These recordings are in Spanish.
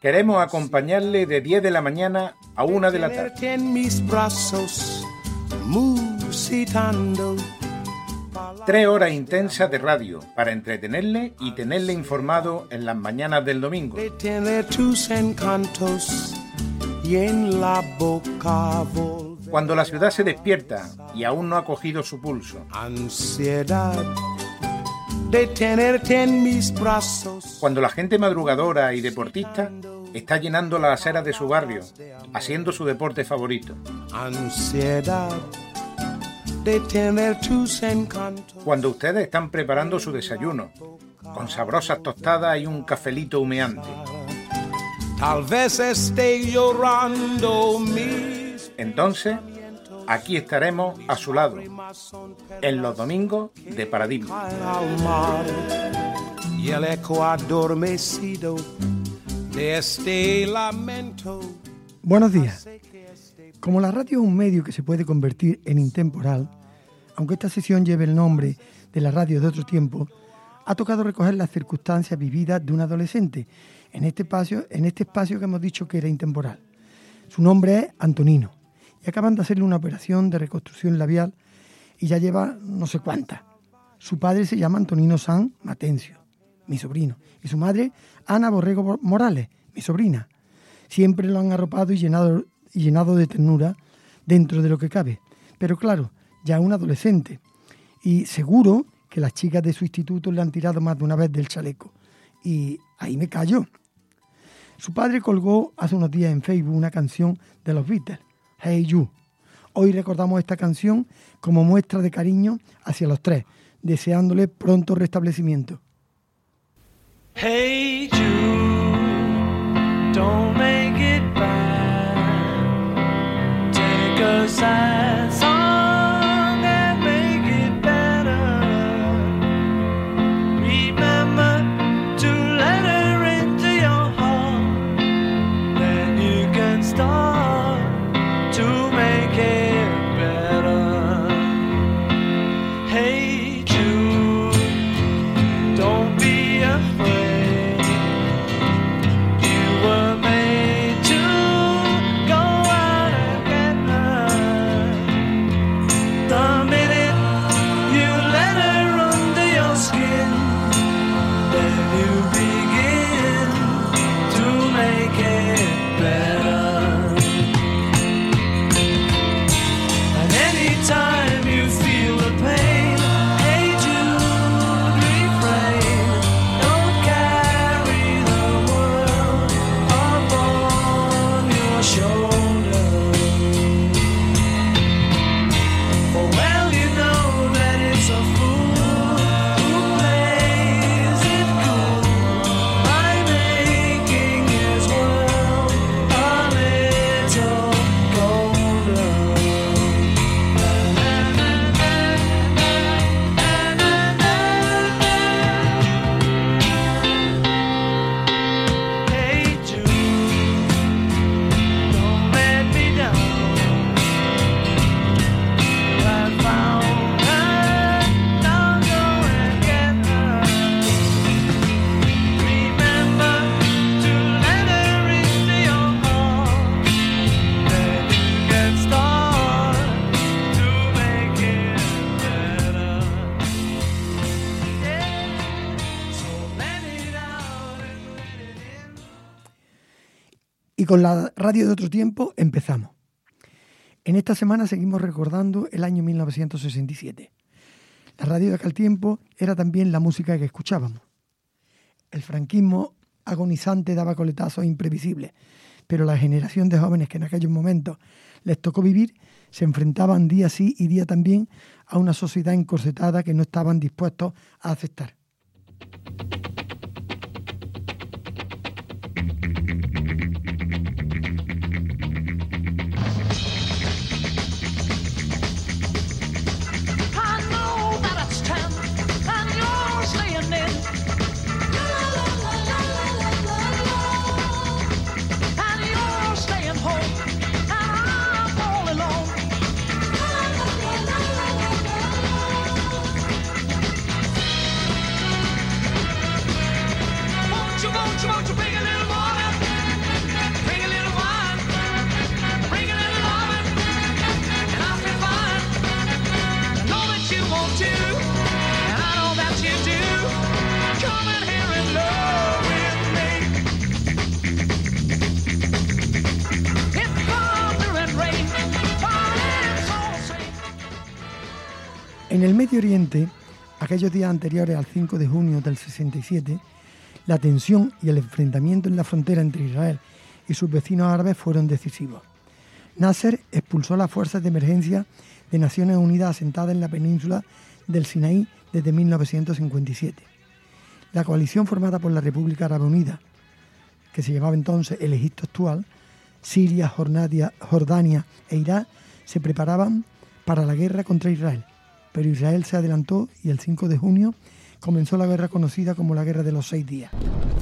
Queremos acompañarle de 10 de la mañana a 1 de la tarde. 3 horas intensas de radio para entretenerle y tenerle informado en las mañanas del domingo. Cuando la ciudad se despierta y aún no ha cogido su pulso. Cuando la gente madrugadora y deportista está llenando las aceras de su barrio, haciendo su deporte favorito. Cuando ustedes están preparando su desayuno, con sabrosas tostadas y un cafelito humeante. Entonces, aquí estaremos a su lado, en los domingos de Paradigma. Buenos días. Como la radio es un medio que se puede convertir en intemporal, aunque esta sesión lleve el nombre de la radio de otro tiempo, ha tocado recoger las circunstancias vividas de un adolescente en este espacio que hemos dicho que era intemporal. Su nombre es Antonino y acaban de hacerle una operación de reconstrucción labial y ya lleva no sé cuántas. Su padre se llama Antonino San Matencio, mi sobrino, y su madre Ana Borrego Morales, mi sobrina. Siempre lo han arropado y llenado de ternura dentro de lo que cabe. Pero claro, ya es un adolescente y seguro que las chicas de su instituto le han tirado más de una vez del chaleco. Y ahí me callo. Su padre colgó hace unos días en Facebook una canción de los Beatles, Hey You. Hoy recordamos esta canción como muestra de cariño hacia los tres, deseándole pronto restablecimiento. Hey Jude, don't make it bad. Take a sad song and make it better. Remember to let her into your heart. Then you can start to make it better. Hey Jude, don't be afraid. Y con la radio de otro tiempo empezamos. En esta semana seguimos recordando el año 1967. La radio de aquel tiempo era también la música que escuchábamos. El franquismo agonizante daba coletazos imprevisibles, pero la generación de jóvenes que en aquellos momentos les tocó vivir se enfrentaban día sí y día también a una sociedad encorsetada que no estaban dispuestos a aceptar. En el Medio Oriente, aquellos días anteriores al 5 de junio del 67, la tensión y el enfrentamiento en la frontera entre Israel y sus vecinos árabes fueron decisivos. Nasser expulsó las fuerzas de emergencia de Naciones Unidas asentadas en la península del Sinaí desde 1957. La coalición formada por la República Árabe Unida, que se llamaba entonces el Egipto actual, Siria, Jordania e Irak, se preparaban para la guerra contra Israel, pero Israel se adelantó y el 5 de junio comenzó la guerra conocida como la Guerra de los 6 días.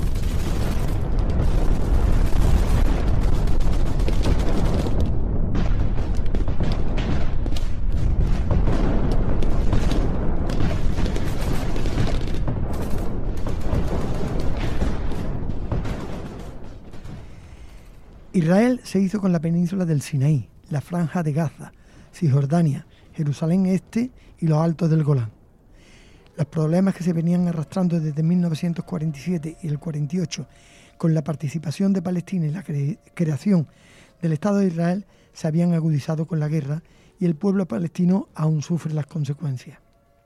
Israel se hizo con la península del Sinaí, la franja de Gaza, Cisjordania, Jerusalén Este y los altos del Golán. Los problemas que se venían arrastrando desde 1947 y el 48 con la participación de Palestina y la creación del Estado de Israel se habían agudizado con la guerra y el pueblo palestino aún sufre las consecuencias.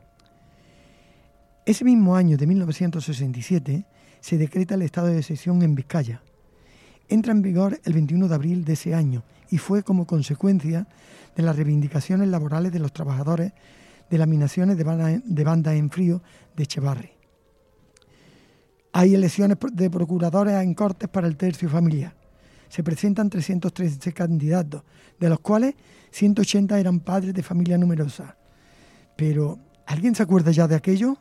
Ese mismo año de 1967 se decreta el estado de excepción en Vizcaya. Entra en vigor el 21 de abril de ese año y fue como consecuencia de las reivindicaciones laborales de los trabajadores de las minaciones de bandas en frío de Echevarri. Hay elecciones de procuradores en Cortes para el tercio familiar. Se presentan 313 candidatos, de los cuales 180 eran padres de familia numerosa. Pero, ¿alguien se acuerda ya de aquello?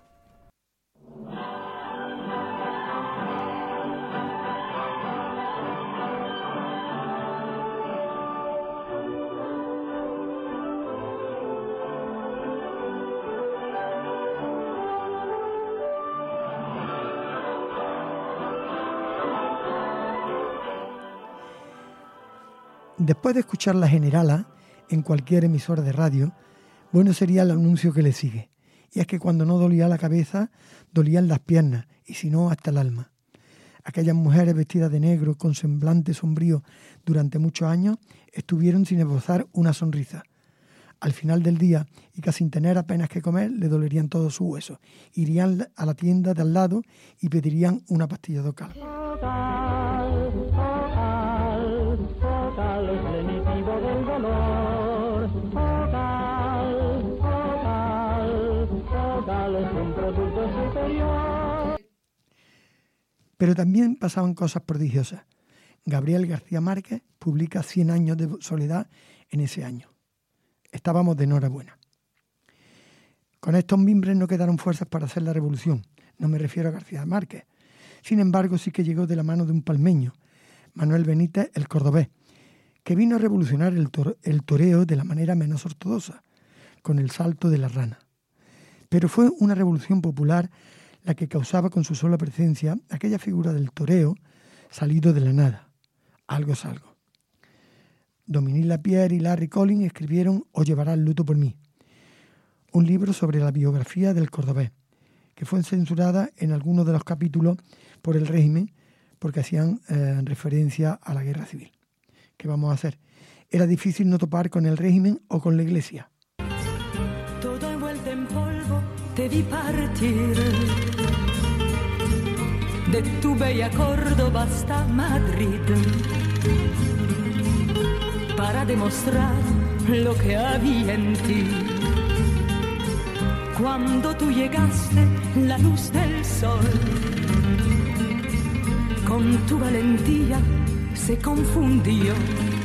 Después de escuchar la generala en cualquier emisora de radio, bueno sería el anuncio que le sigue. Y es que cuando no dolía la cabeza, dolían las piernas, y si no, hasta el alma. Aquellas mujeres vestidas de negro, con semblante sombrío durante muchos años, estuvieron sin esbozar una sonrisa. Al final del día, y casi sin tener apenas que comer, le dolerían todos sus huesos. Irían a la tienda de al lado y pedirían una pastilla de cal. Pero también pasaban cosas prodigiosas. Gabriel García Márquez publica 100 años de soledad en ese año. Estábamos de enhorabuena. Con estos mimbres no quedaron fuerzas para hacer la revolución. No me refiero a García Márquez. Sin embargo, sí que llegó de la mano de un palmeño, Manuel Benítez el Cordobés, que vino a revolucionar el toreo de la manera menos ortodoxa, con el salto de la rana. Pero fue una revolución popular la que causaba con su sola presencia aquella figura del toreo salido de la nada. Algo es algo. Dominique Lapierre y Larry Collins escribieron O llevará el luto por mí, un libro sobre la biografía del Cordobés, que fue censurada en algunos de los capítulos por el régimen porque hacían referencia a la guerra civil. ¿Qué vamos a hacer? Era difícil no topar con el régimen o con la iglesia. Todo envuelto en polvo te vi partir de tu bella Córdoba hasta Madrid para demostrar lo que había en ti. Cuando tú llegaste, la luz del sol con tu valentía se confundió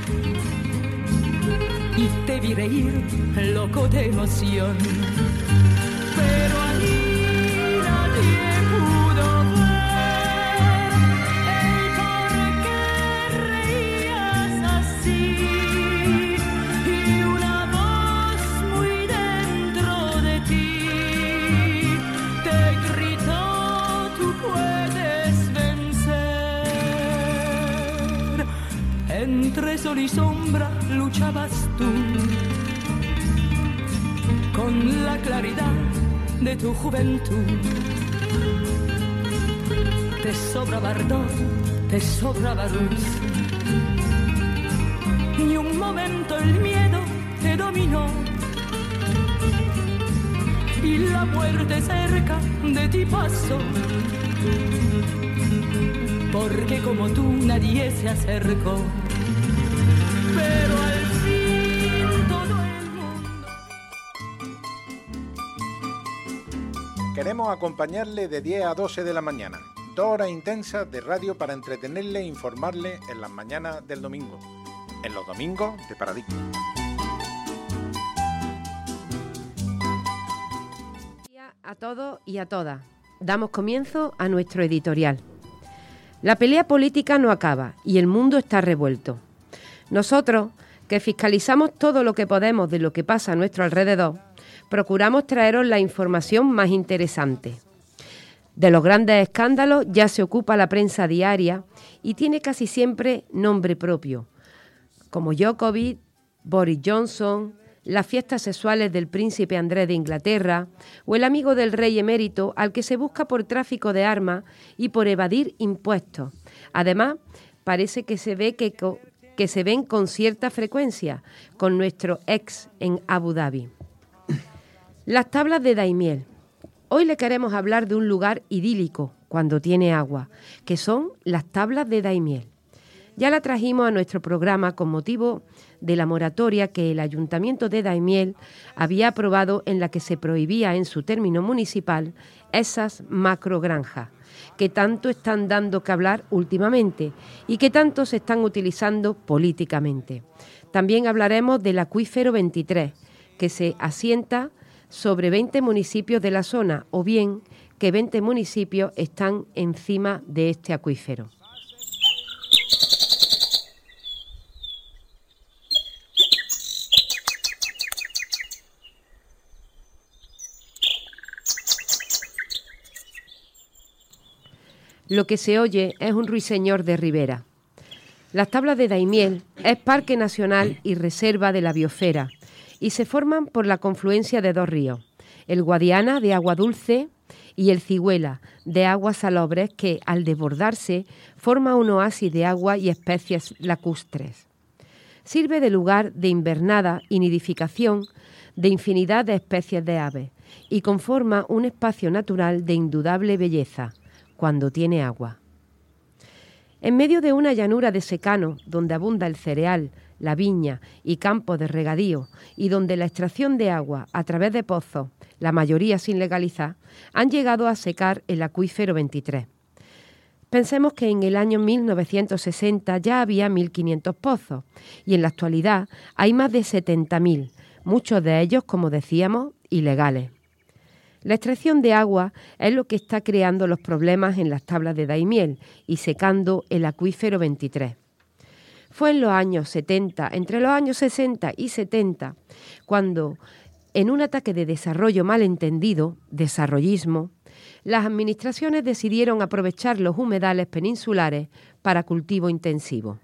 y te vi reír loco de emoción. Pero allí nadie pudo ver el por qué reías así, y una voz muy dentro de ti te gritó: tú puedes vencer. Entre sol y sombra luchabas tú con la claridad de tu juventud. Te sobraba ardor, te sobraba luz. Ni un momento el miedo te dominó. y la muerte cerca de ti pasó. Porque como tú nadie se acercó, pero al fin todo el mundo. Queremos acompañarle de 10 a 12 de la mañana. 2 horas intensas de radio para entretenerle e informarle en las mañanas del domingo. En los domingos de Paradigma. A todos y a todas. Damos comienzo a nuestro editorial. La pelea política no acaba y el mundo está revuelto. Nosotros, que fiscalizamos todo lo que podemos de lo que pasa a nuestro alrededor, procuramos traeros la información más interesante. De los grandes escándalos ya se ocupa la prensa diaria y tiene casi siempre nombre propio, como Djokovic, Boris Johnson, las fiestas sexuales del príncipe Andrés de Inglaterra o el amigo del rey emérito al que se busca por tráfico de armas y por evadir impuestos. Además, parece que se ven con cierta frecuencia con nuestro ex en Abu Dhabi. Las tablas de Daimiel. Hoy le queremos hablar de un lugar idílico cuando tiene agua, que son las tablas de Daimiel. Ya la trajimos a nuestro programa con motivo de la moratoria que el Ayuntamiento de Daimiel había aprobado, en la que se prohibía en su término municipal esas macrogranjas que tanto están dando que hablar últimamente y que tanto se están utilizando políticamente. También hablaremos del acuífero 23, que se asienta sobre 20 municipios de la zona, o bien que 20 municipios están encima de este acuífero. Lo que se oye es un ruiseñor de ribera. Las tablas de Daimiel es parque nacional y reserva de la biosfera y se forman por la confluencia de dos ríos, el Guadiana, de agua dulce, y el Cigüela, de aguas salobres, que al desbordarse forma un oasis de agua y especies lacustres. Sirve de lugar de invernada y nidificación de infinidad de especies de aves y conforma un espacio natural de indudable belleza cuando tiene agua. En medio de una llanura de secano donde abunda el cereal, la viña y campos de regadío, y donde la extracción de agua a través de pozos, la mayoría sin legalizar, han llegado a secar el acuífero 23. Pensemos que en el año 1960 ya había 1.500 pozos y en la actualidad hay más de 70.000, muchos de ellos, como decíamos, ilegales. La extracción de agua es lo que está creando los problemas en las tablas de Daimiel y secando el acuífero 23. Fue en los años 70, entre los años 60 y 70, cuando, en un ataque de desarrollo malentendido, desarrollismo, las administraciones decidieron aprovechar los humedales peninsulares para cultivo intensivo.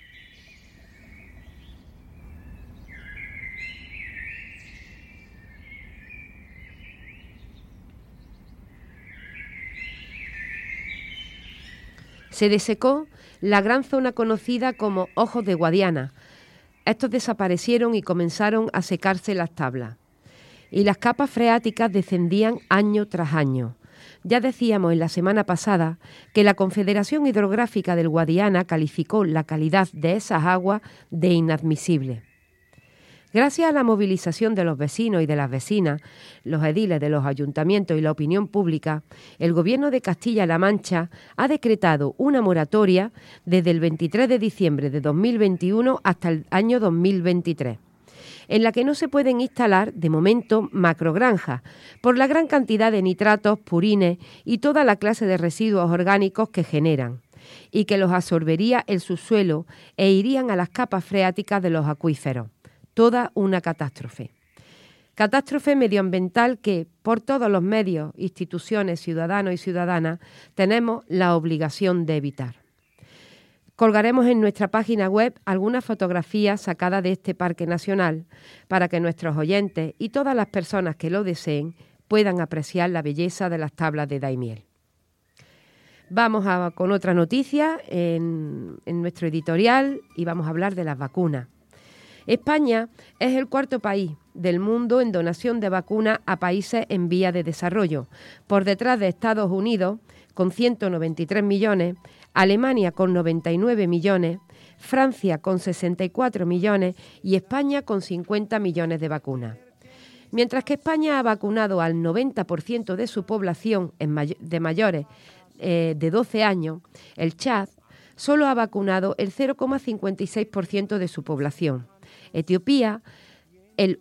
Se desecó la gran zona conocida como Ojos de Guadiana. Estos desaparecieron y comenzaron a secarse las tablas. Y las capas freáticas descendían año tras año. Ya decíamos en la semana pasada que la Confederación Hidrográfica del Guadiana calificó la calidad de esas aguas de inadmisible. Gracias a la movilización de los vecinos y de las vecinas, los ediles de los ayuntamientos y la opinión pública, el Gobierno de Castilla-La Mancha ha decretado una moratoria desde el 23 de diciembre de 2021 hasta el año 2023, en la que no se pueden instalar, de momento, macrogranjas, por la gran cantidad de nitratos, purines y toda la clase de residuos orgánicos que generan, y que los absorbería el subsuelo e irían a las capas freáticas de los acuíferos. Toda una catástrofe. Catástrofe medioambiental que, por todos los medios, instituciones, ciudadanos y ciudadanas, tenemos la obligación de evitar. Colgaremos en nuestra página web algunas fotografías sacadas de este parque nacional para que nuestros oyentes y todas las personas que lo deseen puedan apreciar la belleza de las tablas de Daimiel. Vamos con otra noticia en nuestro editorial y vamos a hablar de las vacunas. España es el cuarto país del mundo en donación de vacunas a países en vía de desarrollo, por detrás de Estados Unidos, con 193 millones, Alemania con 99 millones, Francia con 64 millones y España con 50 millones de vacunas. Mientras que España ha vacunado al 90% de su población de mayores de 12 años, el Chad solo ha vacunado el 0,56% de su población. Etiopía, el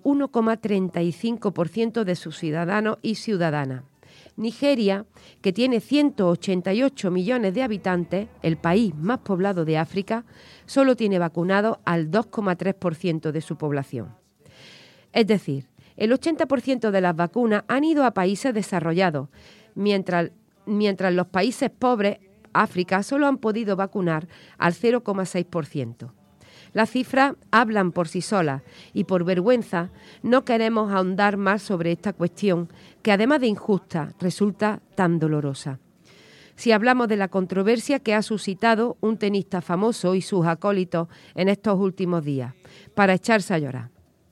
1,35% de sus ciudadanos y ciudadanas. Nigeria, que tiene 188 millones de habitantes, el país más poblado de África, solo tiene vacunado al 2,3% de su población. Es decir, el 80% de las vacunas han ido a países desarrollados, mientras los países pobres, África, solo han podido vacunar al 0,6%. Las cifras hablan por sí solas y por vergüenza no queremos ahondar más sobre esta cuestión que además de injusta resulta tan dolorosa. Si hablamos de la controversia que ha suscitado un tenista famoso y sus acólitos en estos últimos días, para echarse a llorar.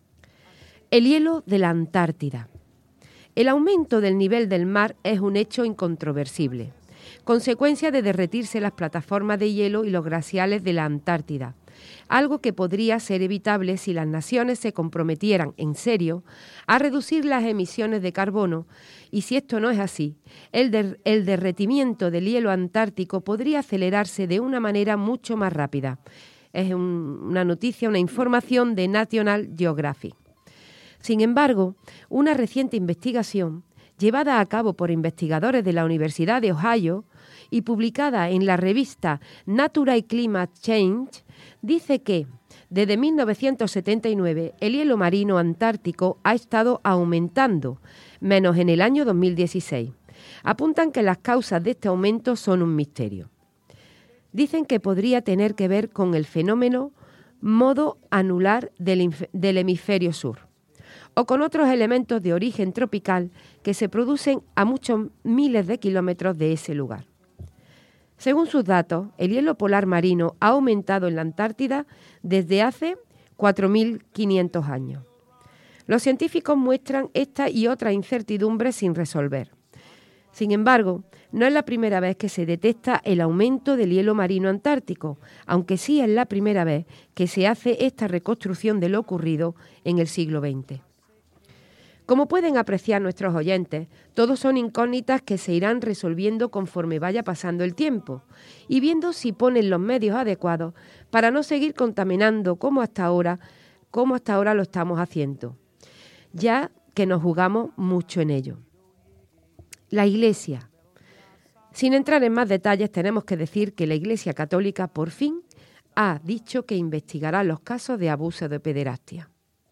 El hielo de la Antártida. El aumento del nivel del mar es un hecho incontroversible, consecuencia de derretirse las plataformas de hielo y los glaciales de la Antártida, algo que podría ser evitable si las naciones se comprometieran en serio a reducir las emisiones de carbono, y si esto no es así, el derretimiento del hielo antártico podría acelerarse de una manera mucho más rápida. Es una noticia, una información de National Geographic. Sin embargo, una reciente investigación llevada a cabo por investigadores de la Universidad de Ohio y publicada en la revista Nature Climate Change, dice que desde 1979 el hielo marino antártico ha estado aumentando, menos en el año 2016. Apuntan que las causas de este aumento son un misterio. Dicen que podría tener que ver con el fenómeno modo anular del hemisferio sur, o con otros elementos de origen tropical que se producen a muchos miles de kilómetros de ese lugar. Según sus datos, el hielo polar marino ha aumentado en la Antártida desde hace 4.500 años. Los científicos muestran esta y otras incertidumbres sin resolver. Sin embargo, no es la primera vez que se detecta el aumento del hielo marino antártico, aunque sí es la primera vez que se hace esta reconstrucción de lo ocurrido en el siglo XX. Como pueden apreciar nuestros oyentes, todos son incógnitas que se irán resolviendo conforme vaya pasando el tiempo y viendo si ponen los medios adecuados para no seguir contaminando como hasta ahora lo estamos haciendo, ya que nos jugamos mucho en ello. La Iglesia. Sin entrar en más detalles, tenemos que decir que la Iglesia Católica por fin ha dicho que investigará los casos de abuso de pederastia.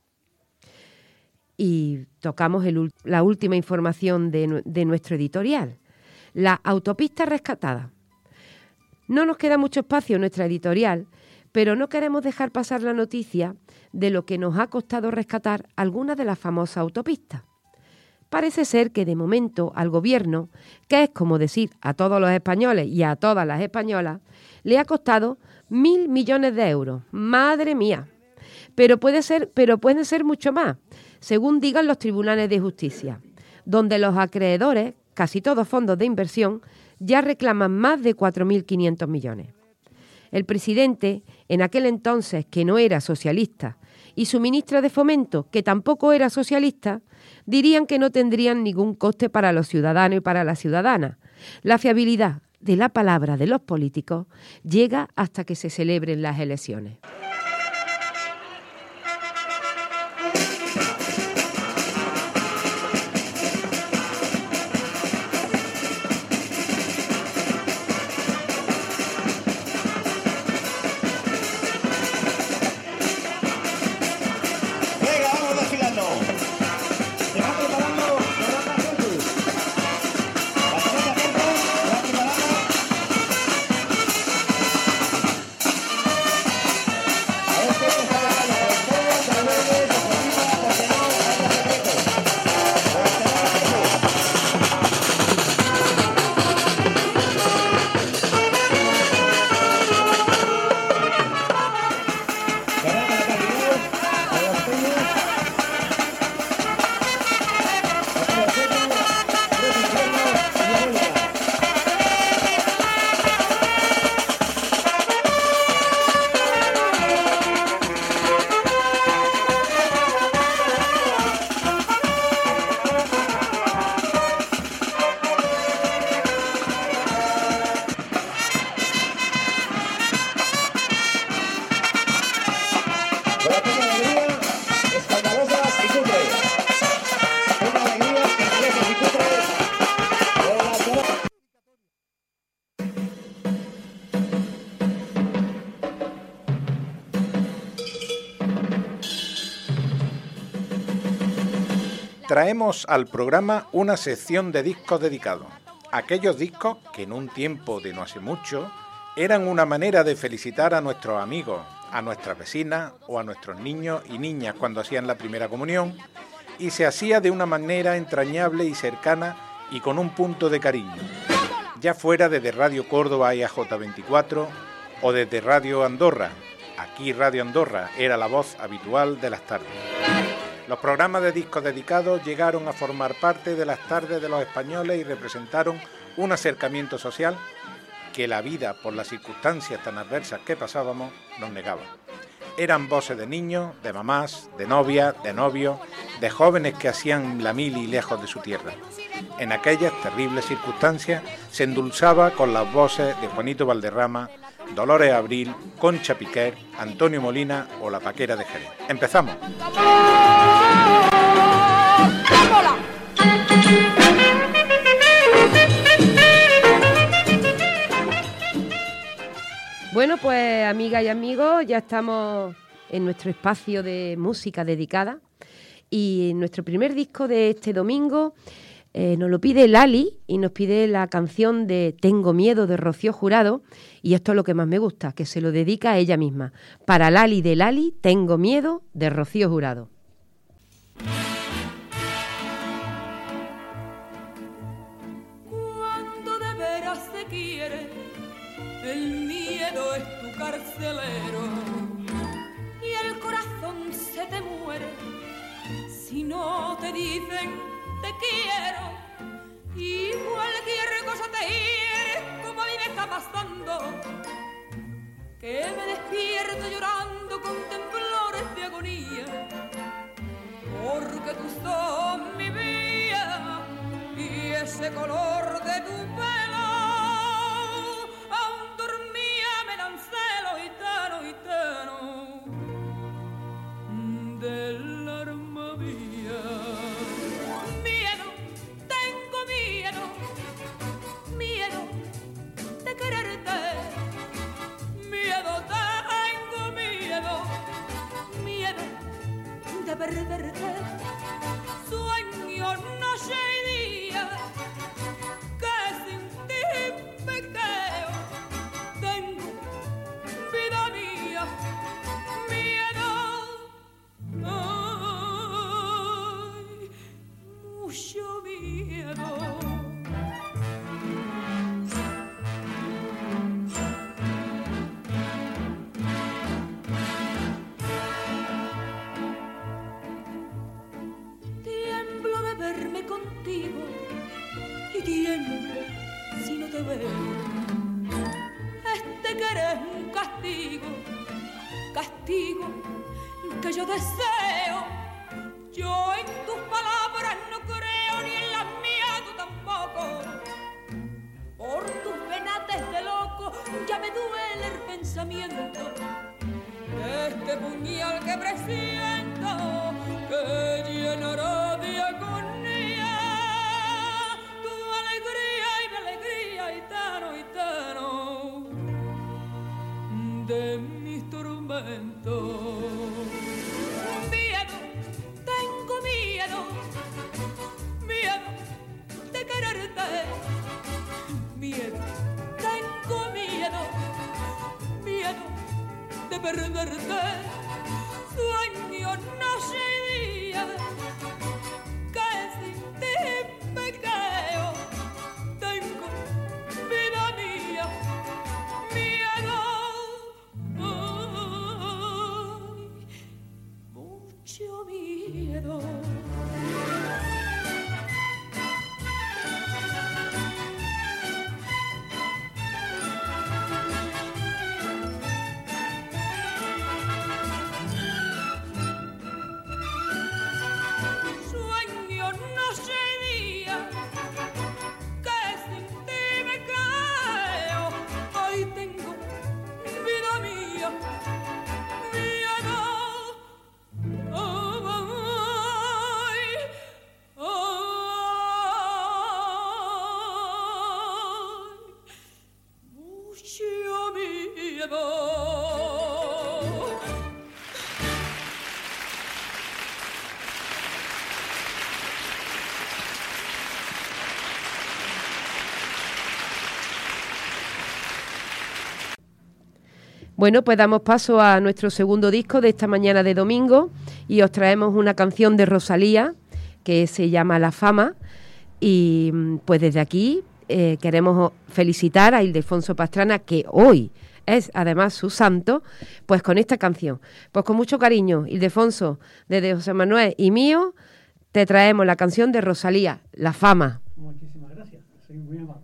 Y tocamos la última información de nuestro editorial, la autopista rescatada. No nos queda mucho espacio en nuestra editorial, pero no queremos dejar pasar la noticia de lo que nos ha costado rescatar algunas de las famosas autopistas. Parece ser que de momento al Gobierno, que es como decir a todos los españoles y a todas las españolas, le ha costado 1.000 millones de euros. ¡Madre mía! Pero pueden ser mucho más, según digan los tribunales de justicia, donde los acreedores, casi todos fondos de inversión, ya reclaman más de 4.500 millones. El presidente, en aquel entonces que no era socialista, y su ministra de Fomento, que tampoco era socialista, dirían que no tendrían ningún coste para los ciudadanos y para las ciudadanas. La fiabilidad de la palabra de los políticos llega hasta que se celebren las elecciones. traemos al programa una sección de discos dedicados. Aquellos discos que en un tiempo de no hace mucho eran una manera de felicitar a nuestros amigos, a nuestras vecinas o a nuestros niños y niñas cuando hacían la primera comunión, y se hacía de una manera entrañable y cercana y con un punto de cariño, ya fuera desde Radio Córdoba y AJ24 o desde Radio Andorra. Aquí Radio Andorra era la voz habitual de las tardes. Los programas de discos dedicados llegaron a formar parte de las tardes de los españoles y representaron un acercamiento social que la vida, por las circunstancias tan adversas que pasábamos, nos negaba. Eran voces de niños, de mamás, de novias, de novios, de jóvenes que hacían la mili lejos de su tierra. En aquellas terribles circunstancias se endulzaba con las voces de Juanito Valderrama, Dolores Abril, Concha Piquer, Antonio Molina o la Paquera de Jerez. ¡Empezamos! Bueno, pues amigas y amigos, ya estamos en nuestro espacio de música dedicada y nuestro primer disco de este domingo nos lo pide Lali y nos pide la canción de Tengo Miedo de Rocío Jurado, y esto es lo que más me gusta, que se lo dedica a ella misma. Para Lali de Lali, Tengo Miedo de Rocío Jurado. Cuando de veras se quiere, el miedo es tu carcelero y el corazón se te muere si no te dicen te quiero, y cualquier cosa te hiere como a mí me está pasando, que me despierto llorando con temblores de agonía, porque tú sos mi vida y ese color de tu pelo aún dormía, me lancelo gitano, gitano del alma mía. Miedo, tengo miedo, miedo de quererte, miedo, tengo miedo, miedo de perderte. Sueño noche y día que sin ti me quedo. Tengo vida mía, miedo, ay, mucho miedo. Tiemblo de verme contigo y tiemblo si no te veo. Este querer es un castigo, castigo que yo deseo. Yo en tus palabras no creo ni en las mías tú tampoco. Por tus venates de loco ya me duele el pensamiento. Este puñal que presiento que llenará de agonía tu alegría y mi alegría, gitano, gitano de mis tormentos. Miedo, tengo miedo, miedo de quererte, miedo, tengo miedo, miedo de perderte. Sueño noche y día que sin ti me quedo. Tengo vida mía, miedo, ay, mucho miedo. Bueno, pues damos paso a nuestro segundo disco de esta mañana de domingo y os traemos una canción de Rosalía que se llama La Fama y pues desde aquí queremos felicitar a Ildefonso Pastrana, que hoy es además su santo, pues con esta canción. Pues con mucho cariño, Ildefonso, desde José Manuel y mío, te traemos la canción de Rosalía, La Fama. Muchísimas gracias, soy muy amable.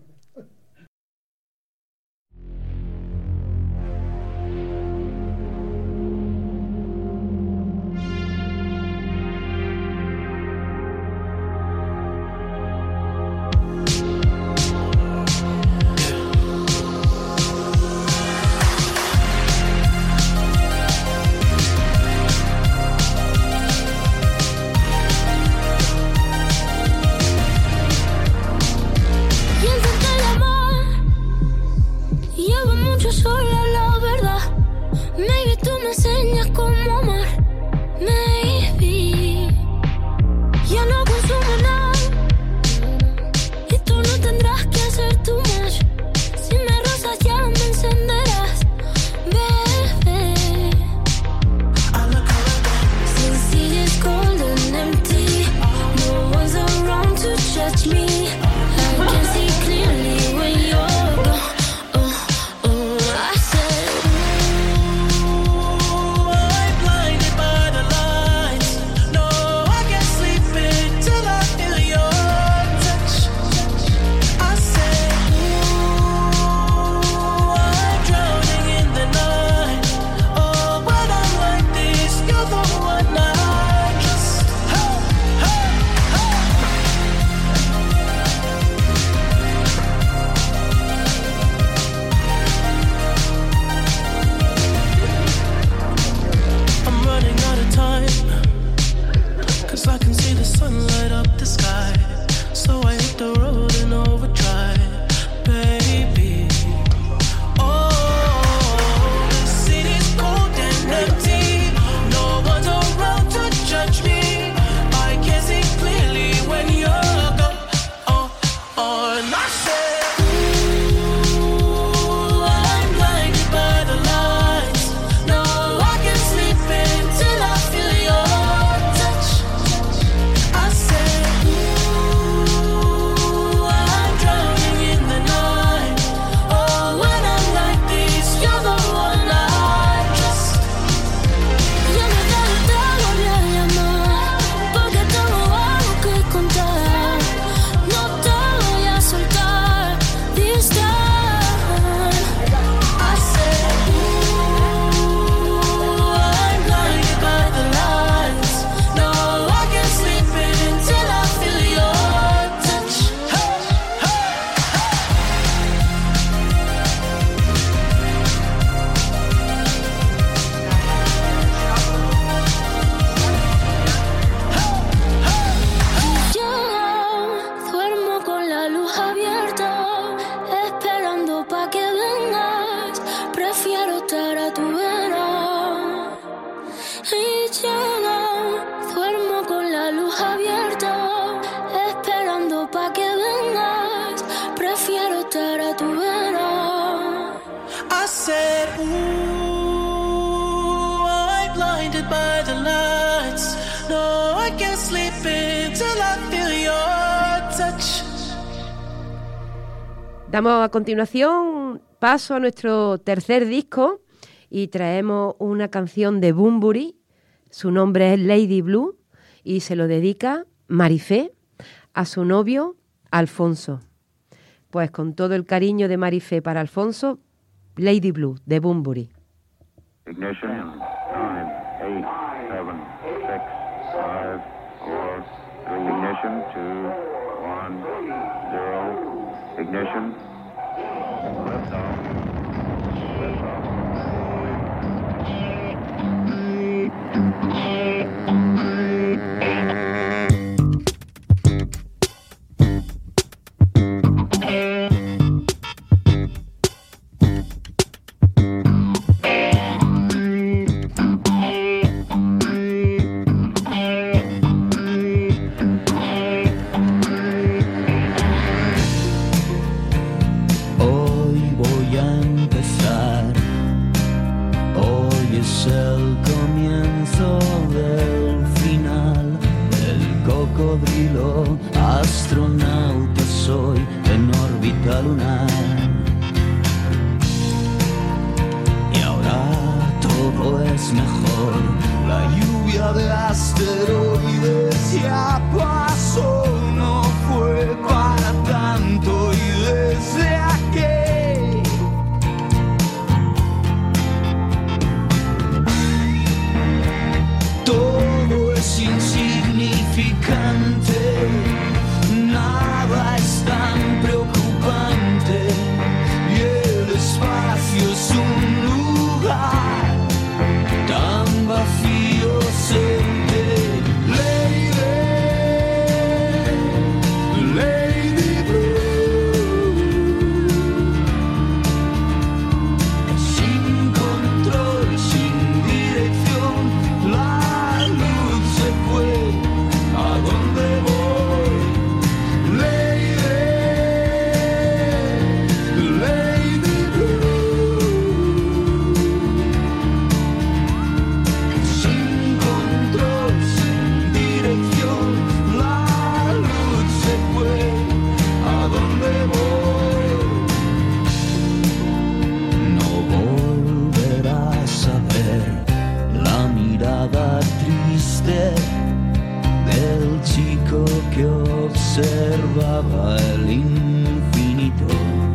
Damos a continuación paso a nuestro tercer disco y traemos una canción de Bunbury. Su nombre es Lady Blue y se lo dedica Marifé a su novio Alfonso. Pues con todo el cariño de Marifé para Alfonso, Lady Blue de Bunbury. Ignition, 9, 8, 7, 6, 5, 4, 3, ignition, 2, 1, 0, ignition, lift off, lift off. Hoy voy a empezar cocodrilo, astronauta soy en órbita lunar. Y ahora todo es mejor, la lluvia de asteroides ya pasó, no fue para tanto y desde aquí todo es insignificante, nada es tan preocupante y el espacio es un lugar tan vacío, ausente. Lady Blue, sin control, sin dirección, la luz se fue, ¿a dónde voy? Lady Blue, sin control, sin dirección, la luz se fue, ¿a dónde voy? No volverás a ver la mirada triste del chico que observaba el infinito.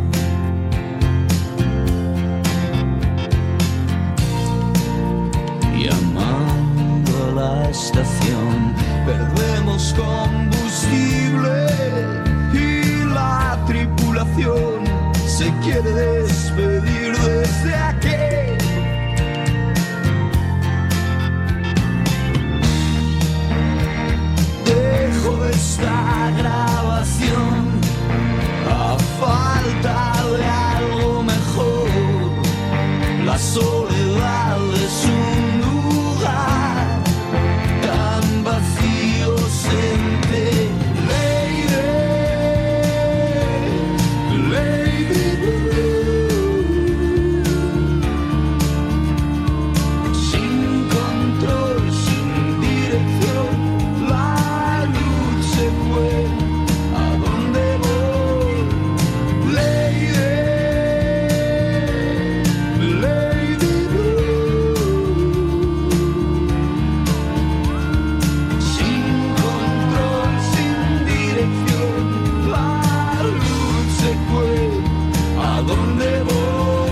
Llamando a la estación, perdemos combustible y la tripulación se quiere despedir desde aquí. Dejo esta grabación a falta de algo mejor. La soledad es un lugar tan vacío, ausente. Lady Blue, sin control, sin dirección, la luz se fue, ¿a dónde voy? Lady Blue, sin control, sin dirección, la luz se fue, ¿a dónde voy?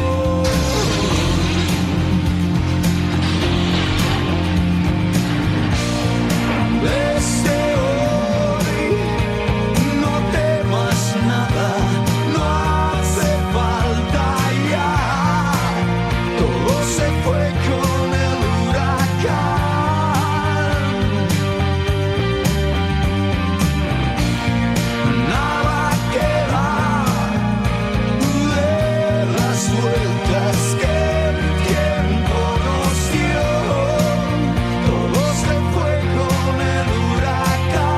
Desde hoy no temas nada, no hace falta ya, todo se fue con el huracán. Nada queda de las vueltas que el tiempo nos dio, todo se fue con el huracán.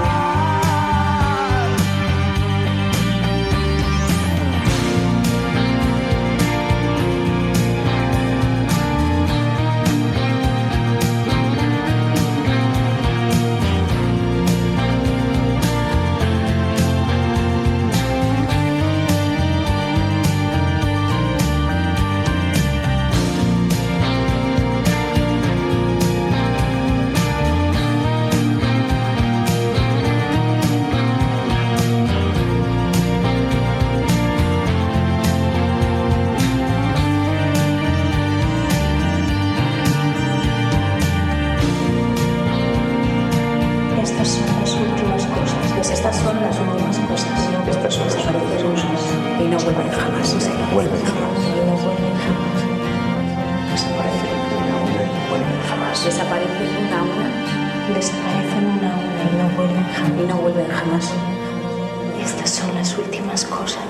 Estas son las últimas cosas. Estas son las últimas cosas. Estas son desaparecen y no vuelven jamás. Vuelven jamás. Y no vuelven jamás. Desaparecen una a una y no vuelven jamás. Desaparecen una a una. Desaparecen una a una y no vuelven jamás. Y no vuelven jamás. Estas son las últimas cosas.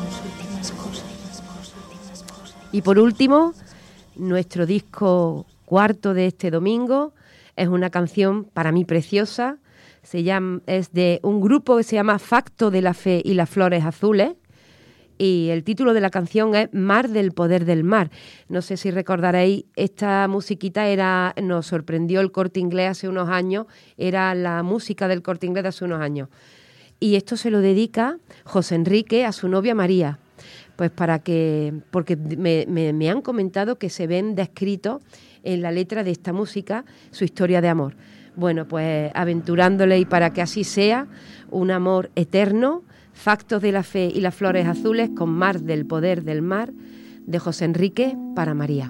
Y por último, nuestro disco cuarto de este domingo es una canción para mí preciosa. Es de un grupo que se llama Facto de la Fe y las Flores Azules, y el título de la canción es Mar del Poder del Mar. No sé si recordaréis, esta musiquita nos sorprendió el Corte Inglés hace unos años, era la música del Corte Inglés de hace unos años. Y esto se lo dedica José Enrique a su novia María, pues porque me han comentado que se ven descritos en la letra de esta música su historia de amor. Bueno, pues aventurándole, y para que así sea, un amor eterno, Factos de la Fe y las Flores Azules con Mar del Poder del Mar, de José Enrique para María.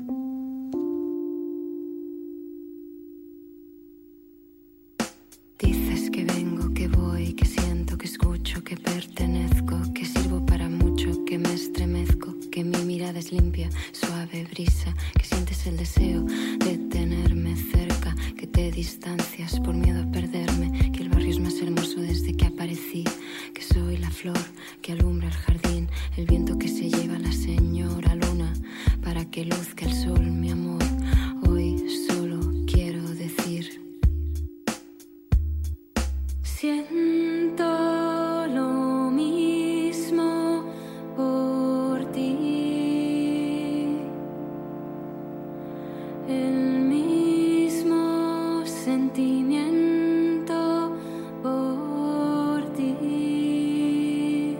Dices que vengo, que voy, que siento, que escucho, que pertenezco, que sirvo para mucho, que me estremezco, que mi mirada es limpia, suave brisa, que sientes el deseo de tenerme cerca, que te distancias por miedo a perderme, que el barrio es más hermoso desde que aparecí, que soy la flor que alumbra el jardín, el viento que se lleva la señora luna, para que luzca el sol, mi amor. Hoy solo quiero decir: siento lo mismo por ti, el mismo sentimiento por ti.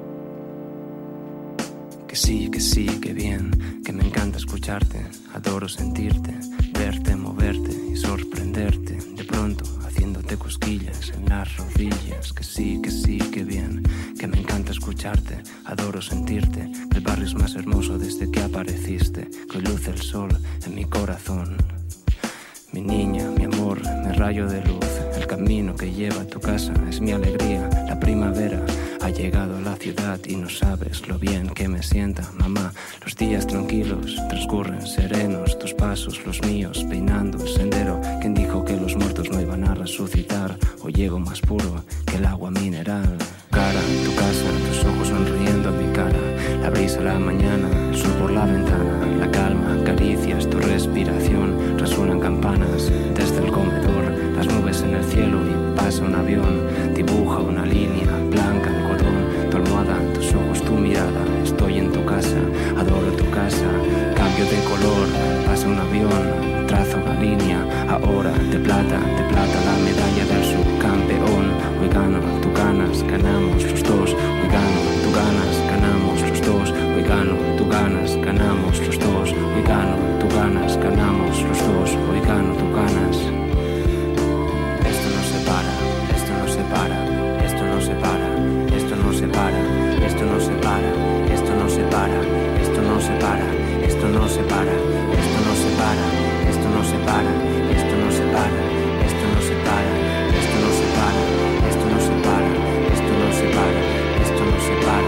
Que sí, que bien, que me encanta escucharte, adoro sentirte, verte, moverte y sorprenderte, de pronto haciéndote cosquillas en las rodillas. Que sí, que bien, que me encanta escucharte, adoro sentirte, que el barrio es más hermoso desde que apareciste, que hoy luce el sol en mi corazón. Mi niña, mi amor, mi rayo de luz, el camino que lleva a tu casa es mi alegría. La primavera ha llegado a la ciudad y no sabes lo bien que me sienta, mamá. Los días tranquilos transcurren serenos, tus pasos, los míos, peinando el sendero. ¿Quién dijo que los muertos no iban a resucitar? Hoy llego más puro que el agua mineral. Cara, tu casa, tus ojos sonriendo a mi cara, la brisa a la mañana, el sol por la ventana, la calma, caricias, tu respiración, resuenan campanas desde el comedor, las nubes en el cielo y pasa un avión, dibuja una línea blanca, algodón, tu almohada, tus ojos, tu mirada, estoy en tu casa, adoro tu casa, cambio de color, pasa un avión, trazo una línea, ahora de plata la medalla del subcampeón, hoy gano, tú ganas, ganamos los dos, hoy gano, tú ganas, ganamos los dos, hoy gano, tú ganas, ganamos los dos, hoy gano, tú ganas, ganamos los dos, hoy gano, tú ganas. Esto no se para, esto no se para, esto no se para, esto no se para, esto no se para, esto no se para, esto no se para, esto no se para, esto no se para, esto no se para, esto no se para, esto no se para, esto no se para, esto no se para, esto no se para, esto no se para.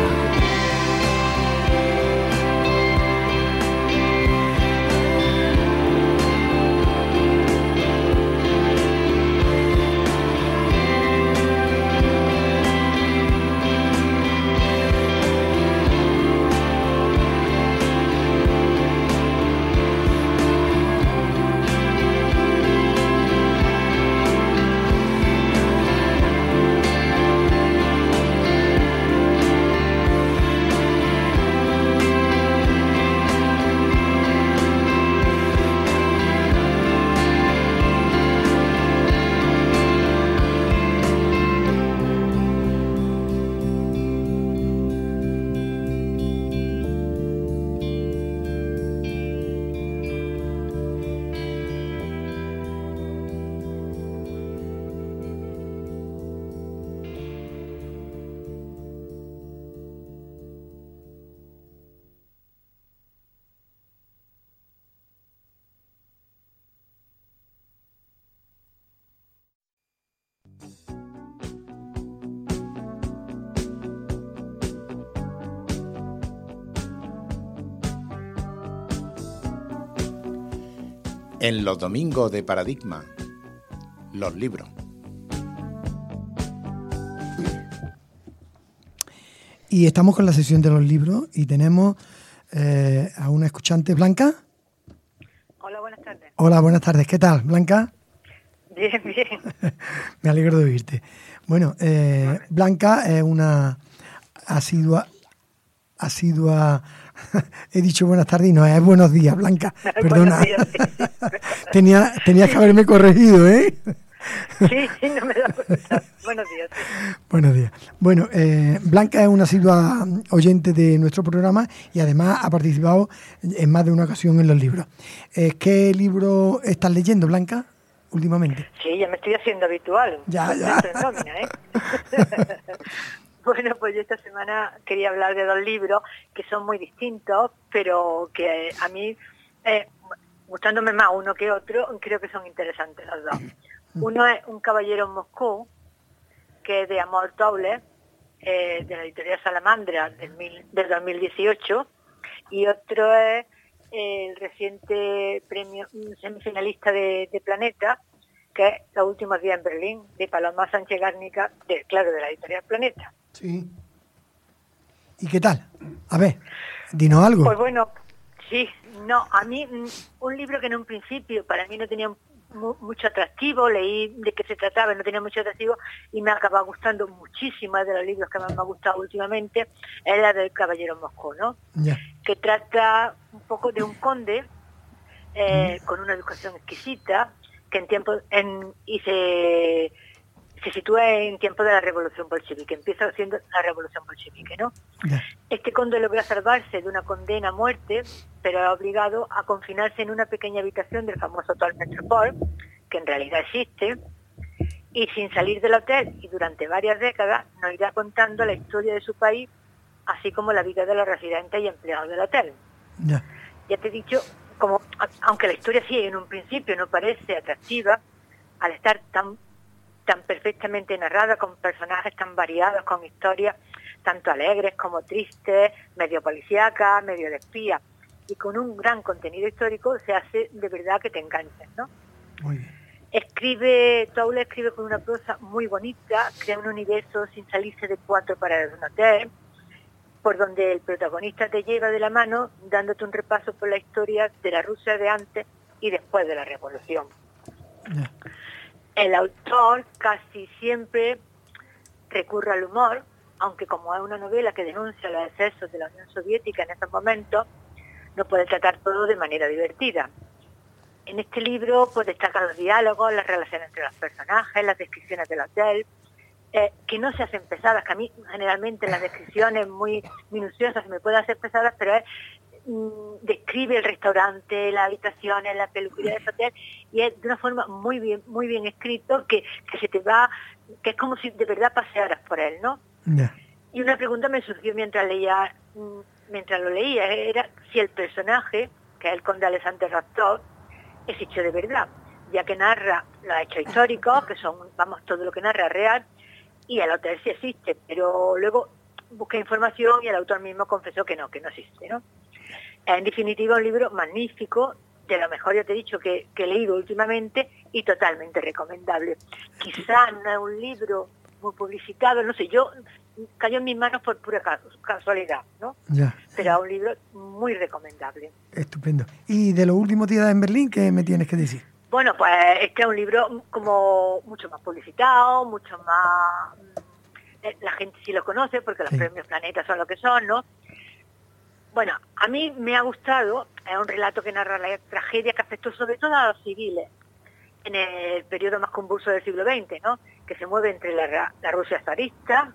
En los domingos de Paradigma, los libros. Y estamos con la sesión de los libros y tenemos a una escuchante, Blanca. Hola, buenas tardes. Hola, buenas tardes. ¿Qué tal, Blanca? Bien, bien. Me alegro de oírte. Bueno, Blanca es una asidua asidua, he dicho buenas tardes y no es buenos días, Blanca, perdona. Buenos días, sí. Tenías que haberme corregido, ¿eh? Sí, no me da cuenta. Buenos días. Sí. Buenos días. Bueno, Blanca es una asidua oyente de nuestro programa y además ha participado en más de una ocasión en los libros. ¿Qué libro estás leyendo, Blanca, últimamente? Sí, ya me estoy haciendo habitual. Ya. Estoy en nómina, ¿eh? Bueno, pues yo esta semana quería hablar de 2 libros que son muy distintos, pero que a mí, gustándome más uno que otro, creo que son interesantes los dos. Uno es Un caballero en Moscú, que es de Amor Towles, de la editorial Salamandra del 2018, y otro es el reciente premio semifinalista de Planeta, que es Los últimos días en Berlín, de Paloma Sánchez Gárnica, de la editorial Planeta. Sí. ¿Y qué tal? A ver, dinos algo. Pues bueno, sí, no, a mí un libro que en un principio para mí no tenía mucho atractivo, leí de qué se trataba, no tenía mucho atractivo y me acaba gustando muchísimo, es de los libros que más me ha gustado últimamente, es la del Caballero en Moscú, ¿no? Ya. Que trata un poco de un conde con una educación exquisita, que se sitúa en tiempo de la Revolución Bolchevique, empieza siendo la Revolución Bolchevique, ¿no? Ya. Este conde logra salvarse de una condena a muerte, pero es obligado a confinarse en una pequeña habitación del famoso Hotel Metropole, que en realidad existe, y sin salir del hotel y durante varias décadas nos irá contando la historia de su país, así como la vida de los residentes y empleados del hotel. Ya. Ya te he dicho, aunque la historia sí en un principio no parece atractiva, al estar tan perfectamente narrada, con personajes tan variados, con historias tanto alegres como tristes, medio policíacas, medio de espía, y con un gran contenido histórico, se hace de verdad que te enganches, ¿no? Muy bien. Towles escribe con una prosa muy bonita, crea un universo sin salirse de 4 paredes de un hotel, por donde el protagonista te lleva de la mano, dándote un repaso por la historia de la Rusia de antes y después de la Revolución. Ya. El autor casi siempre recurre al humor, aunque como es una novela que denuncia los excesos de la Unión Soviética en esos momentos, no puede tratar todo de manera divertida. En este libro pues destacan los diálogos, las relaciones entre los personajes, las descripciones del hotel, que no se hacen pesadas, que a mí generalmente las descripciones muy minuciosas se me pueden hacer pesadas, pero describe el restaurante, las habitaciones, la peluquería de ese hotel, y es de una forma muy bien escrito, que se te va, que es como si de verdad pasearas por él, ¿no? Ya. Y una pregunta me surgió mientras lo leía, era si el personaje, que es el conde Alexander Rostov, es hecho de verdad, ya que narra los hechos históricos, que son, todo lo que narra es real, y el hotel sí existe, pero luego busqué información y el autor mismo confesó que no existe, ¿no? En definitiva, un libro magnífico, de lo mejor, ya te he dicho, que he leído últimamente y totalmente recomendable. Quizás no es un libro muy publicitado, no sé, cayó en mis manos por pura casualidad, ¿no? Ya. Pero es un libro muy recomendable. Estupendo. ¿Y de los últimos días en Berlín, qué me tienes que decir? Bueno, pues este es un libro como mucho más publicitado, mucho más... la gente sí lo conoce porque los premios Planeta son lo que son, ¿no? Bueno, a mí me ha gustado, es un relato que narra la tragedia que afectó sobre todo a los civiles en el periodo más convulso del siglo XX, ¿no? Que se mueve entre la Rusia zarista,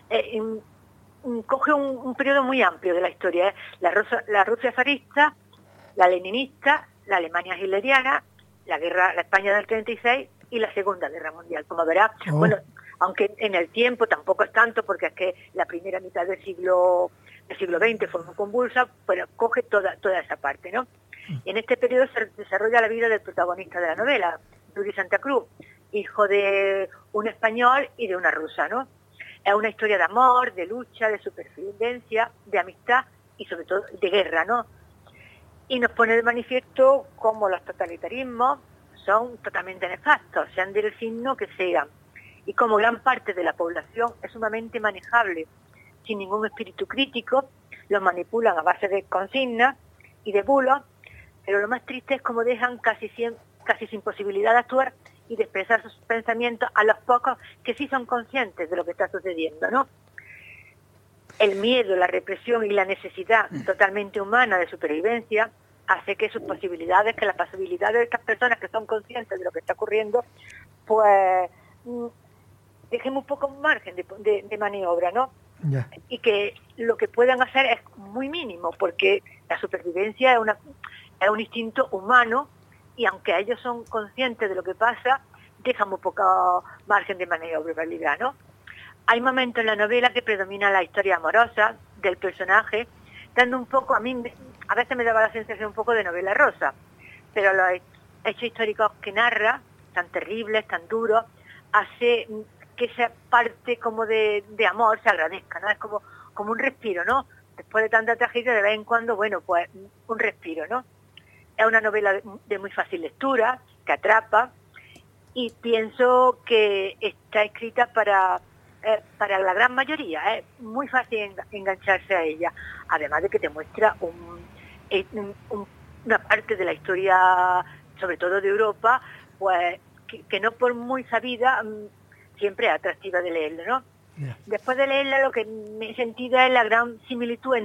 coge un periodo muy amplio de la historia, la Rusia zarista, la leninista, la Alemania hitleriana, la España del 36 y la Segunda Guerra Mundial. Como verás, bueno, aunque en el tiempo tampoco es tanto, porque es que la primera mitad del siglo XX fue muy convulsa, pero coge toda esa parte, ¿no? Y en este periodo se desarrolla la vida del protagonista de la novela, Yuri Santa Cruz, hijo de un español y de una rusa, ¿no? Es una historia de amor, de lucha, de supervivencia, de amistad y sobre todo de guerra, ¿no? Y nos pone de manifiesto cómo los totalitarismos son totalmente nefastos, sean del signo que sean, y como gran parte de la población es sumamente manejable, sin ningún espíritu crítico, los manipulan a base de consignas y de bulos, pero lo más triste es cómo dejan casi sin posibilidad de actuar y de expresar sus pensamientos a los pocos que sí son conscientes de lo que está sucediendo, ¿no? el miedo, la represión y la necesidad totalmente humana de supervivencia hace que sus posibilidades, que las posibilidades de estas personas que son conscientes de lo que está ocurriendo, pues dejemos un poco un margen de maniobra, ¿no? Ya. Y que lo que puedan hacer es muy mínimo, porque la supervivencia es un instinto humano, y aunque ellos son conscientes de lo que pasa, dejan muy poco margen de maniobrabilidad, ¿no? Hay momentos en la novela que predomina la historia amorosa del personaje, dando un poco, a veces me daba la sensación un poco de novela rosa, pero los hechos históricos que narra, tan terribles, tan duros, hace que esa parte como de amor se agradezca, ¿no? Es como un respiro, ¿no? Después de tanta tragedia, de vez en cuando, bueno, pues un respiro, ¿no? Es una novela de muy fácil lectura, que atrapa, y pienso que está escrita para la gran mayoría. Es muy fácil engancharse a ella, además de que te muestra una parte de la historia, sobre todo de Europa, pues que no por muy sabida, siempre es atractiva de leerlo, ¿no? Yeah. Después de leerla, lo que me he sentido es la gran similitud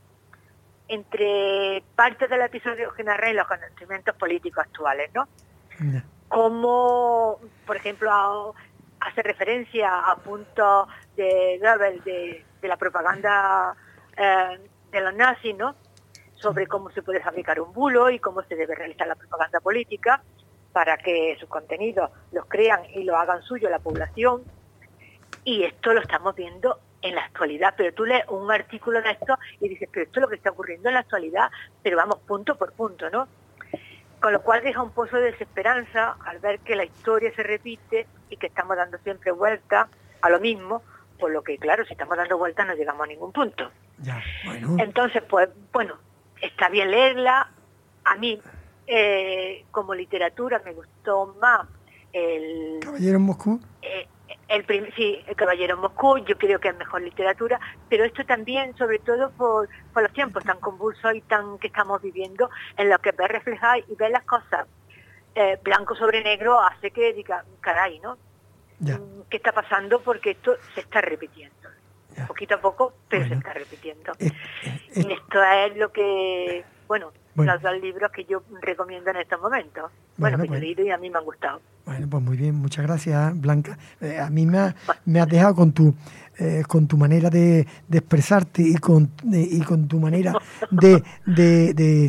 entre parte del episodio que narra y los acontecimientos políticos actuales, ¿no? Yeah. Como, por ejemplo, hace referencia a puntos de Goebbels, de la propaganda de los nazis, ¿no? Sobre cómo se puede fabricar un bulo y cómo se debe realizar la propaganda política para que sus contenidos los crean y lo hagan suyo la población. Y esto lo estamos viendo en la actualidad, pero tú lees un artículo de esto y dices, pero esto es lo que está ocurriendo en la actualidad, pero vamos punto por punto, ¿no? Con lo cual deja un pozo de desesperanza al ver que la historia se repite y que estamos dando siempre vuelta a lo mismo, por lo que, claro, si estamos dando vueltas no llegamos a ningún punto. Ya, bueno. Entonces, pues, bueno, está bien leerla. A mí, como literatura, me gustó más el ¿Caballero en Moscú? Sí, El Caballero en Moscú. Yo creo que es mejor literatura, pero esto también, sobre todo por los tiempos tan convulsos y tan que estamos viviendo, en los que ves reflejar y ves las cosas blanco sobre negro, hace que diga, caray, ¿no? Ya. ¿Qué está pasando? Porque esto se está repitiendo. Ya. Poquito a poco, pero Bueno. se está repitiendo. Eh, Y esto es lo que, bueno, Bueno. los dos libros que yo recomiendo en estos momentos. Bueno, que yo he leído y a mí me han gustado. Bueno, pues muy bien, muchas gracias, Blanca. A mí me has dejado con tu manera de expresarte y con tu manera de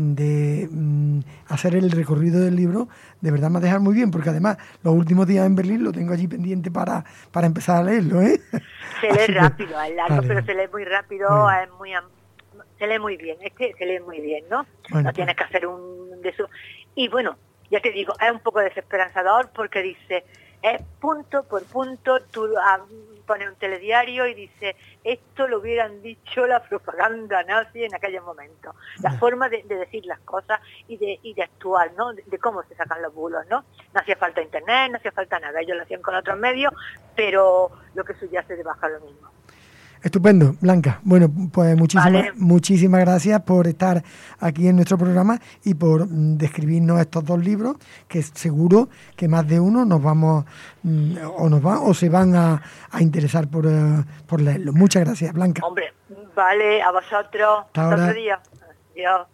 hacer el recorrido del libro. De verdad me has dejado muy bien, porque además los últimos días en Berlín lo tengo allí pendiente para empezar a leerlo, ¿eh? Se lee Así que, rápido, es largo, vale, pero vale. se lee muy rápido, Bueno. se lee muy bien, es que se lee muy bien, ¿no? Bueno, No tienes que hacer un de eso. Y bueno, ya te digo, es un poco desesperanzador porque dice, es punto por punto, tú pones un telediario y dice, esto lo hubieran dicho la propaganda nazi en aquellos momentos. La forma de decir las cosas y de actuar, ¿no? De cómo se sacan los bulos, ¿no? No hacía falta internet, no hacía falta nada, ellos lo hacían con otros medios, pero lo que subyace debajo lo mismo. Estupendo, Blanca. Bueno, pues Vale. muchísimas gracias por estar aquí en nuestro programa y por describirnos estos dos libros, que seguro que más de uno nos vamos o se van a interesar por leerlo. Muchas gracias, Blanca. Hombre, vale, a vosotros. Hasta ahora. Otro día. Adiós.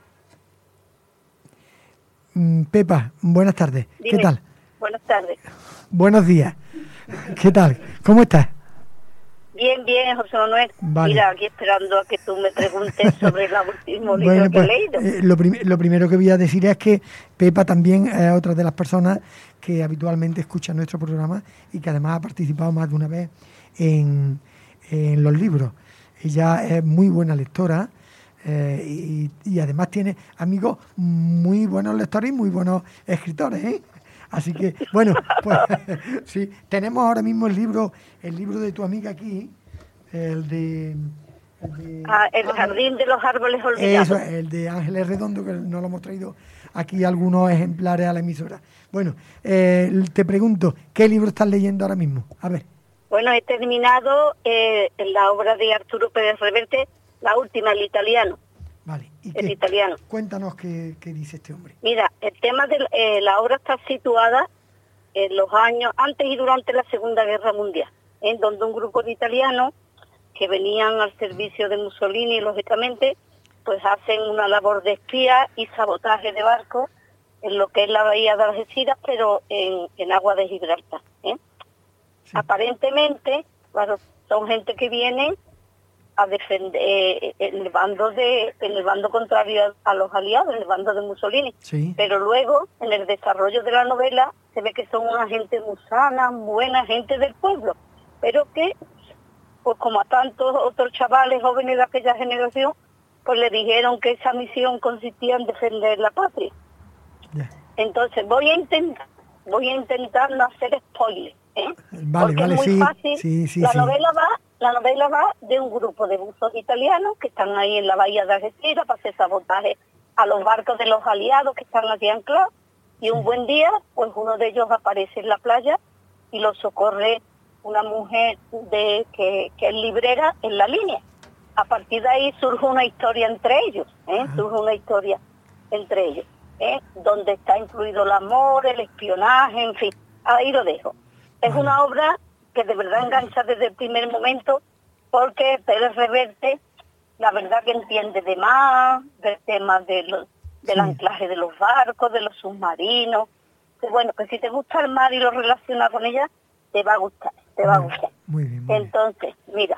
Pepa, buenas tardes. ¿Qué Dime. tal? Buenas tardes. Buenos días. ¿Qué tal? ¿Cómo estás? Bien, bien, José Manuel. Vale. Mira, aquí esperando a que tú me preguntes sobre el último libro Bueno, que he pues leído. lo primero que voy a decir es que Pepa también es otra de las personas que habitualmente escucha nuestro programa y que además ha participado más de una vez en los libros. Ella es muy buena lectora y además tiene amigos muy buenos lectores y muy buenos escritores, ¿eh? Así que, bueno, pues sí, tenemos ahora mismo el libro de tu amiga aquí, el Jardín de los Árboles Olvidados. Eso, el de Ángeles Redondo, que nos lo hemos traído aquí algunos ejemplares a la emisora. Bueno, te pregunto, ¿qué libro estás leyendo ahora mismo? A ver. Bueno, he terminado la obra de Arturo Pérez Reverte, la última, el italiano. Vale. ¿Y el italiano. Cuéntanos qué dice este hombre. Mira, el tema de la obra está situada en los años antes y durante la Segunda Guerra Mundial, en donde un grupo de italianos que venían al servicio de Mussolini, lógicamente, pues hacen una labor de espía y sabotaje de barcos en lo que es la bahía de Algeciras, pero en agua de Gibraltar, ¿eh? Sí. Aparentemente, claro, son gente que viene a defender en el bando contrario a los aliados, en el bando de Mussolini. Sí. Pero luego, en el desarrollo de la novela, se ve que son una gente muy sana, buena gente del pueblo, pero que, pues como a tantos otros chavales jóvenes de aquella generación, pues le dijeron que esa misión consistía en defender la patria. Yeah. Entonces voy a intentar no hacer spoiler, ¿eh? Vale, porque vale, es muy fácil. Sí, la novela va de un grupo de buzos italianos que están ahí en la bahía de Algeciras para hacer sabotaje a los barcos de los aliados que están aquí anclados, y un buen día, pues uno de ellos aparece en la playa y lo socorre una mujer que es librera en la línea. A partir de ahí surge una historia entre ellos, donde está incluido el amor, el espionaje, en fin, ahí lo dejo. Es una obra que de verdad engancha desde el primer momento, porque Pérez Reverte, la verdad que entiende de más, del tema del anclaje de los barcos, de los submarinos, que bueno, que si te gusta el mar y lo relaciona con ella, te va a gustar. Muy bien. Entonces, mira,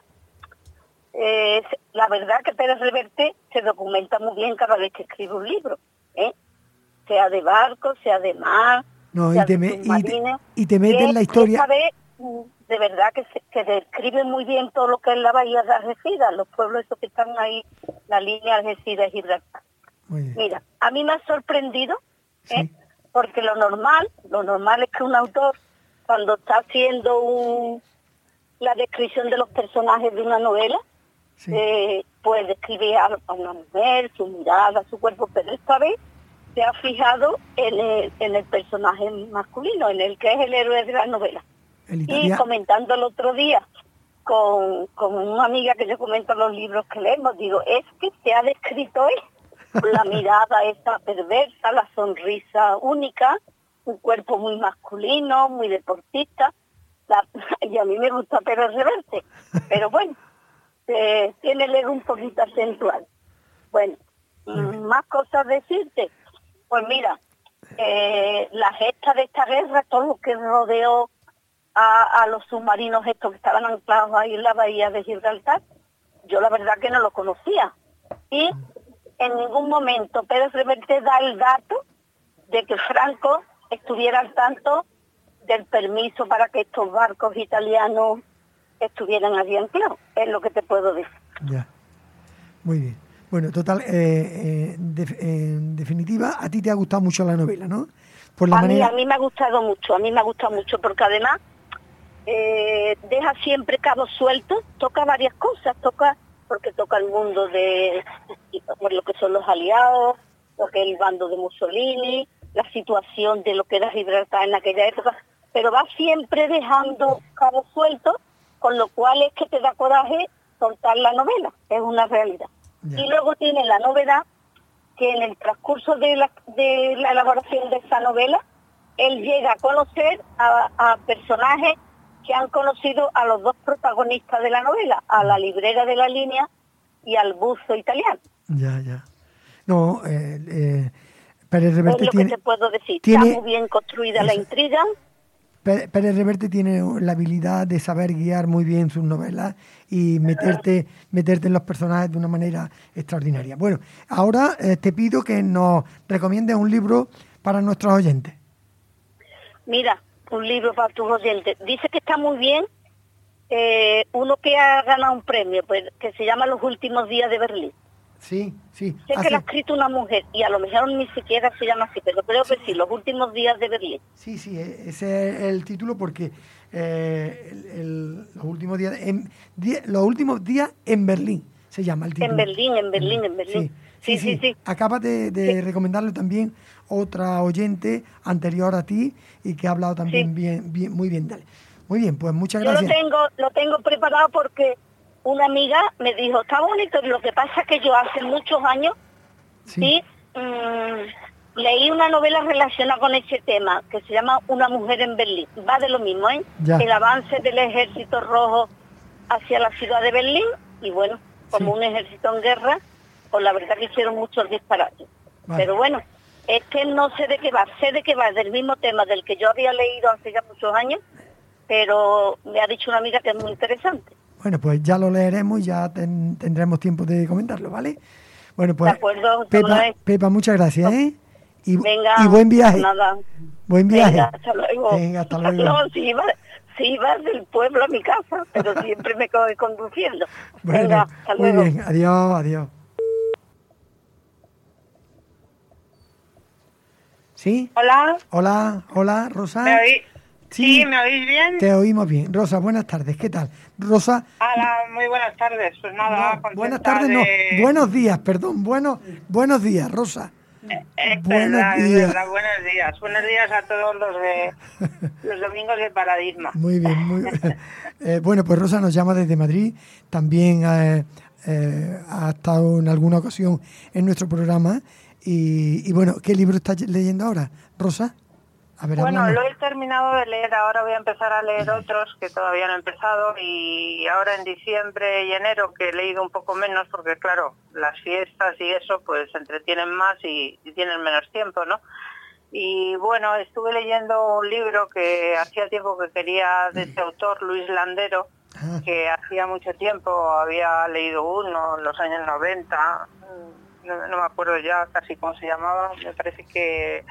la verdad que Pérez Reverte se documenta muy bien cada vez que escribe un libro, ¿eh? Sea de barco, sea de mar, sea de submarino. Y te mete en la historia. Esta vez, de verdad que describe muy bien todo lo que es la bahía de Algeciras, los pueblos esos que están ahí, la línea Algeciras y Gibraltar. Mira, a mí me ha sorprendido, porque lo normal es que un autor, cuando está haciendo la descripción de los personajes de una novela, pues describe a una mujer, su mirada, su cuerpo, pero esta vez se ha fijado en el personaje masculino, en el que es el héroe de la novela. Y comentando el otro día con una amiga que yo comento los libros que leemos, digo, es que se ha descrito la mirada esa perversa, la sonrisa única, un cuerpo muy masculino, muy deportista, y a mí me gusta Pérez Reverte, pero bueno, tiene el ego un poquito acentuado. Bueno, más cosas decirte. Pues mira, la gesta de esta guerra, todo lo que rodeó a los submarinos estos que estaban anclados ahí en la bahía de Gibraltar, yo la verdad que no lo conocía. Y en ningún momento Pérez Reverte da el dato de que Franco estuviera al tanto del permiso para que estos barcos italianos estuvieran allí anclados. Es lo que te puedo decir. Ya, muy bien. Bueno, total, en definitiva, a ti te ha gustado mucho la novela, ¿no? A mí me ha gustado mucho, porque además deja siempre cabos sueltos, toca varias cosas, porque toca el mundo de lo que son los aliados, lo que es el bando de Mussolini, la situación de lo que era Gibraltar en aquella época, pero va siempre dejando cabos sueltos, con lo cual es que te da coraje soltar la novela, es una realidad. Yeah. Y luego tiene la novedad que en el transcurso de la elaboración de esa novela, él llega a conocer a personajes que han conocido a los dos protagonistas de la novela, a la librera de la línea y al buzo italiano. Ya. No, Pérez Reverte es lo que te puedo decir. Está muy bien construida la intriga. Pérez Reverte tiene la habilidad de saber guiar muy bien sus novelas y meterte en los personajes de una manera extraordinaria. Bueno, ahora te pido que nos recomiendes un libro para nuestros oyentes. Mira, un libro para tus oyentes. Dice que está muy bien uno que ha ganado un premio, pues, que se llama Los últimos días de Berlín. Sí. Sé que lo ha escrito una mujer y a lo mejor ni siquiera se llama así, pero creo que sí, Los últimos días de Berlín. Sí, ese es el título porque los últimos días en Berlín se llama el título. En Berlín. Sí. Acabas de recomendarle también otra oyente anterior a ti y que ha hablado también muy bien de él. Muy bien, pues muchas gracias. Yo lo tengo preparado porque una amiga me dijo, está bonito, lo que pasa es que yo hace muchos años leí una novela relacionada con ese tema, que se llama Una mujer en Berlín. Va de lo mismo, Ya. El avance del ejército rojo hacia la ciudad de Berlín y bueno, como un ejército en guerra, pues la verdad que hicieron muchos disparates. Vale. Pero bueno, es que no sé de qué va, sé de qué va, del mismo tema del que yo había leído hace ya muchos años, pero me ha dicho una amiga que es muy interesante. Bueno, pues ya lo leeremos y ya tendremos tiempo de comentarlo, ¿vale? Bueno, pues De acuerdo, Pepa, muchas gracias, ¿eh? Venga, y buen viaje. Nada. Buen viaje. Venga, hasta luego. Venga, hasta luego. No, si iba del pueblo a mi casa, pero siempre me coge conduciendo. Bueno, Venga, hasta muy luego. bien, adiós. ¿Sí? Hola, Rosa. ¿Me oís? Sí, ¿me oís bien? Te oímos bien. Rosa, buenas tardes, ¿qué tal? Rosa. Hola, muy buenas tardes. Pues nada, No, buenas tardes, no. Buenos días, perdón. Buenos días, Rosa. Buenos días. Buenos días. Buenos días a todos los de los domingos de Paradigma. Muy bien, muy bien. Bueno, pues Rosa nos llama desde Madrid. También ha estado en alguna ocasión en nuestro programa. Y bueno, ¿qué libro estás leyendo ahora, Rosa? A ver, bueno, háblanos. lo he terminado de leer, ahora voy a empezar a leer otros que todavía no he empezado y ahora en diciembre y enero que he leído un poco menos porque claro, las fiestas y eso pues se entretienen más y tienen menos tiempo, ¿no? Y bueno, estuve leyendo un libro que hacía tiempo que quería de este autor, Luis Landero, que hacía mucho tiempo había leído uno en los años 90, no me acuerdo ya casi cómo se llamaba, me parece que...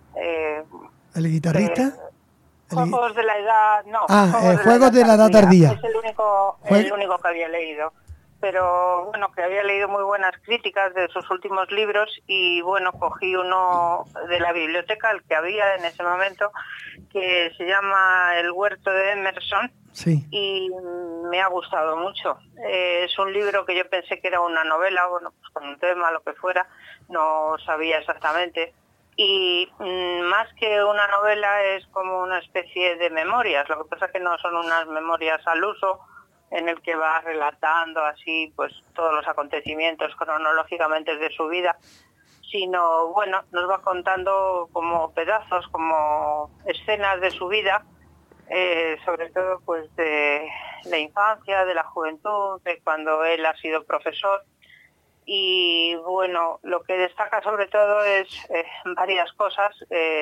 ¿El guitarrista? Juegos de la edad, no. Juegos de la edad tardía. Es el único que había leído. Pero bueno, que había leído muy buenas críticas de sus últimos libros y bueno, cogí uno de la biblioteca, el que había en ese momento, que se llama El huerto de Emerson. Sí. Y me ha gustado mucho. Es un libro que yo pensé que era una novela, bueno, pues con un tema, lo que fuera, no sabía exactamente. Y más que una novela es como una especie de memorias, lo que pasa es que no son unas memorias al uso en el que va relatando así pues todos los acontecimientos cronológicamente de su vida, sino bueno, nos va contando como pedazos, como escenas de su vida, sobre todo pues de la infancia, de la juventud, de cuando él ha sido profesor. Y bueno, lo que destaca sobre todo es varias cosas,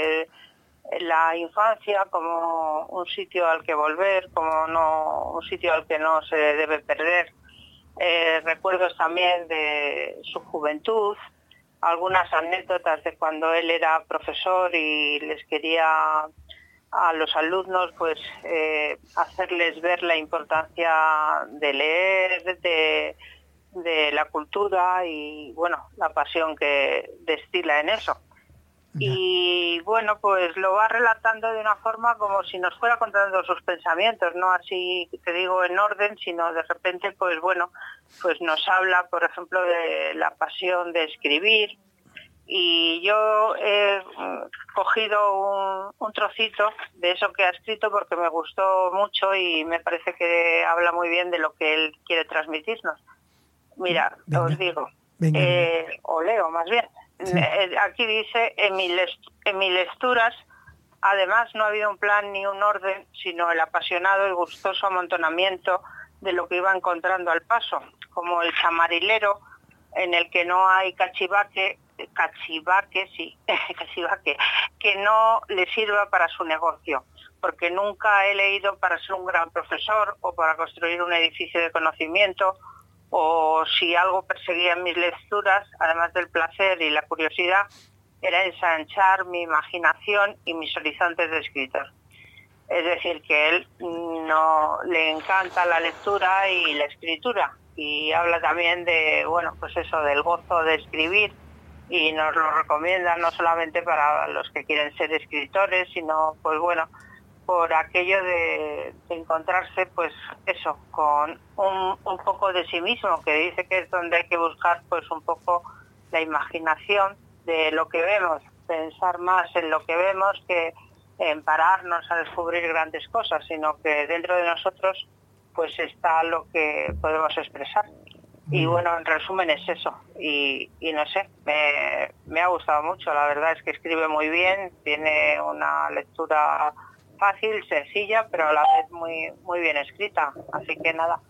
la infancia como un sitio al que volver, como no un sitio al que no se debe perder, recuerdos también de su juventud, algunas anécdotas de cuando él era profesor y les quería a los alumnos pues hacerles ver la importancia de leer, de la cultura y bueno, la pasión que destila en eso. Y bueno, pues lo va relatando de una forma como si nos fuera contando sus pensamientos, no así, te digo, en orden, sino de repente, pues bueno, pues nos habla, por ejemplo, de la pasión de escribir. Y yo he cogido un trocito de eso que ha escrito porque me gustó mucho y me parece que habla muy bien de lo que él quiere transmitirnos. Mira, os digo, o leo más bien. Sí. Aquí dice, en mis lecturas, además no ha habido un plan ni un orden, sino el apasionado y gustoso amontonamiento de lo que iba encontrando al paso, como el chamarilero en el que no hay cachivaque, que no le sirva para su negocio, porque nunca he leído para ser un gran profesor o para construir un edificio de conocimiento, o si algo perseguía en mis lecturas, además del placer y la curiosidad, era ensanchar mi imaginación y mis horizontes de escritor. Es decir, que él no le encanta la lectura y la escritura, y habla también de, bueno, pues eso, del gozo de escribir, y nos lo recomienda no solamente para los que quieren ser escritores, sino, pues bueno, por aquello de encontrarse, pues eso, con un poco de sí mismo, que dice que es donde hay que buscar pues un poco la imaginación de lo que vemos, pensar más en lo que vemos que en pararnos a descubrir grandes cosas, sino que dentro de nosotros pues está lo que podemos expresar. Y bueno, en resumen es eso. Y no sé, me ha gustado mucho, la verdad es que escribe muy bien, tiene una lectura fácil, sencilla, pero a la vez muy bien escrita. Así que nada,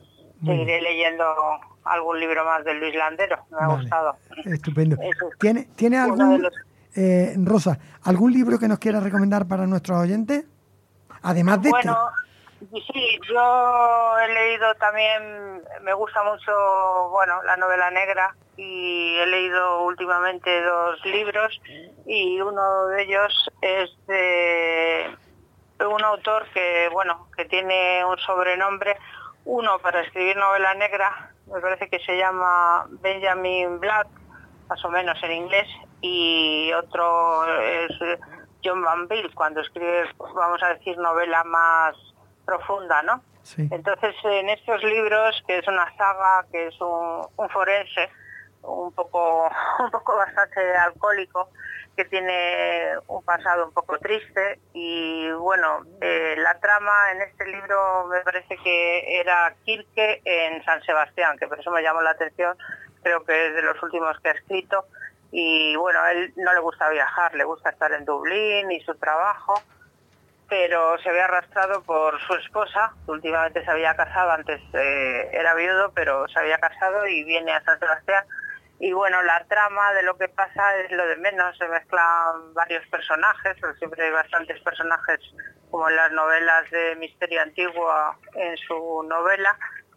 seguiré leyendo algún libro más de Luis Landero, me ha gustado. Estupendo. ¿Tiene uno algún, de los- Rosa, algún libro que nos quiera recomendar para nuestros oyentes? Además de Bueno, sí, yo he leído también, me gusta mucho, bueno, la novela negra, y he leído últimamente 2 libros, y uno de ellos es de un autor que, bueno, que tiene un sobrenombre, uno para escribir novela negra, me parece que se llama Benjamin Blatt, más o menos en inglés, y otro es John Banville, cuando escribe, vamos a decir, novela más profunda, ¿no? Sí. Entonces, en estos libros, que es una saga, que es un forense, un poco bastante alcohólico, que tiene un pasado un poco triste, y bueno, la trama en este libro me parece que era Kirke en San Sebastián, que por eso me llamó la atención, creo que es de los últimos que ha escrito, y bueno, a él no le gusta viajar, le gusta estar en Dublín y su trabajo, pero se ve arrastrado por su esposa, que últimamente se había casado, antes era viudo, pero se había casado y viene a San Sebastián. Y bueno, la trama de lo que pasa es lo de menos, se mezclan varios personajes, pero siempre hay bastantes personajes, como en las novelas de Misterio Antiguo en su novela,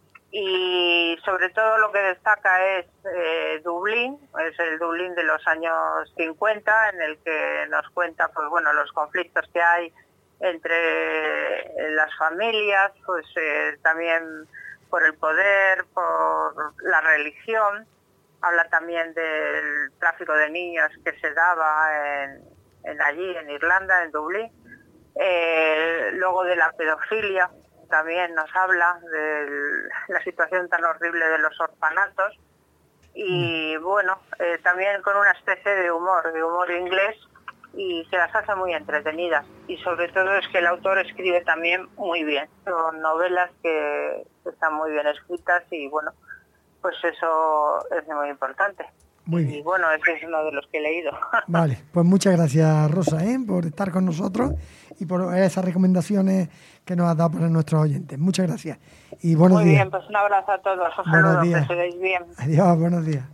y sobre todo lo que destaca es Dublín, es el Dublín de los años 50, en el que nos cuenta, pues bueno, los conflictos que hay entre las familias, pues también por el poder, por la religión. Habla también del tráfico de niños que se daba allí en Irlanda, en Dublín. Luego de la pedofilia también nos habla de la situación tan horrible de los orfanatos. Y bueno, también con una especie de humor inglés, y se las hace muy entretenidas. Y sobre todo es que el autor escribe también muy bien. Son novelas que están muy bien escritas, y bueno, pues eso es muy importante. Muy bien. Y bueno, ese es uno de los que he leído. Vale, pues muchas gracias, Rosa, por estar con nosotros y por esas recomendaciones que nos has dado para nuestros oyentes. Muchas gracias y buenos días. Muy bien, pues un abrazo a todos. Un saludo, que sigáis bien. Adiós, buenos días.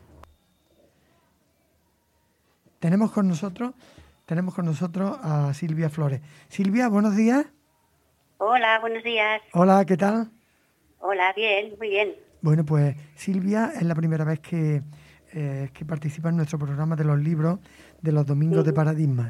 Tenemos con nosotros a Silvia Flores. Silvia, buenos días. Hola, buenos días. Hola, ¿qué tal? Hola, bien, muy bien. Bueno, pues Silvia es la primera vez que participa en nuestro programa de los libros de los domingos de Paradigma.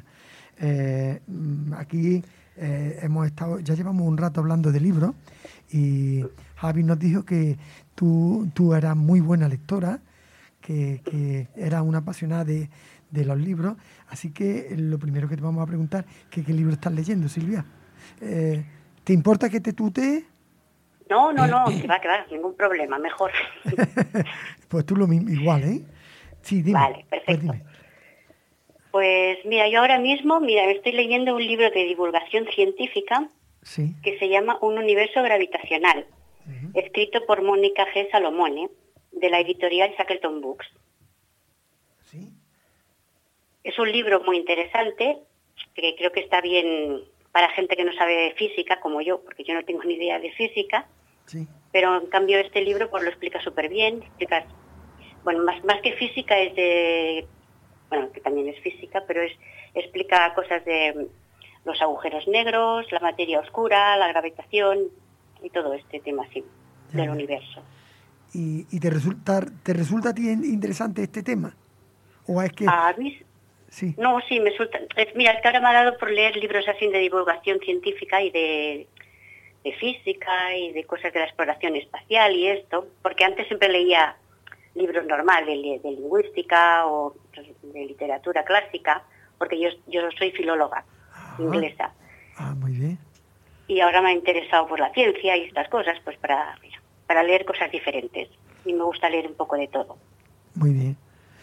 Aquí ya llevamos un rato hablando de libros, y Javi nos dijo que tú eras muy buena lectora, que eras una apasionada de los libros, así que lo primero que te vamos a preguntar es ¿qué libro estás leyendo, Silvia? ¿Te importa que te tutee? No, que va, ningún problema, mejor. Pues tú lo mismo, igual, ¿eh? Sí, dime. Vale, perfecto. Pues dime. Pues mira, yo ahora mismo, me estoy leyendo un libro de divulgación científica que se llama Un universo gravitacional, escrito por Mónica G. Salomone, de la editorial Shackleton Books. ¿Sí? Es un libro muy interesante, que creo que está bien para gente que no sabe de física, como yo, porque yo no tengo ni idea de física, pero en cambio este libro pues lo explica súper bien, bueno, más que física es de, bueno, que también es física, pero explica cosas de los agujeros negros, la materia oscura, la gravitación y todo este tema así, del universo. ¿Y te resulta a ti interesante este tema? ¿O es que...? A mí... Sí. No, sí, me resulta... Mira, es que ahora me ha dado por leer libros así de divulgación científica y de física y de cosas de la exploración espacial y esto, porque antes siempre leía libros normales de lingüística o de literatura clásica, porque yo soy filóloga inglesa. Muy bien. Y ahora me ha interesado por la ciencia y estas cosas, pues para leer cosas diferentes. Y me gusta leer un poco de todo. Muy bien.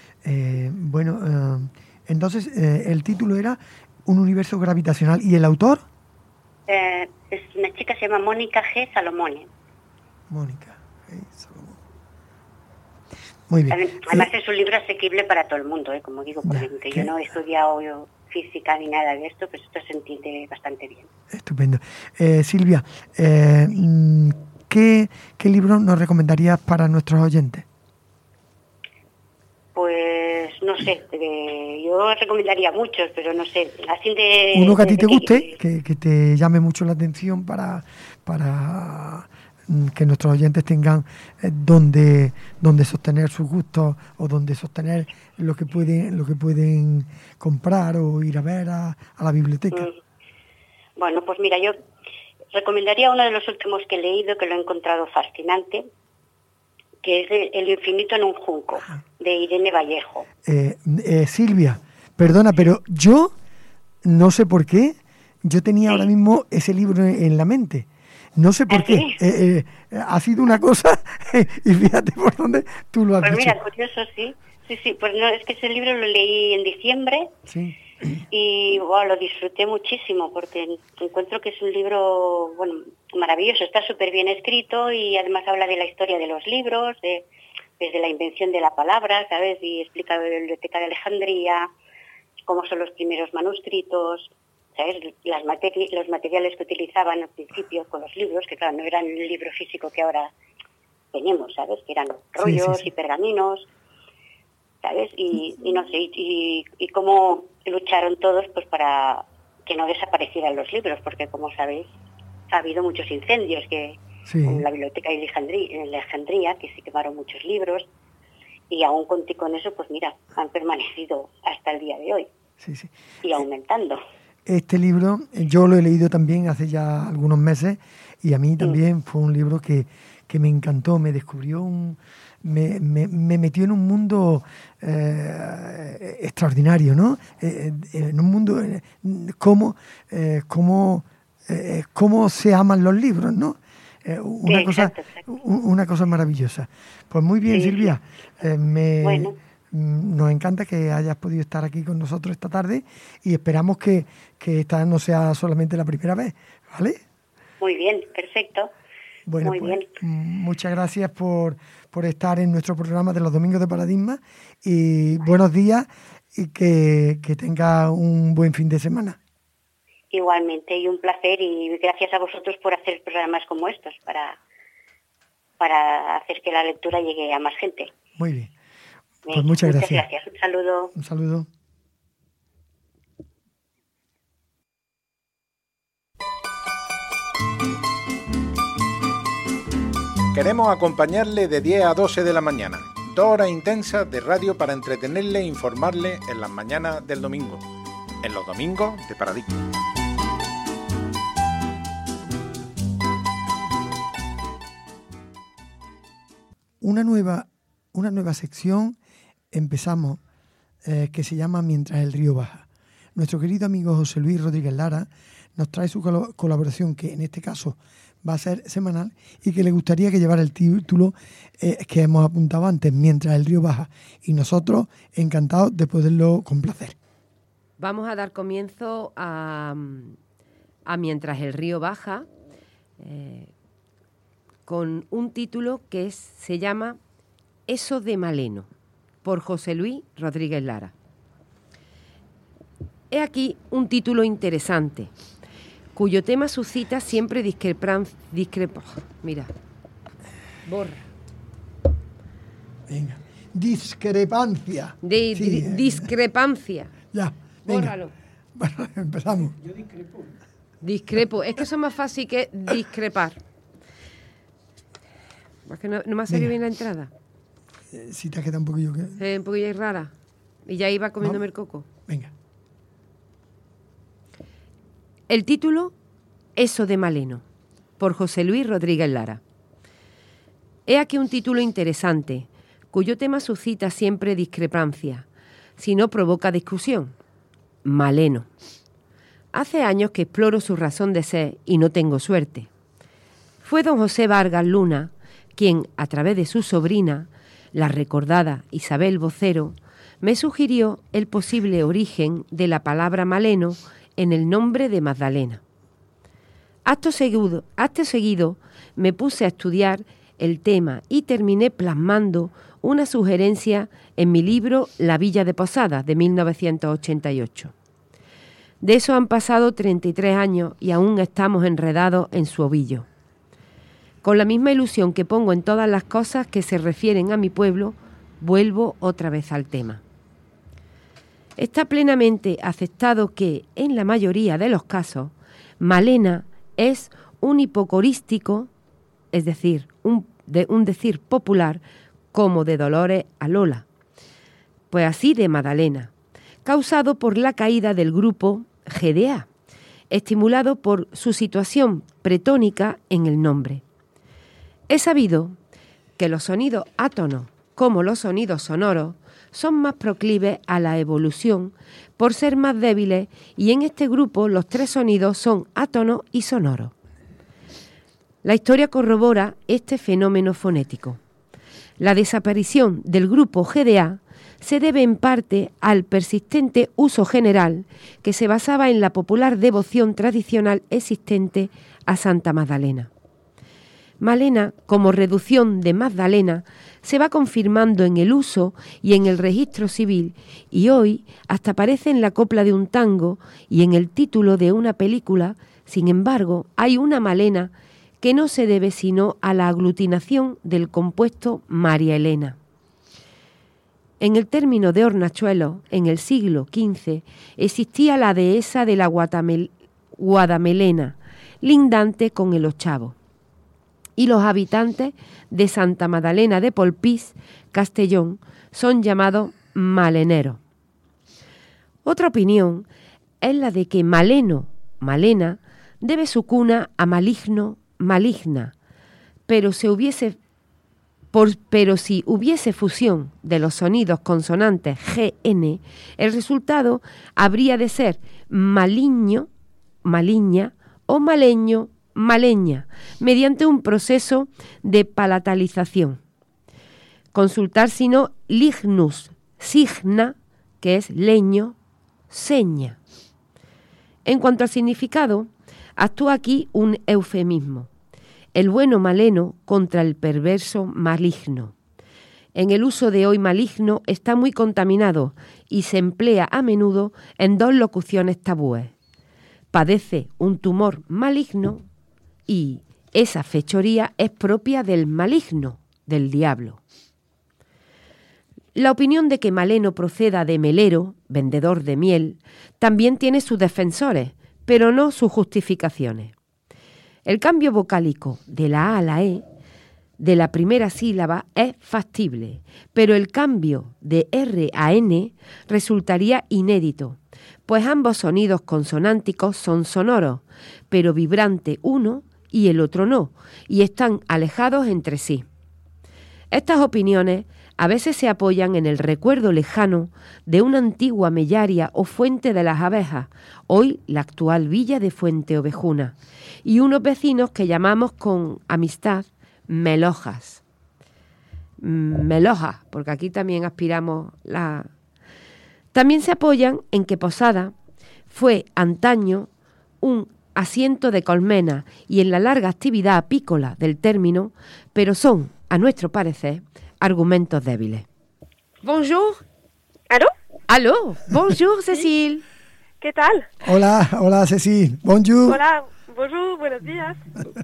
Entonces, el título era Un universo gravitacional. ¿Y el autor? Es una chica, se llama Mónica G. Salomone. Mónica G. Salomone. Muy bien. Además es un libro asequible para todo el mundo, como digo, porque yo no he estudiado física ni nada de esto, pues esto se entiende bastante bien. Estupendo. Silvia, ¿qué libro nos recomendarías para nuestros oyentes? Pues no sé, yo recomendaría muchos, pero no sé, así de... Uno que a ti te guste, que te llame mucho la atención para que nuestros oyentes tengan donde sostener sus gustos o donde sostener lo que pueden comprar o ir a ver a la biblioteca. Bueno, pues mira, yo recomendaría uno de los últimos que he leído, que lo he encontrado fascinante, que es El infinito en un junco, de Irene Vallejo. Silvia, perdona, pero yo no sé por qué, yo tenía ahora mismo ese libro en la mente. No sé por qué. Ha sido una cosa y fíjate por dónde tú lo has dicho. Pues mira, curioso, sí. Sí, pues no, es que ese libro lo leí en diciembre y lo disfruté muchísimo porque encuentro que es un libro, bueno, maravilloso. Está súper bien escrito y además habla de la historia de los libros, desde la invención de la palabra, ¿sabes? Y explica la biblioteca de Alejandría, cómo son los primeros manuscritos, ¿sabes? Los materiales que utilizaban al principio con los libros, que claro, no eran el libro físico que ahora tenemos, ¿sabes? Que eran rollos y pergaminos, ¿sabes? Y no sé, y cómo lucharon todos pues para que no desaparecieran los libros, porque como sabéis, ha habido muchos incendios en la biblioteca de Alejandría, que se quemaron muchos libros, y aún con eso, pues mira, han permanecido hasta el día de hoy, y aumentando. Este libro, yo lo he leído también hace ya algunos meses, y a mí también fue un libro que me encantó, me descubrió, me metió en un mundo extraordinario, ¿no? En un mundo, cómo se aman los libros, ¿no? Una cosa maravillosa. Pues muy bien, Silvia. Nos encanta que hayas podido estar aquí con nosotros esta tarde y esperamos que esta no sea solamente la primera vez, ¿vale? Muy bien, perfecto. Bueno, muy bien. Muchas gracias por estar en nuestro programa de los Domingos de Paradigma y buenos días y que tenga un buen fin de semana. Igualmente, y un placer, y gracias a vosotros por hacer programas como estos para hacer que la lectura llegue a más gente. Muy bien. Pues muchas gracias. Un saludo. Un saludo. Queremos acompañarle de 10 a 12 de la mañana. 2 horas intensas de radio para entretenerle e informarle en las mañanas del domingo. En los domingos de Paradigma. Una nueva sección empezamos que se llama Mientras el río baja. Nuestro querido amigo José Luis Rodríguez Lara nos trae su colaboración, que en este caso va a ser semanal, y que le gustaría que llevara el título que hemos apuntado antes, Mientras el río baja, y nosotros encantados de poderlo complacer. Vamos a dar comienzo a Mientras el río baja, con un título que se llama Eso de Maleno, por José Luis Rodríguez Lara. He aquí un título interesante, cuyo tema suscita siempre Borra. Venga. Discrepancia. Discrepancia. Ya. Bórralo. Bueno, empezamos. Yo discrepo. Es que eso es más fácil que discrepar. Es que no me ha salido bien la entrada. Si te ha quedado un poquillo... Un poquillo rara. Y ya iba comiéndome el coco. Venga. El título, Eso de Maleno, por José Luis Rodríguez Lara. He aquí un título interesante, cuyo tema suscita siempre discrepancia, si no provoca discusión. Maleno. Hace años que exploro su razón de ser y no tengo suerte. Fue don José Vargas Luna quien, a través de su sobrina, la recordada Isabel Vocero, me sugirió el posible origen de la palabra maleno en el nombre de Magdalena. Acto seguido me puse a estudiar el tema y terminé plasmando una sugerencia en mi libro La Villa de Posadas, de 1988. De eso han pasado 33 años y aún estamos enredados en su ovillo. Con la misma ilusión que pongo en todas las cosas que se refieren a mi pueblo, vuelvo otra vez al tema. Está plenamente aceptado que, en la mayoría de los casos, Malena es un hipocorístico, es decir, un decir popular, como de Dolores a Lola, pues así de Magdalena, causado por la caída del grupo GDA, estimulado por su situación pretónica en el nombre. Es sabido que los sonidos átonos, como los sonidos sonoros, son más proclives a la evolución por ser más débiles, y en este grupo los tres sonidos son átono y sonoro. La historia corrobora este fenómeno fonético. La desaparición del grupo GDA se debe en parte al persistente uso general que se basaba en la popular devoción tradicional existente a Santa Magdalena. Malena, como reducción de Magdalena, se va confirmando en el uso y en el registro civil, y hoy hasta aparece en la copla de un tango y en el título de una película. Sin embargo, hay una Malena que no se debe sino a la aglutinación del compuesto María Elena. En el término de Hornachuelos, en el siglo XV, existía la dehesa de la Guadamelena, lindante con el ochavo, y los habitantes de Santa Magdalena de Polpís, Castellón, son llamados maleneros. Otra opinión es la de que Maleno, Malena, debe su cuna a maligno, maligna, pero si hubiese fusión de los sonidos consonantes GN, el resultado habría de ser maligno, maligna o maleño, maleña, mediante un proceso de palatalización. Consultar sino lignus, signa, que es leño, seña. En cuanto al significado, actúa aquí un eufemismo: el bueno maleno contra el perverso maligno. En el uso de hoy maligno está muy contaminado y se emplea a menudo en dos locuciones tabúes. Padece un tumor maligno y esa fechoría es propia del maligno, del diablo. La opinión de que Maleno proceda de melero, vendedor de miel, también tiene sus defensores, pero no sus justificaciones. El cambio vocálico de la A a la E de la primera sílaba es factible, pero el cambio de R a N resultaría inédito, pues ambos sonidos consonánticos son sonoros, pero vibrante uno y el otro no, y están alejados entre sí. Estas opiniones a veces se apoyan en el recuerdo lejano de una antigua mellaria o fuente de las abejas, hoy la actual villa de Fuente Ovejuna, y unos vecinos que llamamos con amistad melojas. Melojas, porque aquí también aspiramos la... También se apoyan en que Posada fue antaño un asiento de colmena y en la larga actividad apícola del término, pero son, a nuestro parecer, argumentos débiles. Bonjour. ¿Aló? Aló. Bonjour, Cécile. ¿Qué tal? Hola, hola, Cécile. Bonjour. Hola, bonjour, buenos días.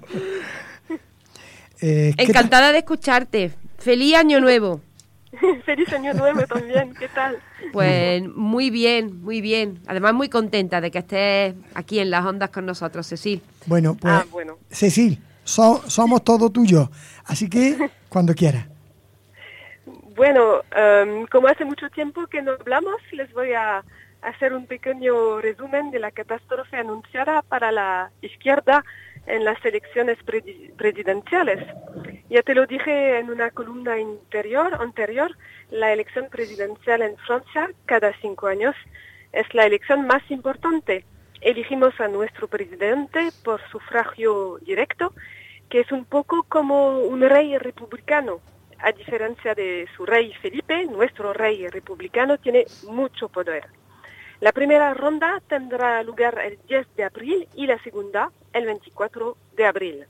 Encantada de escucharte. Feliz Año Nuevo. Feliz Año Nuevo también. ¿Qué tal? Pues muy bien, muy bien. Además muy contenta de que estés aquí en las ondas con nosotros, Cécile. Bueno, pues, Cécile, somos todos tuyos, así que cuando quieras. Bueno, como hace mucho tiempo que no hablamos, les voy a hacer un pequeño resumen de la catástrofe anunciada para la izquierda en las elecciones presidenciales. Ya te lo dije en una columna anterior, la elección presidencial en Francia, cada 5 años, es la elección más importante. Elegimos a nuestro presidente por sufragio directo, que es un poco como un rey republicano. A diferencia de su rey Felipe, nuestro rey republicano tiene mucho poder. La primera ronda tendrá lugar el 10 de abril y la segunda el 24 de abril.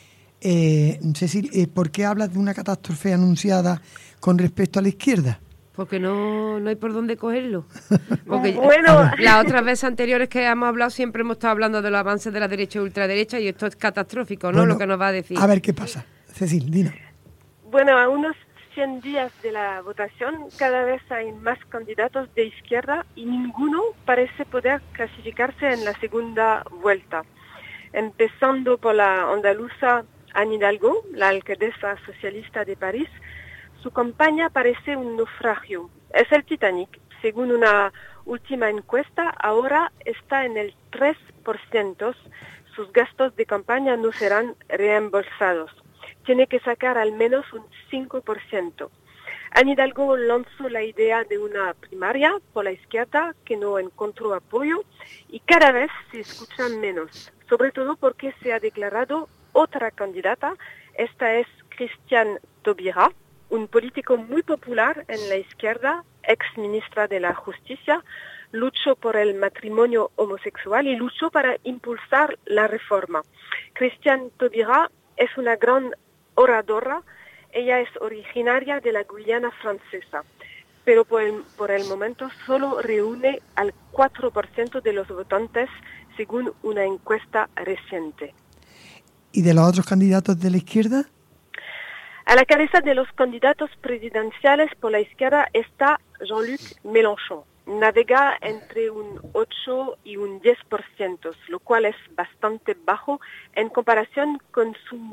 Cécile, ¿por qué hablas de una catástrofe anunciada con respecto a la izquierda? Porque no hay por dónde cogerlo. Porque Bueno. las otras veces anteriores que hemos hablado siempre hemos estado hablando de los avances de la derecha y ultraderecha y esto es catastrófico, ¿no? Bueno, Lo que nos va a decir. A ver qué pasa. Cecil, dinos. Bueno, a unos 100 días de la votación, cada vez hay más candidatos de izquierda y ninguno parece poder clasificarse en la segunda vuelta. Empezando por la andaluza Anne Hidalgo, la alcaldesa socialista de París. Su campaña parece un naufragio. Es el Titanic. Según una última encuesta, ahora está en el 3%. Sus gastos de campaña no serán reembolsados. Tiene que sacar al menos un 5%. Anne Hidalgo lanzó la idea de una primaria por la izquierda que no encontró apoyo y cada vez se escuchan menos, sobre todo porque se ha declarado otra candidata. Esta es Christiane Taubira, un político muy popular en la izquierda, ex ministra de la Justicia, luchó por el matrimonio homosexual y luchó para impulsar la reforma. Christiane Taubira es una gran oradora. Ella es originaria de la Guyana francesa, pero por el momento solo reúne al 4% de los votantes, según una encuesta reciente. ¿Y de los otros candidatos de la izquierda? A la cabeza de los candidatos presidenciales por la izquierda está Jean-Luc Mélenchon. Navega entre un 8 y un 10%, lo cual es bastante bajo en comparación con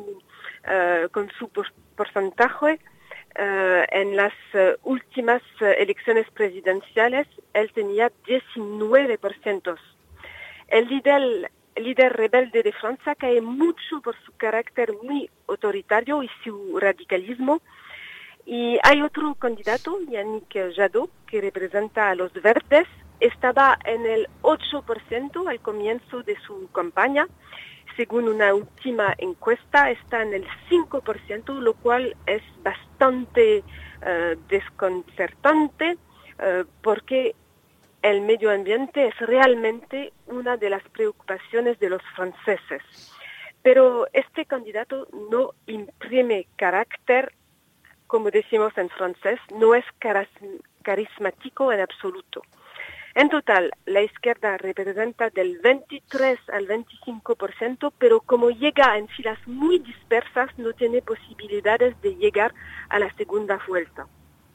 su porcentaje en las últimas elecciones presidenciales. Él tenía 19%. El líder rebelde de Francia cae mucho por su carácter muy autoritario y su radicalismo. Y hay otro candidato, Yannick Jadot, que representa a los verdes. Estaba en el 8% al comienzo de su campaña. Según una última encuesta, está en el 5%, lo cual es bastante desconcertante porque el medio ambiente es realmente una de las preocupaciones de los franceses. Pero este candidato no imprime carácter, como decimos en francés, no es carismático en absoluto. En total, la izquierda representa del 23 al 25%, pero como llega en filas muy dispersas, no tiene posibilidades de llegar a la segunda vuelta.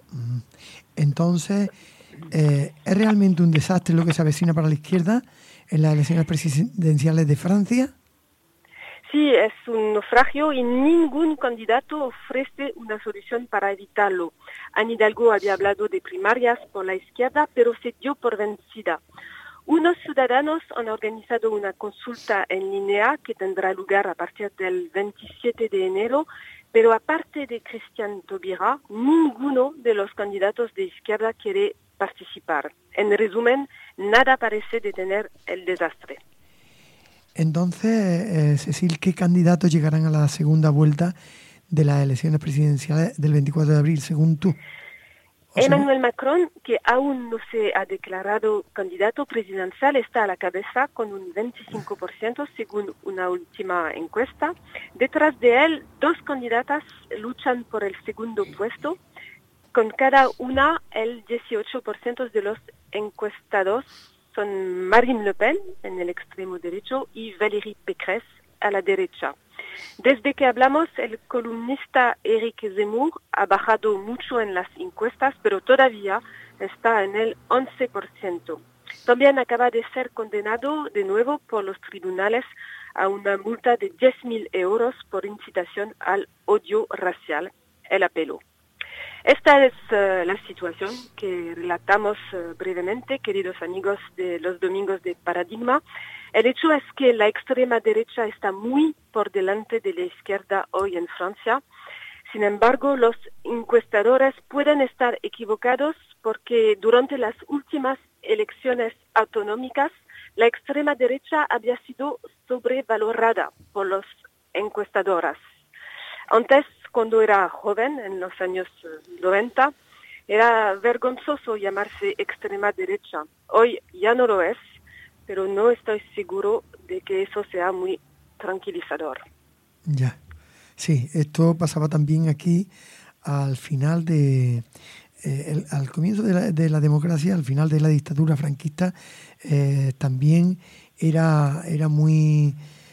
Entonces, ¿es realmente un desastre lo que se avecina para la izquierda en las elecciones presidenciales de Francia? Sí, es un naufragio y ningún candidato ofrece una solución para evitarlo. Anne Hidalgo había hablado de primarias por la izquierda, pero se dio por vencida. Unos ciudadanos han organizado una consulta en línea que tendrá lugar a partir del 27 de enero, pero aparte de Christiane Taubira, ninguno de los candidatos de izquierda quiere participar. En resumen, nada parece detener el desastre. Entonces, Cecil, ¿qué candidatos llegarán a la segunda vuelta de las elecciones presidenciales del 24 de abril, según tú? Emmanuel Macron, que aún no se ha declarado candidato presidencial, está a la cabeza con un 25%, según una última encuesta. Detrás de él, dos candidatas luchan por el segundo puesto. Con cada una, el 18% de los encuestados son Marine Le Pen, en el extremo derecho, y Valérie Pécresse, a la derecha. Desde que hablamos, el columnista Éric Zemmour ha bajado mucho en las encuestas, pero todavía está en el 11%. También acaba de ser condenado de nuevo por los tribunales a una multa de 10.000 euros por incitación al odio racial. Él apeló. Esta es la situación que relatamos brevemente, queridos amigos de los domingos de Paradigma. El hecho es que la extrema derecha está muy por delante de la izquierda hoy en Francia. Sin embargo, los encuestadores pueden estar equivocados porque durante las últimas elecciones autonómicas, la extrema derecha había sido sobrevalorada por los encuestadores. Antes, cuando era joven, en los años 90, era vergonzoso llamarse extrema derecha. Hoy ya no lo es, pero no estoy seguro de que eso sea muy tranquilizador. Ya, sí, esto pasaba también aquí al final de al comienzo de la democracia, al final de la dictadura franquista, también era muy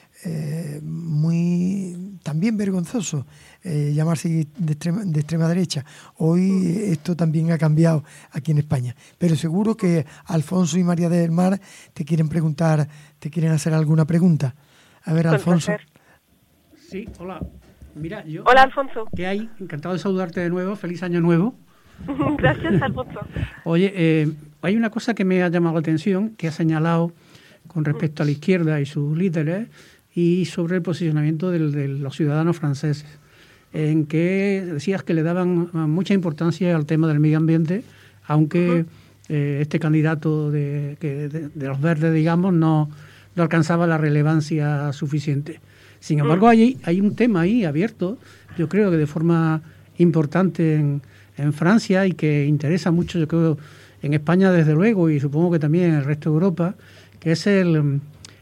también vergonzoso llamarse de extrema derecha. Hoy esto también ha cambiado aquí en España. Pero seguro que Alfonso y María del Mar te quieren hacer alguna pregunta. A ver, Alfonso. Sí, hola. Mira, Hola, Alfonso. ¿Qué hay? Encantado de saludarte de nuevo. Feliz año nuevo. Gracias, Alfonso. Oye, hay una cosa que me ha llamado la atención, que has señalado con respecto a la izquierda y sus líderes, y sobre el posicionamiento de los ciudadanos franceses, en que decías que le daban mucha importancia al tema del medio ambiente, aunque este candidato de los verdes, digamos, no alcanzaba la relevancia suficiente. Sin embargo, hay un tema ahí abierto, yo creo que de forma importante en Francia, y que interesa mucho, yo creo, en España desde luego, y supongo que también en el resto de Europa, que es el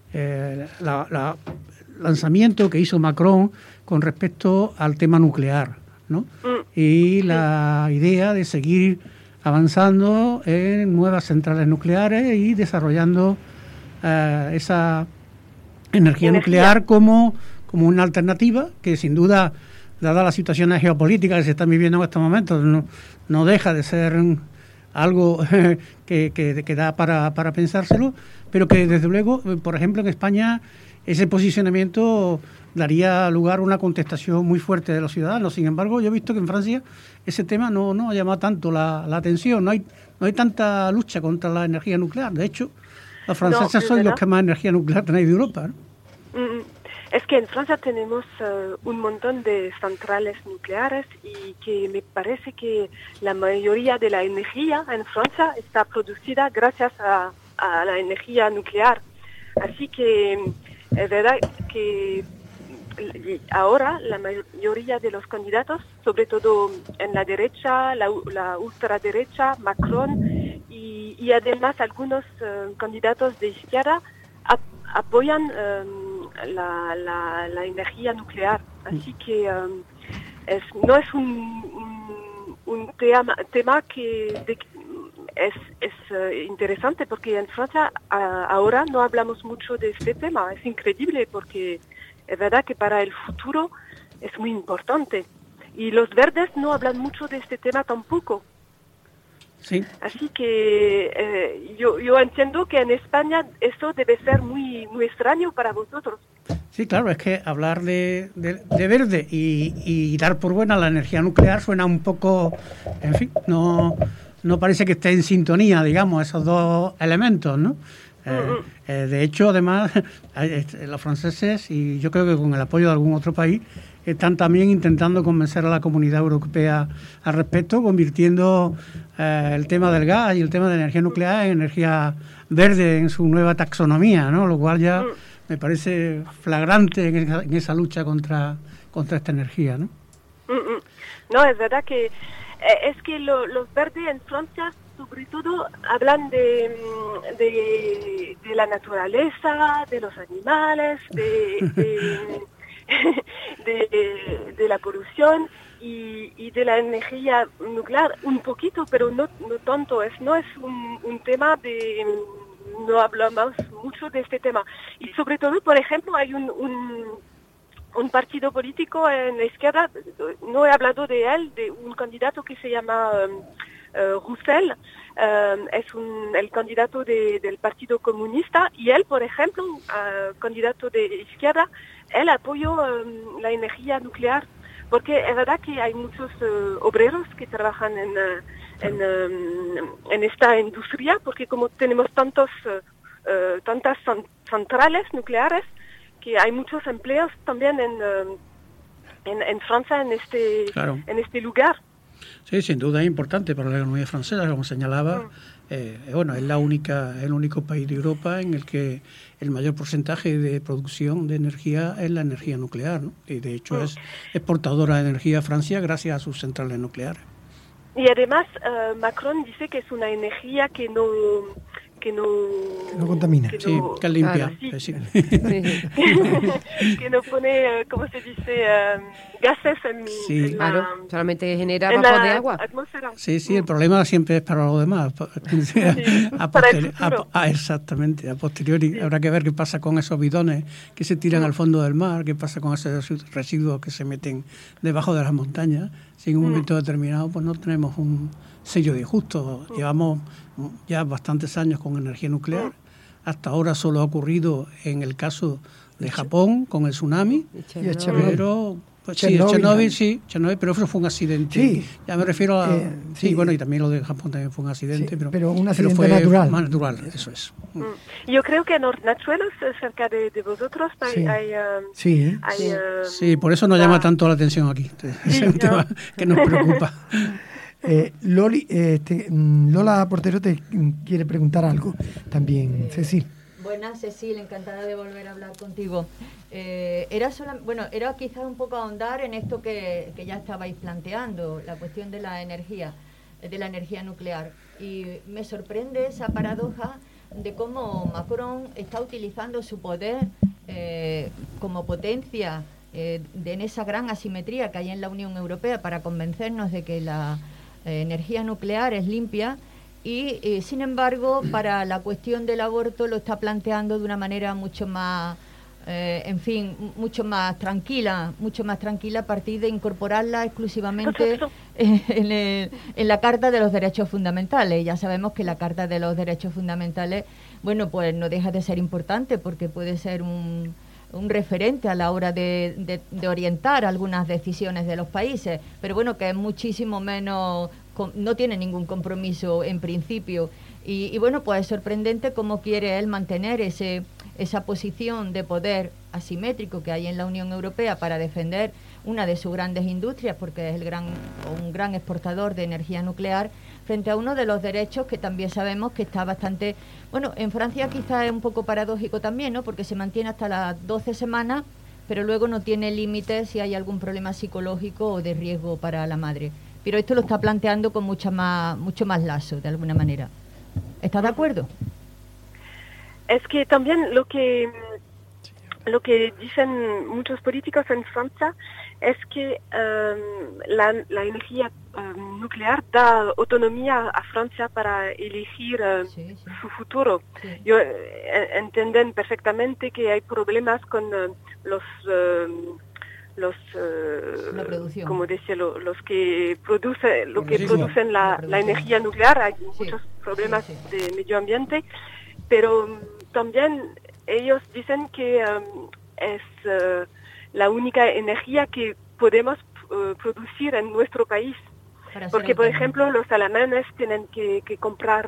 lanzamiento que hizo Macron con respecto al tema nuclear, ¿no? Y la idea de seguir avanzando en nuevas centrales nucleares y desarrollando esa energía nuclear como una alternativa que, sin duda, dada las situaciones geopolíticas que se están viviendo en estos momentos, no deja de ser algo que da para pensárselo, pero que desde luego, por ejemplo, en España ese posicionamiento daría lugar a una contestación muy fuerte de los ciudadanos. Sin embargo, yo he visto que en Francia ese tema no ha llamado tanto la atención, no hay tanta lucha contra la energía nuclear. De hecho, los franceses son los que más energía nuclear tenéis de Europa, ¿no? Es que en Francia tenemos un montón de centrales nucleares, y que me parece que la mayoría de la energía en Francia está producida gracias a la energía nuclear. Así que es verdad que ahora la mayoría de los candidatos, sobre todo en la derecha, la ultraderecha, Macron, y además algunos candidatos de izquierda apoyan la energía nuclear. Así que no es un tema que es interesante, porque en Francia ahora no hablamos mucho de este tema. Es increíble, porque es verdad que para el futuro es muy importante. Y los verdes no hablan mucho de este tema tampoco. Sí. Así que yo entiendo que en España eso debe ser muy, muy extraño para vosotros. Sí, claro, es que hablar de verde y dar por buena la energía nuclear suena un poco, en fin, no parece que esté en sintonía, digamos, esos dos elementos, ¿no? De hecho, además, los franceses, y yo creo que con el apoyo de algún otro país, están también intentando convencer a la Comunidad Europea al respecto, convirtiendo el tema del gas y el tema de la energía nuclear en energía verde en su nueva taxonomía, ¿no? Lo cual ya me parece flagrante en esa lucha contra esta energía, ¿no? No, es verdad que es que los verdes en Francia sobre todo hablan de la naturaleza, de los animales, de la polución y de la energía nuclear un poquito, pero no tanto. No es un tema no hablamos mucho de este tema. Y sobre todo, por ejemplo, hay un partido político en la izquierda, no he hablado de él, de un candidato que se llama Roussel, es el candidato del Partido Comunista, y él, por ejemplo, candidato de izquierda, él apoyó la energía nuclear, porque es verdad que hay muchos obreros que trabajan en esta industria, porque como tenemos tantas centrales nucleares, que hay muchos empleos también en Francia, en este lugar. Sí, sin duda es importante para la economía francesa, como señalaba. Es el único país de Europa en el que el mayor porcentaje de producción de energía es la energía nuclear, ¿no? Y de hecho es exportadora de energía a Francia gracias a sus centrales nucleares. Y además Macron dice que es una energía que no contamina. Sí, que es limpia. Claro, sí. Sí. Que no pone, ¿cómo se dice? Gases en claro, solamente genera en vapor la de agua. atmósfera. Sí, el problema siempre es para los demás. Exactamente, a posteriori habrá que ver qué pasa con esos bidones que se tiran al fondo del mar, qué pasa con esos residuos que se meten debajo de las montañas. Si en un momento determinado pues no tenemos un sello de injusto. Llevamos ya bastantes años con energía nuclear. Hasta ahora solo ha ocurrido en el caso de Japón con el tsunami, pero pues, Chernobyl, pero eso fue un accidente. Sí. Ya me refiero a bueno, y también lo de Japón también fue un accidente, pero un accidente fue natural. Más natural, eso es. Yo creo que en Hornachuelos, cerca de vosotros, sí, por eso nos llama tanto la atención aquí. Es un tema que nos preocupa. Lola Portero te quiere preguntar algo también, Cecil. Buenas, Cecil, encantada de volver a hablar contigo. Era quizás un poco ahondar en esto que ya estabais planteando, la cuestión de la energía nuclear. Y me sorprende esa paradoja de cómo Macron está utilizando su poder como potencia en esa gran asimetría que hay en la Unión Europea para convencernos de que la energía nuclear es limpia y sin embargo para la cuestión del aborto lo está planteando de una manera mucho más mucho más tranquila a partir de incorporarla exclusivamente en la Carta de los Derechos Fundamentales. Ya sabemos que la Carta de los Derechos Fundamentales, bueno, pues no deja de ser importante porque puede ser un referente a la hora de orientar algunas decisiones de los países, pero bueno, que es muchísimo menos, no tiene ningún compromiso en principio. Y bueno, pues es sorprendente cómo quiere él mantener esa posición de poder asimétrico que hay en la Unión Europea para defender una de sus grandes industrias, porque es un gran exportador de energía nuclear, frente a uno de los derechos que también sabemos que está bastante... Bueno, en Francia quizá es un poco paradójico también, ¿no? Porque se mantiene hasta las 12 semanas, pero luego no tiene límites si hay algún problema psicológico o de riesgo para la madre. Pero esto lo está planteando con mucho más lazo, de alguna manera. ¿Estás de acuerdo? Es que también lo que dicen muchos políticos en Francia es que la energía nuclear da autonomía a Francia para elegir su futuro. Sí. Entienden perfectamente que hay problemas con como decía, los que producen la energía nuclear. Hay muchos problemas de medio ambiente, pero también ellos dicen que es la única energía que podemos producir en nuestro país. Porque, por ejemplo, los alemanes tienen que comprar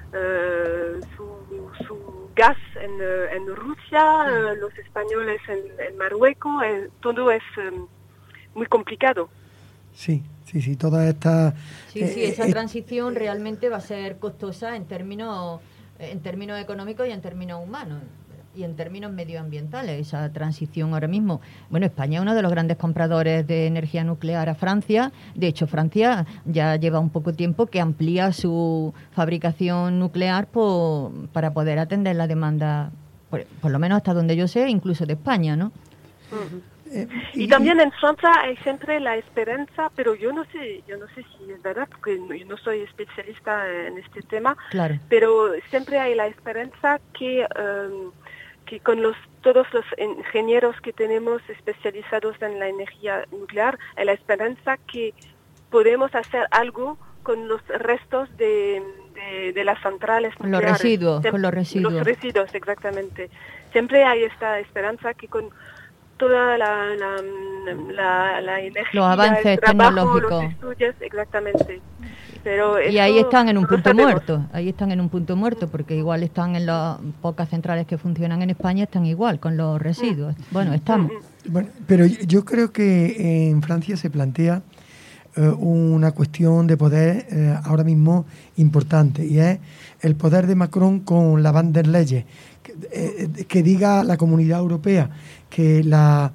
su gas en Rusia, los españoles en Marruecos, todo es muy complicado. Sí, toda esta... esa transición realmente va a ser costosa en términos económicos y en términos humanos y en términos medioambientales, esa transición ahora mismo. Bueno, España es uno de los grandes compradores de energía nuclear a Francia. De hecho, Francia ya lleva un poco tiempo que amplía su fabricación nuclear para poder atender la demanda, por lo menos hasta donde yo sé, incluso de España, ¿no? Y también en Francia hay siempre la esperanza, pero yo no sé si es verdad, porque yo no soy especialista en este tema, claro. Pero siempre hay la esperanza que con todos los ingenieros que tenemos especializados en la energía nuclear, hay la esperanza que podemos hacer algo con los restos de las centrales nucleares. Con los residuos. Los residuos, exactamente. Siempre hay esta esperanza que con toda la energía, los avances el trabajo, tecnológicos, los estudios, exactamente. Pero y ahí están en un punto muerto, porque igual están en las pocas centrales que funcionan en España, están igual con los residuos. Bueno, estamos. Bueno, pero yo creo que en Francia se plantea una cuestión de poder ahora mismo importante, y es el poder de Macron con la van der Leyen, que diga la Comunidad Europea que la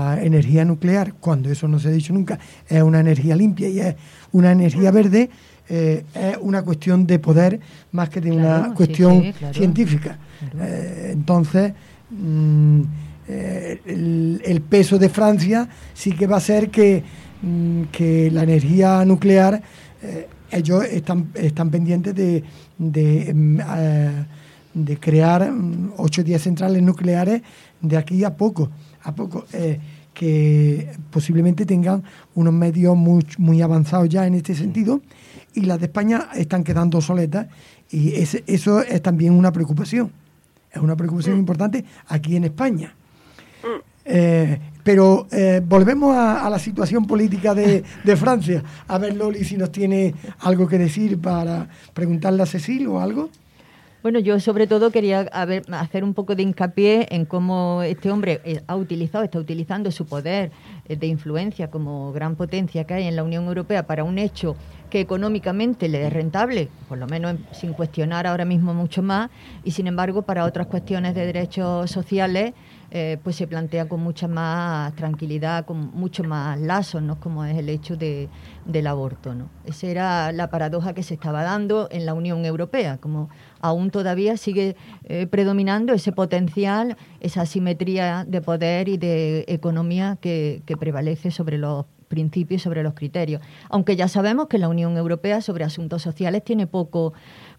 energía nuclear, cuando eso no se ha dicho nunca, es una energía limpia y es una energía verde, es una cuestión de poder más que de una cuestión científica. Entonces, el peso de Francia sí que va a ser que la energía nuclear, ellos están pendientes de crear 8 o 10 centrales nucleares de aquí a poco, que posiblemente tengan unos medios muy avanzados ya en este sentido, y las de España están quedando obsoletas, y eso es también una preocupación. Es una preocupación importante aquí en España. Pero volvemos a la situación política de Francia. A ver, Loli, si nos tiene algo que decir para preguntarle a Cecil o algo. Bueno, yo sobre todo quería hacer un poco de hincapié en cómo este hombre está utilizando su poder de influencia como gran potencia que hay en la Unión Europea para un hecho que económicamente le es rentable, por lo menos sin cuestionar ahora mismo mucho más, y sin embargo para otras cuestiones de derechos sociales pues se plantea con mucha más tranquilidad, con mucho más lazos, ¿no? Como es el hecho del aborto, ¿no? Esa era la paradoja que se estaba dando en la Unión Europea, como aún todavía sigue predominando ese potencial, esa asimetría de poder y de economía que prevalece sobre los principios, sobre los criterios. Aunque ya sabemos que la Unión Europea sobre asuntos sociales tiene poco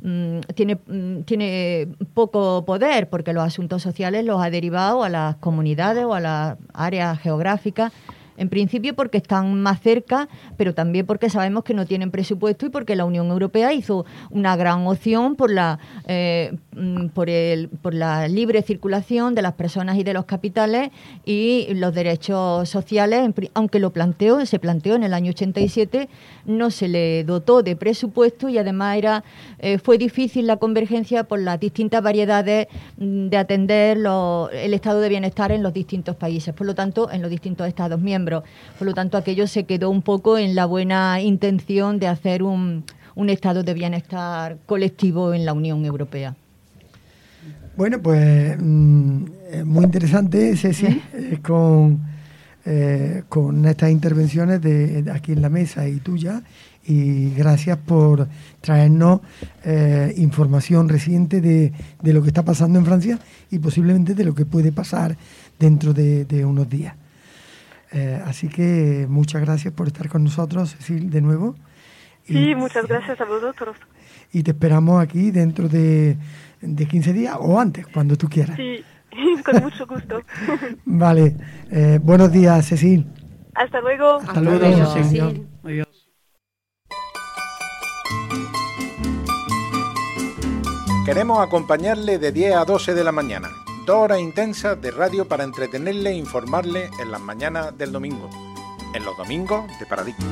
poder, porque los asuntos sociales los ha derivado a las comunidades o a las áreas geográficas, en principio porque están más cerca, pero también porque sabemos que no tienen presupuesto y porque la Unión Europea hizo una gran opción por la libre circulación de las personas y de los capitales y los derechos sociales, aunque se planteó en el año 87, no se le dotó de presupuesto y además fue difícil la convergencia por las distintas variedades de atender el estado de bienestar en los distintos países, por lo tanto, en los distintos estados miembros. Por lo tanto, aquello se quedó un poco en la buena intención de hacer un estado de bienestar colectivo en la Unión Europea. Bueno, pues muy interesante, Ceci, con estas intervenciones de aquí en la mesa y tuya, y gracias por traernos información reciente de lo que está pasando en Francia y posiblemente de lo que puede pasar dentro de unos días. Así que muchas gracias por estar con nosotros, Cecil, de nuevo. Sí, muchas gracias a vosotros. Y te esperamos aquí dentro de 15 días o antes, cuando tú quieras. Sí, con mucho gusto. Vale. Buenos días, Cecil. Hasta luego. Hasta luego, Cecil. Adiós. Queremos acompañarle de 10 a 12 de la mañana. 2 horas intensas de radio para entretenerle e informarle en las mañanas del domingo. En los domingos de Paradigma.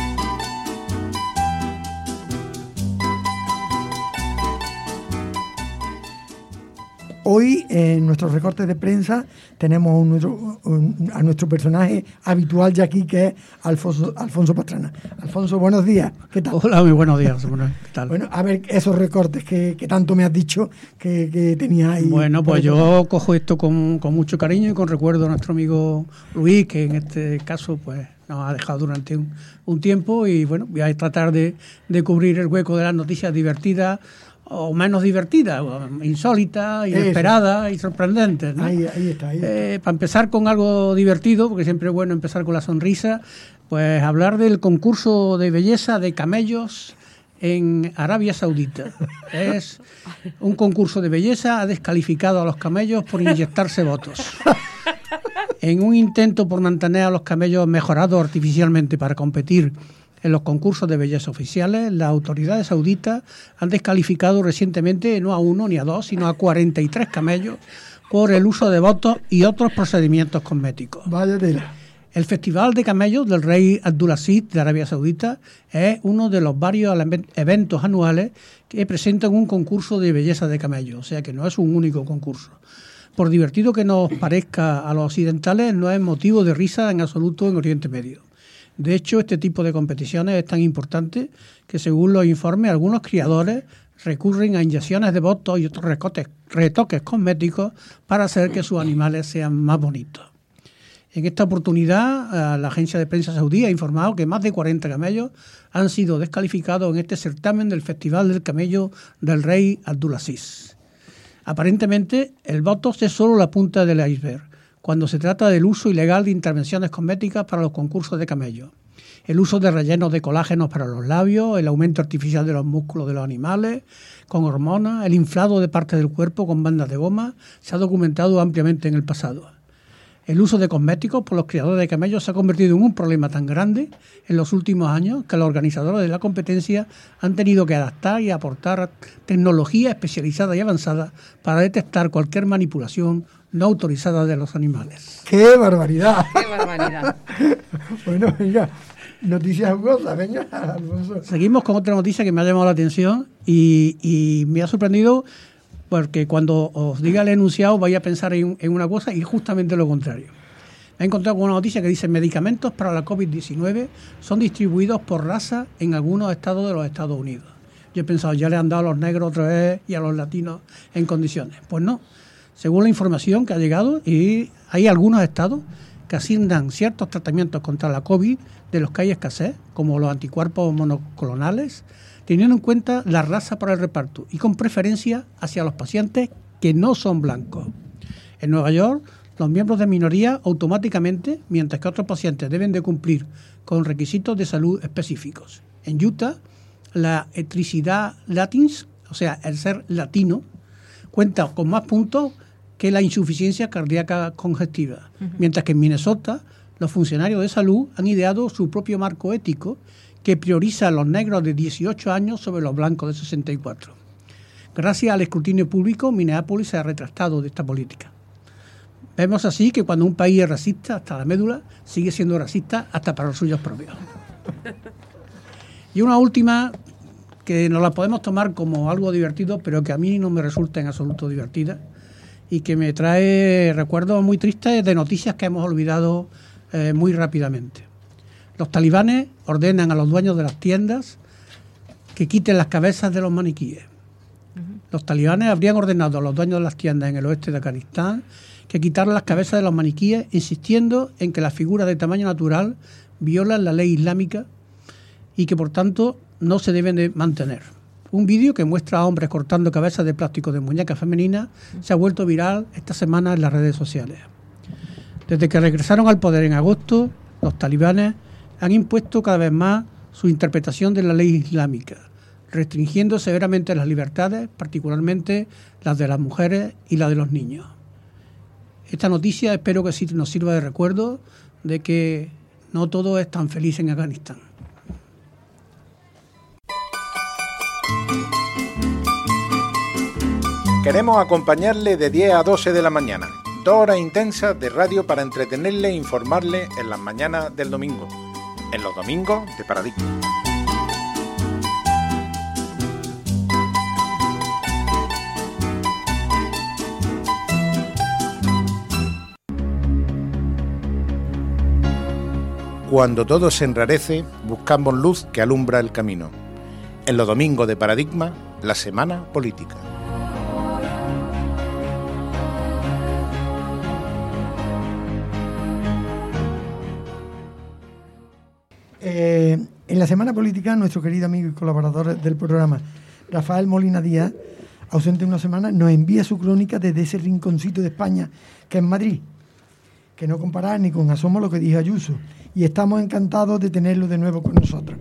Hoy en nuestros recortes de prensa tenemos a nuestro personaje habitual ya aquí, que es Alfonso Pastrana. Alfonso, buenos días. ¿Qué tal? Hola, muy buenos días. ¿Qué tal? Bueno, a ver esos recortes que tanto me has dicho que tenías ahí. Bueno, pues yo cojo esto con mucho cariño y con recuerdo a nuestro amigo Luis, que en este caso pues nos ha dejado durante un tiempo, y bueno, voy a tratar de cubrir el hueco de las noticias divertidas o menos divertidas, insólitas, inesperadas y sorprendentes, ¿no? Ahí está. Para empezar con algo divertido, porque siempre es bueno empezar con la sonrisa, pues hablar del concurso de belleza de camellos en Arabia Saudita. Es un concurso de belleza, ha descalificado a los camellos por inyectarse votos. En un intento por mantener a los camellos mejorados artificialmente para competir en los concursos de belleza oficiales, las autoridades sauditas han descalificado recientemente no a 1 ni a 2, sino a 43 camellos por el uso de botox y otros procedimientos cosméticos. Vaya tela. El Festival de Camellos del Rey Abdulaziz de Arabia Saudita es uno de los varios eventos anuales que presentan un concurso de belleza de camellos, o sea que no es un único concurso. Por divertido que nos parezca a los occidentales, no es motivo de risa en absoluto en Oriente Medio. De hecho, este tipo de competiciones es tan importante que, según los informes, algunos criadores recurren a inyecciones de botox y otros retoques cosméticos para hacer que sus animales sean más bonitos. En esta oportunidad, la agencia de prensa saudí ha informado que más de 40 camellos han sido descalificados en este certamen del Festival del Camello del Rey Abdulaziz. Aparentemente, el botox es solo la punta del iceberg, cuando se trata del uso ilegal de intervenciones cosméticas para los concursos de camellos. El uso de rellenos de colágenos para los labios, el aumento artificial de los músculos de los animales con hormonas, el inflado de partes del cuerpo con bandas de goma, se ha documentado ampliamente en el pasado. El uso de cosméticos por los criadores de camellos se ha convertido en un problema tan grande en los últimos años que los organizadores de la competencia han tenido que adaptar y aportar tecnología especializada y avanzada para detectar cualquier manipulación no autorizada de los animales. ¡Qué barbaridad! ¡Qué barbaridad! Bueno, venga, noticias jugosas, venga, Alfonso. Seguimos con otra noticia que me ha llamado la atención y me ha sorprendido, porque cuando os diga el enunciado vais a pensar en una cosa y justamente lo contrario. Me he encontrado con una noticia que dice: medicamentos para la COVID-19 son distribuidos por raza en algunos estados de los Estados Unidos. Yo he pensado, ya le han dado a los negros otra vez y a los latinos en condiciones. Pues no. Según la información que ha llegado, y hay algunos estados que asignan ciertos tratamientos contra la COVID de los que hay escasez, como los anticuerpos monoclonales, teniendo en cuenta la raza para el reparto y con preferencia hacia los pacientes que no son blancos. En Nueva York, los miembros de minoría automáticamente, mientras que otros pacientes deben de cumplir con requisitos de salud específicos. En Utah, la etnicidad latins, o sea, el ser latino, cuenta con más puntos que la insuficiencia cardíaca congestiva, mientras que en Minnesota los funcionarios de salud han ideado su propio marco ético que prioriza a los negros de 18 años sobre los blancos de 64. Gracias al escrutinio público, Minneapolis se ha retractado de esta política. Vemos así que cuando un país es racista hasta la médula, sigue siendo racista hasta para los suyos propios. Y una última, que nos la podemos tomar como algo divertido, pero que a mí no me resulta en absoluto divertida, y que me trae recuerdos muy tristes de noticias que hemos olvidado muy rápidamente. Los talibanes ordenan a los dueños de las tiendas que quiten las cabezas de los maniquíes. Los talibanes habrían ordenado a los dueños de las tiendas en el oeste de Afganistán que quitaran las cabezas de los maniquíes, insistiendo en que las figuras de tamaño natural violan la ley islámica y que por tanto no se deben de mantener. Un vídeo que muestra a hombres cortando cabezas de plástico de muñecas femeninas se ha vuelto viral esta semana en las redes sociales. Desde que regresaron al poder en agosto, los talibanes han impuesto cada vez más su interpretación de la ley islámica, restringiendo severamente las libertades, particularmente las de las mujeres y las de los niños. Esta noticia espero que sí nos sirva de recuerdo de que no todo es tan feliz en Afganistán. Queremos acompañarle de 10 a 12 de la mañana. 2 horas intensas de radio para entretenerle e informarle en las mañanas del domingo. En los domingos de Paradigma. Cuando todo se enrarece, buscamos luz que alumbra el camino. En los domingos de Paradigma, la semana política. En la semana política, nuestro querido amigo y colaborador del programa, Rafael Molina Díaz, ausente una semana, nos envía su crónica desde ese rinconcito de España, que es Madrid, que no compara ni con asomo lo que dijo Ayuso, y estamos encantados de tenerlo de nuevo con nosotros.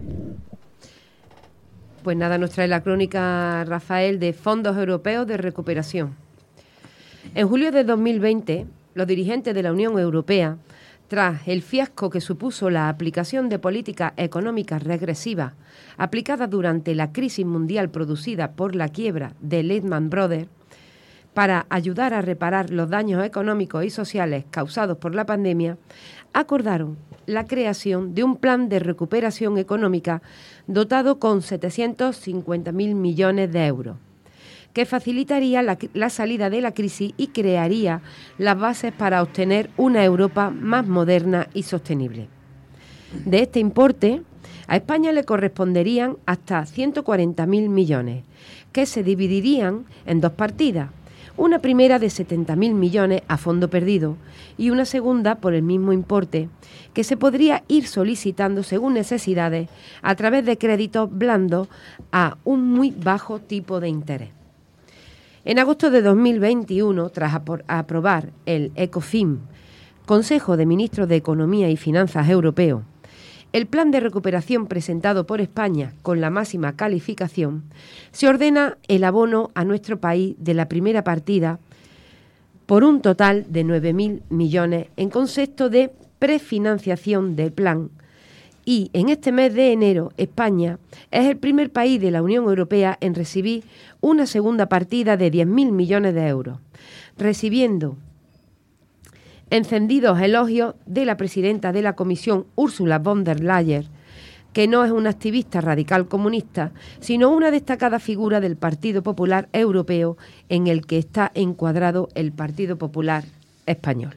Pues nada, nos trae la crónica, Rafael, de Fondos Europeos de Recuperación. En julio de 2020, los dirigentes de la Unión Europea, tras el fiasco que supuso la aplicación de políticas económicas regresivas aplicadas durante la crisis mundial producida por la quiebra de Lehman Brothers, para ayudar a reparar los daños económicos y sociales causados por la pandemia, acordaron la creación de un plan de recuperación económica dotado con 750.000 millones de euros, que facilitaría la salida de la crisis y crearía las bases para obtener una Europa más moderna y sostenible. De este importe, a España le corresponderían hasta 140.000 millones, que se dividirían en dos partidas, una primera de 70.000 millones a fondo perdido y una segunda por el mismo importe, que se podría ir solicitando según necesidades a través de créditos blandos a un muy bajo tipo de interés. En agosto de 2021, tras aprobar el ECOFIN, Consejo de Ministros de Economía y Finanzas Europeo, el plan de recuperación presentado por España con la máxima calificación, se ordena el abono a nuestro país de la primera partida por un total de 9.000 millones en concepto de prefinanciación del plan. Y en este mes de enero, España es el primer país de la Unión Europea en recibir una segunda partida de 10.000 millones de euros, recibiendo encendidos elogios de la presidenta de la Comisión, Ursula von der Leyen, que no es una activista radical comunista, sino una destacada figura del Partido Popular Europeo en el que está encuadrado el Partido Popular Español.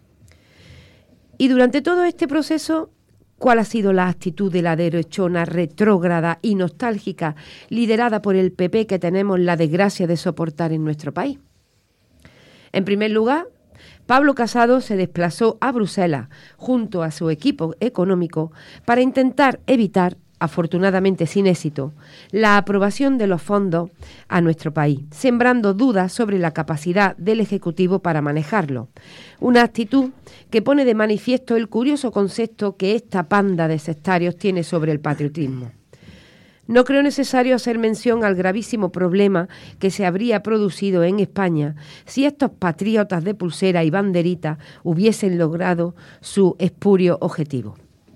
Y durante todo este proceso, ¿cuál ha sido la actitud de la derechona retrógrada y nostálgica liderada por el PP que tenemos la desgracia de soportar en nuestro país? En primer lugar, Pablo Casado se desplazó a Bruselas junto a su equipo económico para intentar evitar, afortunadamente sin éxito, la aprobación de los fondos a nuestro país, sembrando dudas sobre la capacidad del Ejecutivo para manejarlo. Una actitud que pone de manifiesto el curioso concepto que esta panda de sectarios tiene sobre el patriotismo. No creo necesario hacer mención al gravísimo problema que se habría producido en España si estos patriotas de pulsera y banderita hubiesen logrado su espurio objetivo.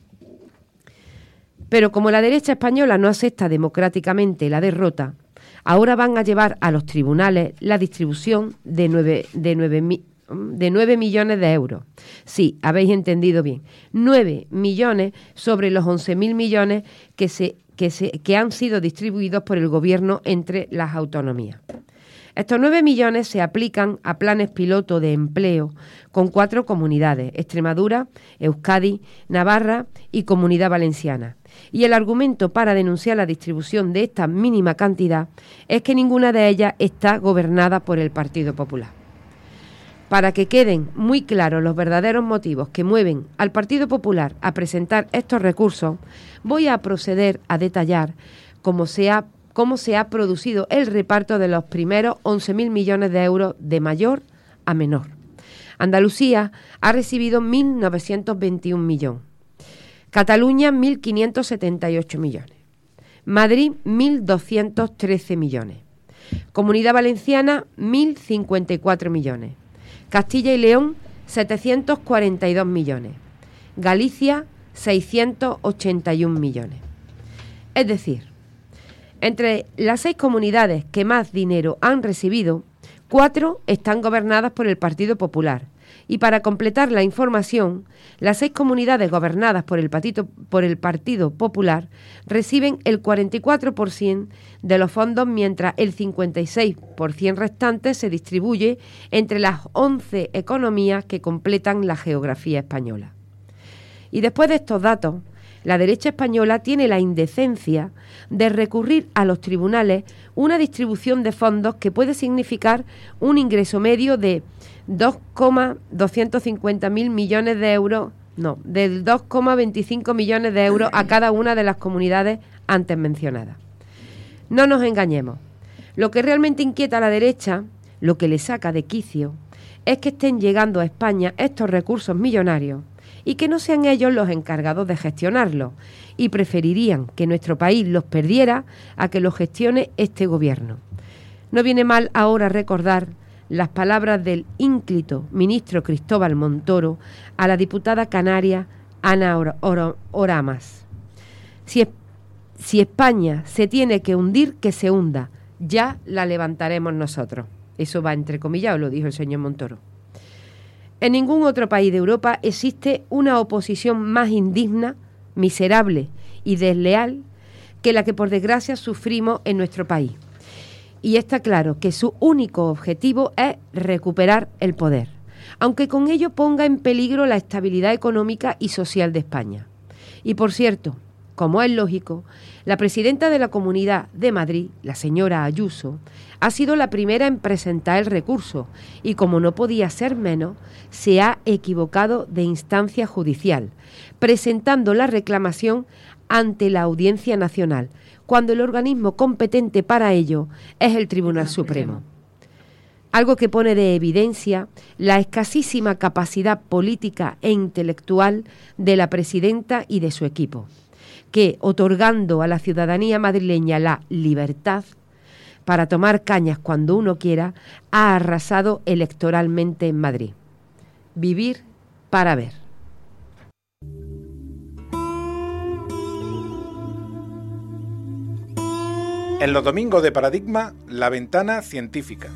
Pero como la derecha española no acepta democráticamente la derrota, ahora van a llevar a los tribunales la distribución de 9 millones de euros. Sí, habéis entendido bien. 9 millones sobre los 11.000 millones que han sido distribuidos por el Gobierno entre las autonomías. Estos 9 millones se aplican a planes piloto de empleo con 4 comunidades: Extremadura, Euskadi, Navarra y Comunidad Valenciana. Y el argumento para denunciar la distribución de esta mínima cantidad es que ninguna de ellas está gobernada por el Partido Popular. Para que queden muy claros los verdaderos motivos que mueven al Partido Popular a presentar estos recursos, voy a proceder a detallar cómo se ha producido el reparto de los primeros 11.000 millones de euros de mayor a menor. Andalucía ha recibido 1.921 millones, Cataluña 1.578 millones, Madrid 1.213 millones, Comunidad Valenciana 1.054 millones, Castilla y León 742 millones, Galicia 681 millones. Es decir, entre las 6 comunidades que más dinero han recibido, 4 están gobernadas por el Partido Popular. Y para completar la información, las 6 comunidades gobernadas por el Partido Popular reciben el 44% de los fondos, mientras el 56% restante se distribuye entre las 11 economías que completan la geografía española. Y después de estos datos, la derecha española tiene la indecencia de recurrir a los tribunales una distribución de fondos que puede significar un ingreso medio de 2,250.000 millones de euros, del 2,25 millones de euros a cada una de las comunidades antes mencionadas. No nos engañemos. Lo que realmente inquieta a la derecha, lo que le saca de quicio, es que estén llegando a España estos recursos millonarios y que no sean ellos los encargados de gestionarlos, y preferirían que nuestro país los perdiera a que los gestione este gobierno. No viene mal ahora recordar las palabras del ínclito ministro Cristóbal Montoro a la diputada canaria Ana Oramas. Si España se tiene que hundir, que se hunda, ya la levantaremos nosotros. Eso va entrecomillado, lo dijo el señor Montoro. En ningún otro país de Europa existe una oposición más indigna, miserable y desleal que la que por desgracia sufrimos en nuestro país. Y está claro que su único objetivo es recuperar el poder, aunque con ello ponga en peligro la estabilidad económica y social de España. Y por cierto, Como es lógico, la presidenta de la Comunidad de Madrid, la señora Ayuso, ha sido la primera en presentar el recurso y, como no podía ser menos, se ha equivocado de instancia judicial, presentando la reclamación ante la Audiencia Nacional, cuando el organismo competente para ello es el Tribunal Supremo. Algo que pone de evidencia la escasísima capacidad política e intelectual de la presidenta y de su equipo, que, otorgando a la ciudadanía madrileña la libertad para tomar cañas cuando uno quiera, ha arrasado electoralmente en Madrid. Vivir para ver. En los domingos de Paradigma, la ventana científica.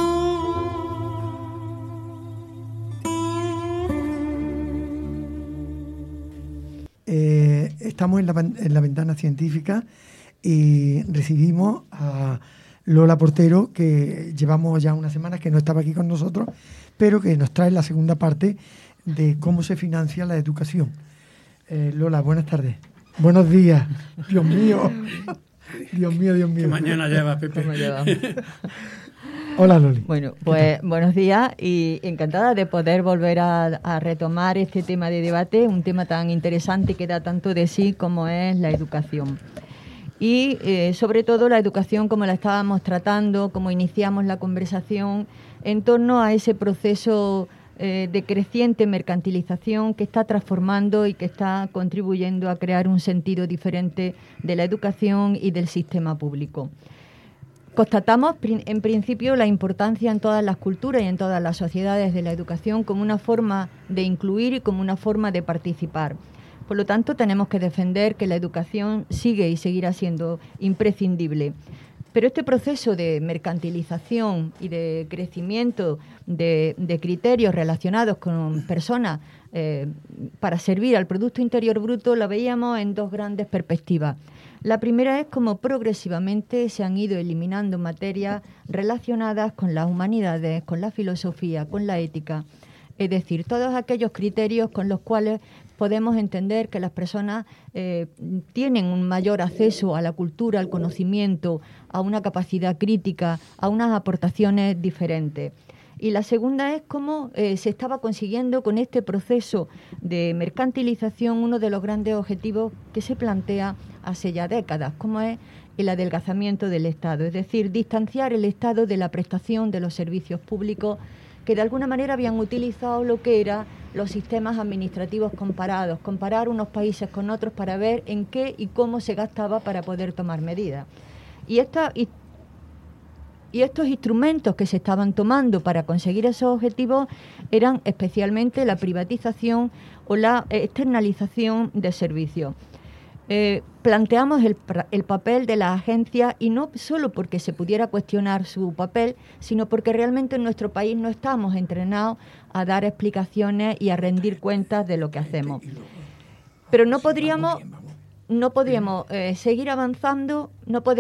Estamos en la ventana científica y recibimos a Lola Portero, que llevamos ya unas semanas que no estaba aquí con nosotros, pero que nos trae la segunda parte de cómo se financia la educación. Lola, buenas tardes. Buenos días. Dios mío. Dios mío, Dios mío. ¿Qué mañana lleva, Pepe? Hola, Loli. Bueno, pues buenos días y encantada de poder volver a retomar este tema de debate, un tema tan interesante que da tanto de sí como es la educación. Y sobre todo la educación como la estábamos tratando, como iniciamos la conversación, en torno a ese proceso de creciente mercantilización que está transformando y que está contribuyendo a crear un sentido diferente de la educación y del sistema público. Constatamos, en principio, la importancia en todas las culturas y en todas las sociedades de la educación como una forma de incluir y como una forma de participar. Por lo tanto, tenemos que defender que la educación sigue y seguirá siendo imprescindible. Pero este proceso de mercantilización y de crecimiento de criterios relacionados con personas para servir al Producto Interior Bruto la veíamos en dos grandes perspectivas. La primera es cómo progresivamente se han ido eliminando materias relacionadas con las humanidades, con la filosofía, con la ética. Es decir, todos aquellos criterios con los cuales podemos entender que las personas tienen un mayor acceso a la cultura, al conocimiento, a una capacidad crítica, a unas aportaciones diferentes. Y la segunda es cómo se estaba consiguiendo con este proceso de mercantilización uno de los grandes objetivos que se plantea hace ya décadas, como es el adelgazamiento del Estado, es decir, distanciar el Estado de la prestación de los servicios públicos que de alguna manera habían utilizado lo que eran los sistemas administrativos comparados, comparar unos países con otros para ver en qué y cómo se gastaba para poder tomar medidas. Y estos instrumentos que se estaban tomando para conseguir esos objetivos eran especialmente la privatización o la externalización de servicios. Planteamos el papel de la agencia, y no solo porque se pudiera cuestionar su papel, sino porque realmente en nuestro país no estamos entrenados a dar explicaciones y a rendir cuentas de lo que hacemos. Pero no podríamos seguir avanzando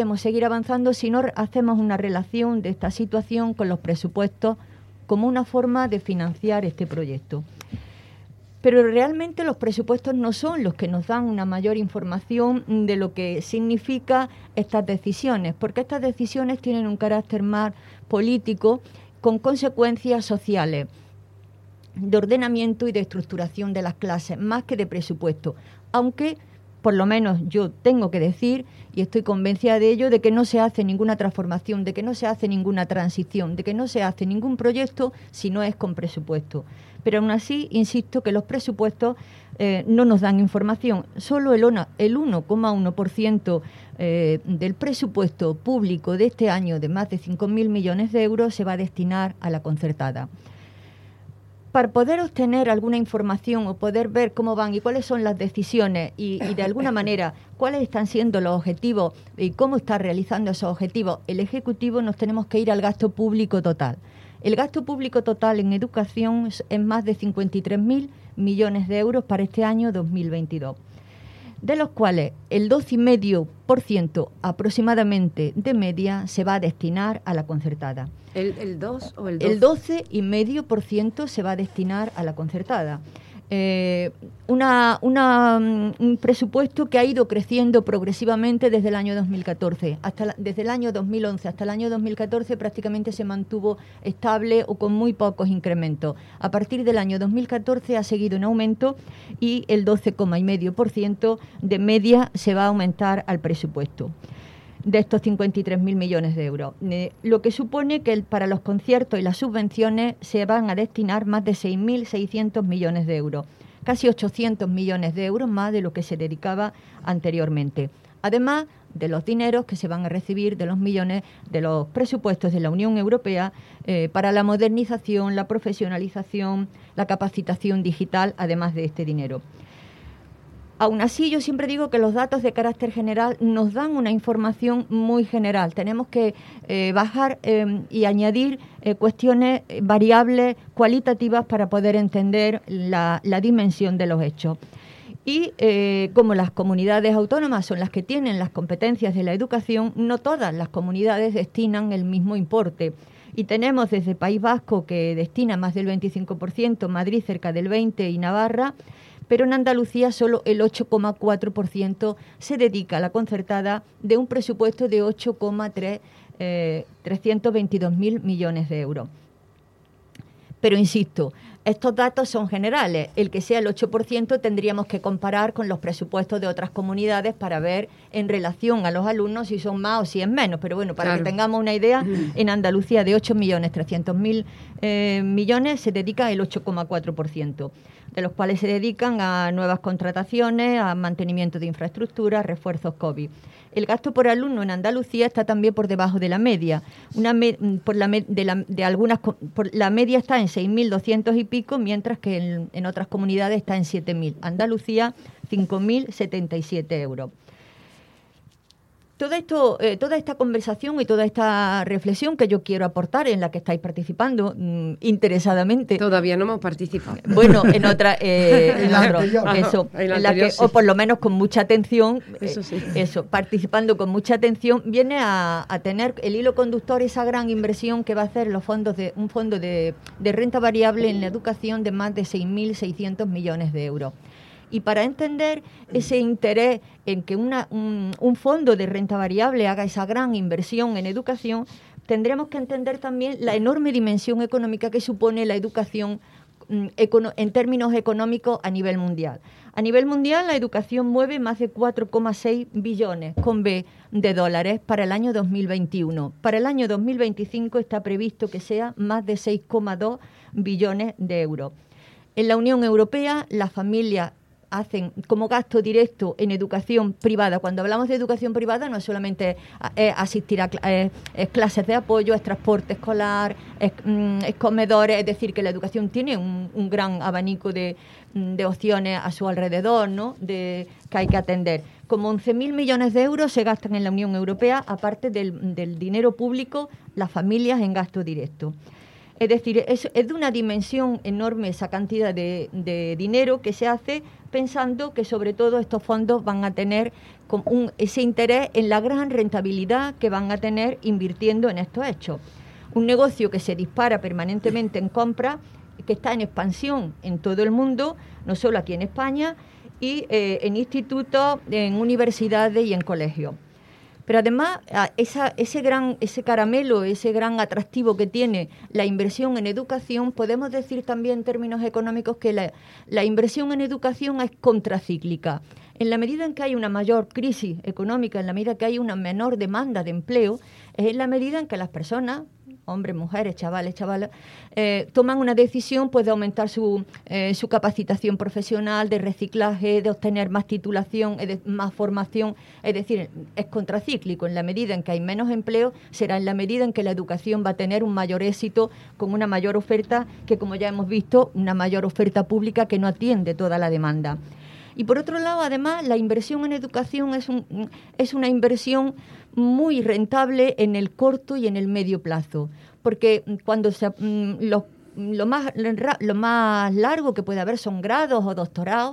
si no hacemos una relación de esta situación con los presupuestos como una forma de financiar este proyecto. Pero realmente los presupuestos no son los que nos dan una mayor información de lo que significa estas decisiones, porque estas decisiones tienen un carácter más político con consecuencias sociales, de ordenamiento y de estructuración de las clases, más que de presupuesto, aunque por lo menos yo tengo que decir, y estoy convencida de ello, de que no se hace ninguna transformación, de que no se hace ninguna transición, de que no se hace ningún proyecto si no es con presupuesto. Pero aún así, insisto que los presupuestos no nos dan información. Solo el 1,1% del presupuesto público de este año, de más de 5.000 millones de euros, se va a destinar a la concertada. Para poder obtener alguna información o poder ver cómo van y cuáles son las decisiones y de alguna manera cuáles están siendo los objetivos y cómo está realizando esos objetivos el Ejecutivo, nos tenemos que ir al gasto público total. El gasto público total en educación es más de 53.000 millones de euros para este año 2022, de los cuales el 12,5% aproximadamente de media se va a destinar a la concertada. ¿El 2 o el 12? El 12,5% se va a destinar a la concertada. un presupuesto que ha ido creciendo progresivamente desde el año 2014. Desde el año 2011 hasta el año 2014 prácticamente se mantuvo estable o con muy pocos incrementos. A partir del año 2014 ha seguido en aumento y el 12,5% de media se va a aumentar al presupuesto de estos 53.000 millones de euros, lo que supone que para los conciertos y las subvenciones se van a destinar más de 6.600 millones de euros, casi 800 millones de euros más de lo que se dedicaba anteriormente, además de los dineros que se van a recibir de los millones de los presupuestos de la Unión Europea para la modernización, la profesionalización, la capacitación digital, además de este dinero. Aún así, yo siempre digo que los datos de carácter general nos dan una información muy general. Tenemos que bajar y añadir cuestiones, variables cualitativas para poder entender la dimensión de los hechos. Y como las comunidades autónomas son las que tienen las competencias de la educación, no todas las comunidades destinan el mismo importe. Y tenemos desde País Vasco, que destina más del 25%, Madrid cerca del 20% y Navarra, pero en Andalucía solo el 8,4% se dedica a la concertada de un presupuesto de 322.000 millones de euros. Pero insisto, estos datos son generales. El que sea el 8% tendríamos que comparar con los presupuestos de otras comunidades para ver en relación a los alumnos si son más o si es menos. Pero bueno, para que tengamos una idea, en Andalucía de 8.300.000 millones se dedica el 8,4%, de los cuales se dedican a nuevas contrataciones, a mantenimiento de infraestructuras, refuerzos COVID. El gasto por alumno en Andalucía está también por debajo de la media. La media está en 6.200 y pico, mientras que en otras comunidades está en 7.000. Andalucía, 5.077 euros. Todo esto, toda esta conversación y toda esta reflexión que yo quiero aportar, en la que estáis participando interesadamente. Todavía no hemos participado. Bueno, en otra, o por lo menos con mucha atención. Participando con mucha atención, viene a tener el hilo conductor esa gran inversión que va a hacer un fondo de renta variable en la educación de más de 6.600 millones de euros. Y para entender ese interés en que un fondo de renta variable haga esa gran inversión en educación, tendremos que entender también la enorme dimensión económica que supone la educación en términos económicos a nivel mundial. A nivel mundial, la educación mueve más de 4,6 billones con B de dólares para el año 2021. Para el año 2025 está previsto que sea más de 6,2 billones de euros. En la Unión Europea, las familias hacen como gasto directo en educación privada. Cuando hablamos de educación privada no es solamente asistir a clases de apoyo, es transporte escolar, es comedores, es decir, que la educación tiene un gran abanico de opciones a su alrededor, ¿no?, que hay que atender. Como 11.000 millones de euros se gastan en la Unión Europea, aparte del dinero público, las familias en gasto directo. Es decir, es de una dimensión enorme esa cantidad de dinero que se hace pensando que sobre todo estos fondos van a tener ese interés en la gran rentabilidad que van a tener invirtiendo en estos hechos. Un negocio que se dispara permanentemente en compra, que está en expansión en todo el mundo, no solo aquí en España, y en institutos, en universidades y en colegios. Pero además, ese caramelo, ese gran atractivo que tiene la inversión en educación, podemos decir también en términos económicos que la inversión en educación es contracíclica. En la medida en que hay una mayor crisis económica, en la medida que hay una menor demanda de empleo, es en la medida en que las personas, hombres, mujeres, chavales, chavalas, toman una decisión pues de aumentar su capacitación profesional, de reciclaje, de obtener más titulación, más formación. Es decir, es contracíclico. En la medida en que hay menos empleo, será en la medida en que la educación va a tener un mayor éxito, con una mayor oferta, que como ya hemos visto, una mayor oferta pública que no atiende toda la demanda. Y por otro lado, además, la inversión en educación es una inversión muy rentable en el corto y en el medio plazo, porque cuando lo más largo que puede haber son grados o doctorados,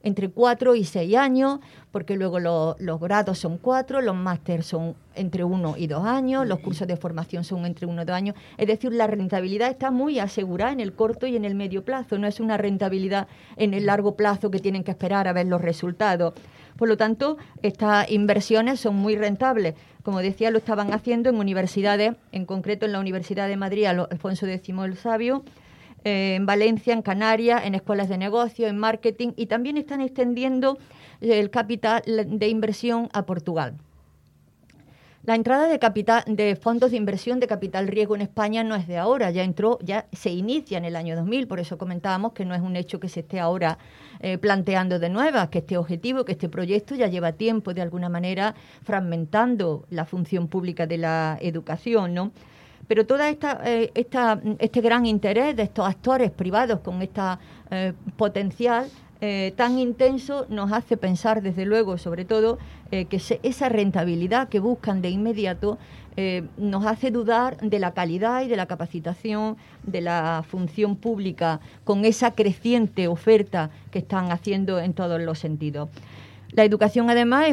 entre 4 y 6 años, porque luego los grados son 4, los másteres son entre 1 y 2 años, los cursos de formación son entre 1 y 2 años. Es decir, la rentabilidad está muy asegurada en el corto y en el medio plazo, no es una rentabilidad en el largo plazo que tienen que esperar a ver los resultados. Por lo tanto, estas inversiones son muy rentables. Como decía, lo estaban haciendo en universidades, en concreto en la Universidad de Madrid, Alfonso X el Sabio, en Valencia, en Canarias, en escuelas de negocio, en marketing, y también están extendiendo el capital de inversión a Portugal. La entrada de fondos de inversión de capital riesgo en España no es de ahora, ya se inicia en el año 2000, por eso comentábamos que no es un hecho que se esté ahora planteando de nuevas, que este objetivo, que este proyecto ya lleva tiempo de alguna manera fragmentando la función pública de la educación, ¿no? Pero toda este gran interés de estos actores privados con esta potencial tan intenso nos hace pensar, desde luego, sobre todo, que esa rentabilidad que buscan de inmediato nos hace dudar de la calidad y de la capacitación de la función pública con esa creciente oferta que están haciendo en todos los sentidos. La educación, además, es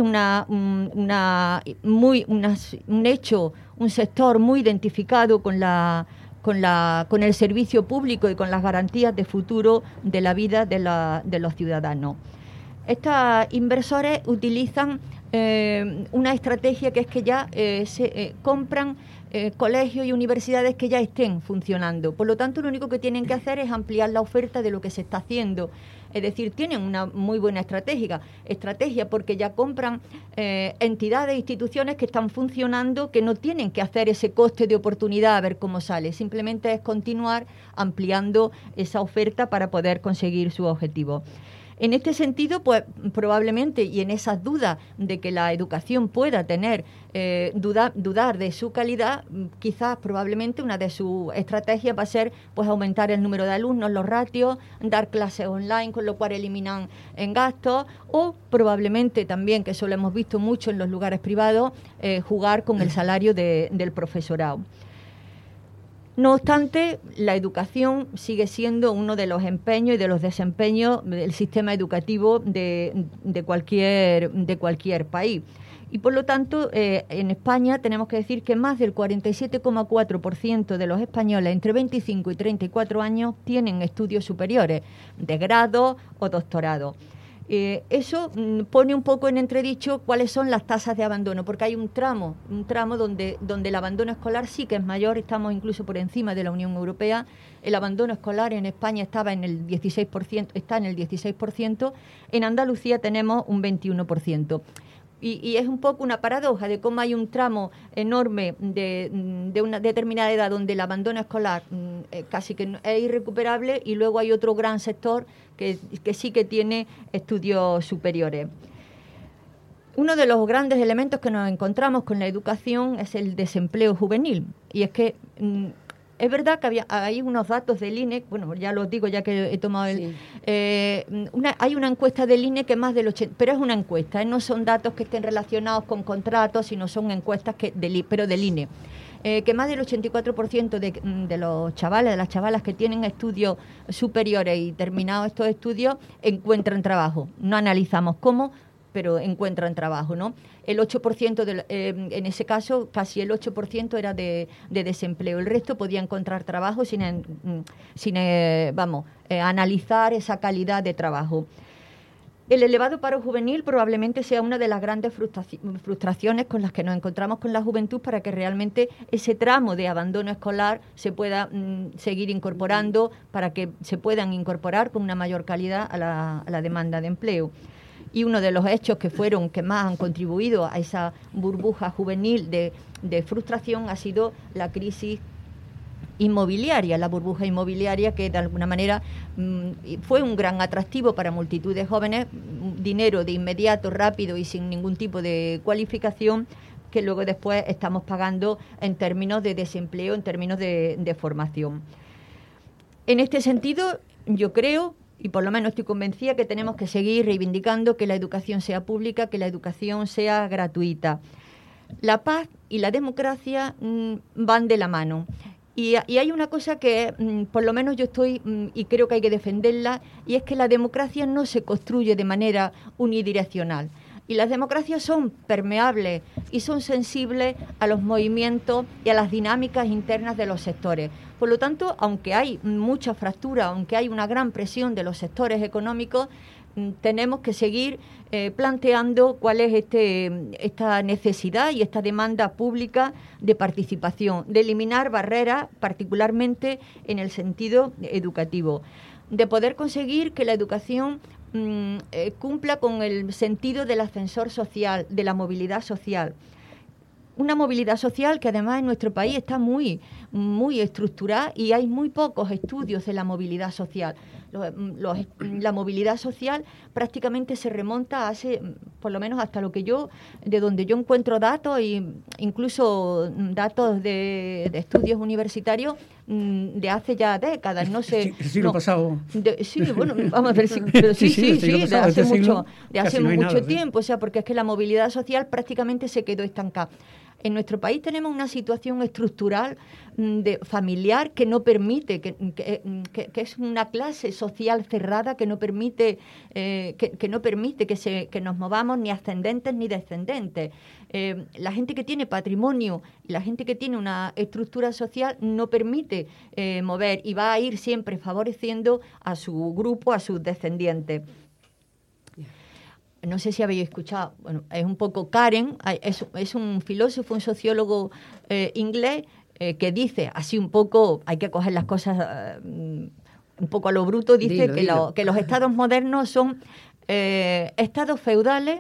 un hecho, un sector muy identificado con el servicio público y con las garantías de futuro de la vida de los ciudadanos. Estos inversores utilizan una estrategia que es que ya se compran colegios y universidades que ya estén funcionando. Por lo tanto, lo único que tienen que hacer es ampliar la oferta de lo que se está haciendo. Es decir, tienen una muy buena estrategia porque ya compran entidades e instituciones que están funcionando, que no tienen que hacer ese coste de oportunidad a ver cómo sale. Simplemente es continuar ampliando esa oferta para poder conseguir su objetivo. En este sentido, pues probablemente, y en esas dudas de que la educación pueda tener, dudar de su calidad, quizás probablemente una de sus estrategias va a ser pues aumentar el número de alumnos, los ratios, dar clases online, con lo cual eliminan en gastos, o probablemente también, que eso lo hemos visto mucho en los lugares privados, jugar con el salario del profesorado. No obstante, la educación sigue siendo uno de los empeños y de los desempeños del sistema educativo de cualquier país. Y por lo tanto, en España tenemos que decir que más del 47,4% de los españoles entre 25 y 34 años tienen estudios superiores, de grado o doctorado. Eso pone un poco en entredicho cuáles son las tasas de abandono, porque hay un tramo donde el abandono escolar sí que es mayor, estamos incluso por encima de la Unión Europea. El abandono escolar en España está en el 16%, en Andalucía tenemos un 21%. Y es un poco una paradoja de cómo hay un tramo enorme de una determinada edad donde el abandono escolar casi que es irrecuperable, y luego hay otro gran sector que sí que tiene estudios superiores. Uno de los grandes elementos que nos encontramos con la educación es el desempleo juvenil. Y es que es verdad que hay unos datos del INE, bueno, ya los digo ya que he tomado hay una encuesta del INE que más del 80%, pero es una encuesta, no son datos que estén relacionados con contratos, sino son encuestas pero del INE. Que más del 84% de los chavales, de las chavalas que tienen estudios superiores y terminados estos estudios, encuentran trabajo. No analizamos cómo, pero encuentran trabajo, ¿no? El 8%, en ese caso, casi el 8% era de desempleo. El resto podía encontrar trabajo sin analizar esa calidad de trabajo. El elevado paro juvenil probablemente sea una de las grandes frustraciones con las que nos encontramos con la juventud, para que realmente ese tramo de abandono escolar se pueda seguir incorporando, para que se puedan incorporar con una mayor calidad a la demanda de empleo. Y uno de los hechos que más han contribuido a esa burbuja juvenil de frustración ha sido la crisis inmobiliaria, la burbuja inmobiliaria, que de alguna manera fue un gran atractivo para multitud de jóvenes, dinero de inmediato, rápido y sin ningún tipo de cualificación, que luego después estamos pagando en términos de desempleo, en términos de formación. En este sentido, yo creo, y por lo menos estoy convencida, que tenemos que seguir reivindicando que la educación sea pública, que la educación sea gratuita. La paz y la democracia van de la mano. Y hay una cosa que por lo menos yo estoy, y creo que hay que defenderla, y es que la democracia no se construye de manera unidireccional. Y las democracias son permeables y son sensibles a los movimientos y a las dinámicas internas de los sectores. Por lo tanto, aunque hay mucha fractura, aunque hay una gran presión de los sectores económicos, tenemos que seguir planteando cuál es esta necesidad y esta demanda pública de participación, de eliminar barreras, particularmente en el sentido educativo, de poder conseguir que la educación cumpla con el sentido del ascensor social, de la movilidad social. Una movilidad social que además en nuestro país está muy estructurada y hay muy pocos estudios de la movilidad social. La movilidad social prácticamente se remonta hace, por lo menos hasta de donde yo encuentro datos, e incluso datos de estudios universitarios de hace ya décadas. No sé. El siglo pasado. Bueno, vamos a ver si. Pero sí, de hace mucho tiempo. O sea, porque es que la movilidad social prácticamente se quedó estancada. En nuestro país tenemos una situación estructural familiar que no permite, que es una clase social cerrada que no permite que nos movamos ni ascendentes ni descendentes. La gente que tiene patrimonio y la gente que tiene una estructura social no permite mover y va a ir siempre favoreciendo a su grupo, a sus descendientes. No sé si habéis escuchado, bueno, es un poco Karen, es un filósofo, un sociólogo inglés que dice, así un poco, hay que coger las cosas un poco a lo bruto, dice que los estados modernos son estados feudales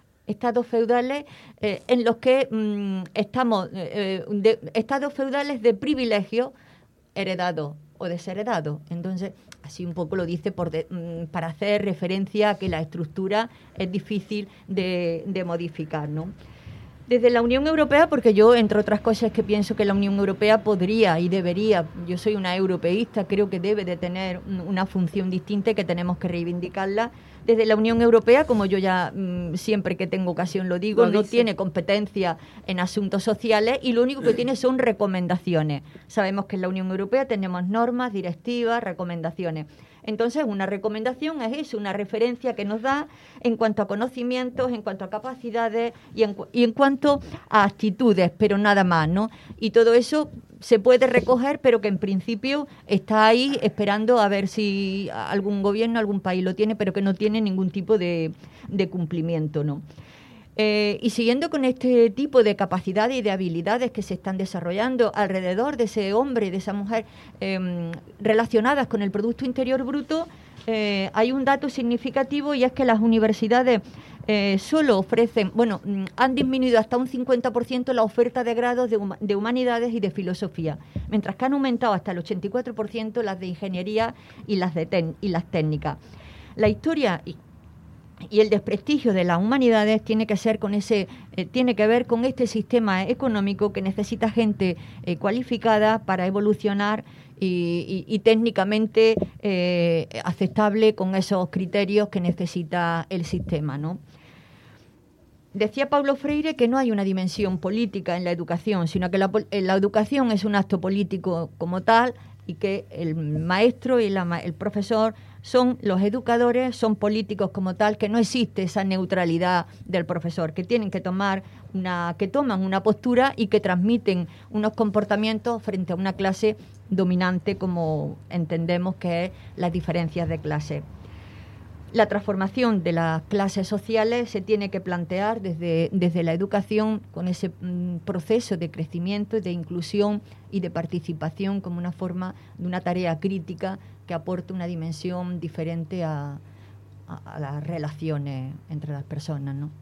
en los que estamos, estados feudales de privilegio heredado o desheredado. Entonces, así un poco lo dice para hacer referencia a que la estructura es difícil de modificar, ¿no? Desde la Unión Europea, porque yo, entre otras cosas, que pienso que la Unión Europea podría y debería, yo soy una europeísta, creo que debe de tener una función distinta y que tenemos que reivindicarla. Desde la Unión Europea, como yo ya siempre que tengo ocasión lo digo, no tiene competencia en asuntos sociales y lo único que tiene son recomendaciones. Sabemos que en la Unión Europea tenemos normas, directivas, recomendaciones. Entonces, una recomendación es eso, una referencia que nos da en cuanto a conocimientos, en cuanto a capacidades y en cuanto a actitudes, pero nada más, ¿no? Y todo eso se puede recoger, pero que en principio está ahí esperando a ver si algún gobierno, algún país lo tiene, pero que no tiene ningún tipo de cumplimiento, ¿no? Y siguiendo con este tipo de capacidades y de habilidades que se están desarrollando alrededor de ese hombre, de esa mujer, relacionadas con el Producto Interior Bruto, hay un dato significativo y es que las universidades solo ofrecen, han disminuido hasta un 50% la oferta de grados de humanidades y de filosofía, mientras que han aumentado hasta el 84% las de ingeniería y las técnicas. La historia y el desprestigio de las humanidades tiene que ver con este sistema económico que necesita gente cualificada para evolucionar y técnicamente aceptable con esos criterios que necesita el sistema, ¿no? Decía Paulo Freire que no hay una dimensión política en la educación, sino que la educación es un acto político como tal y que el maestro y el profesor son los educadores, son políticos como tal, que no existe esa neutralidad del profesor, que tienen que toman una postura y que transmiten unos comportamientos frente a una clase dominante, como entendemos que es las diferencias de clase. La transformación de las clases sociales se tiene que plantear desde la educación, con ese proceso de crecimiento, de inclusión y de participación como una forma de una tarea crítica que aporte una dimensión diferente a las relaciones entre las personas, ¿no?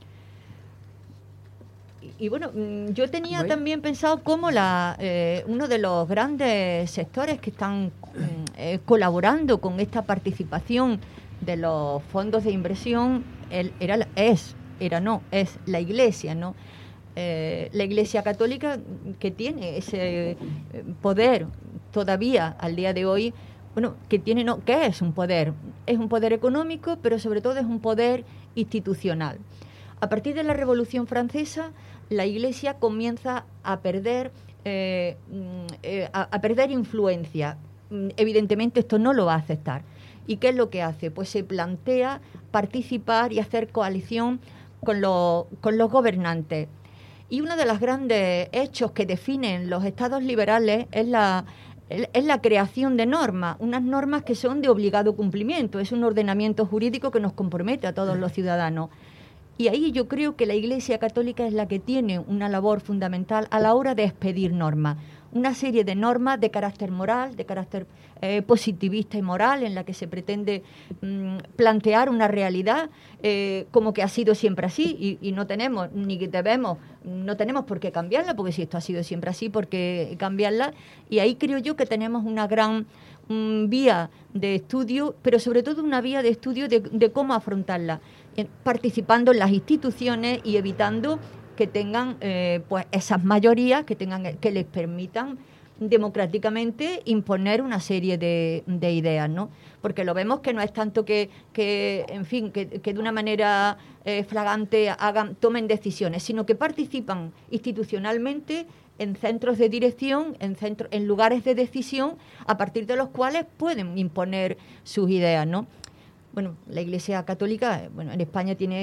Y bueno, yo tenía también pensado cómo uno de los grandes sectores que están colaborando con esta participación de los fondos de inversión es la Iglesia, ¿no? La Iglesia Católica, que tiene ese poder todavía al día de hoy, ¿qué es un poder? Es un poder económico, pero sobre todo es un poder institucional. A partir de la Revolución Francesa, la Iglesia comienza a perder a perder influencia. Evidentemente esto no lo va a aceptar. ¿Y qué es lo que hace? Pues se plantea participar y hacer coalición con los gobernantes. Y uno de los grandes hechos que definen los estados liberales es la creación de normas, unas normas que son de obligado cumplimiento. Es un ordenamiento jurídico que nos compromete a todos los ciudadanos. Y ahí yo creo que la Iglesia Católica es la que tiene una labor fundamental a la hora de expedir normas. Una serie de normas de carácter moral, de carácter positivista y moral, en la que se pretende plantear una realidad como que ha sido siempre así y no tenemos no tenemos por qué cambiarla, porque si esto ha sido siempre así, ¿por qué cambiarla? Y ahí creo yo que tenemos una gran vía de estudio, pero sobre todo una vía de estudio de cómo afrontarla, participando en las instituciones y evitando que tengan pues esas mayorías que les permitan democráticamente imponer una serie de ideas, ¿no? Porque lo vemos que no es tanto que de una manera flagrante tomen decisiones, sino que participan institucionalmente en centros de dirección, en lugares de decisión, a partir de los cuales pueden imponer sus ideas, ¿no? Bueno, la Iglesia Católica, en España tiene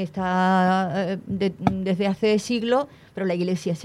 desde hace siglos, pero la Iglesia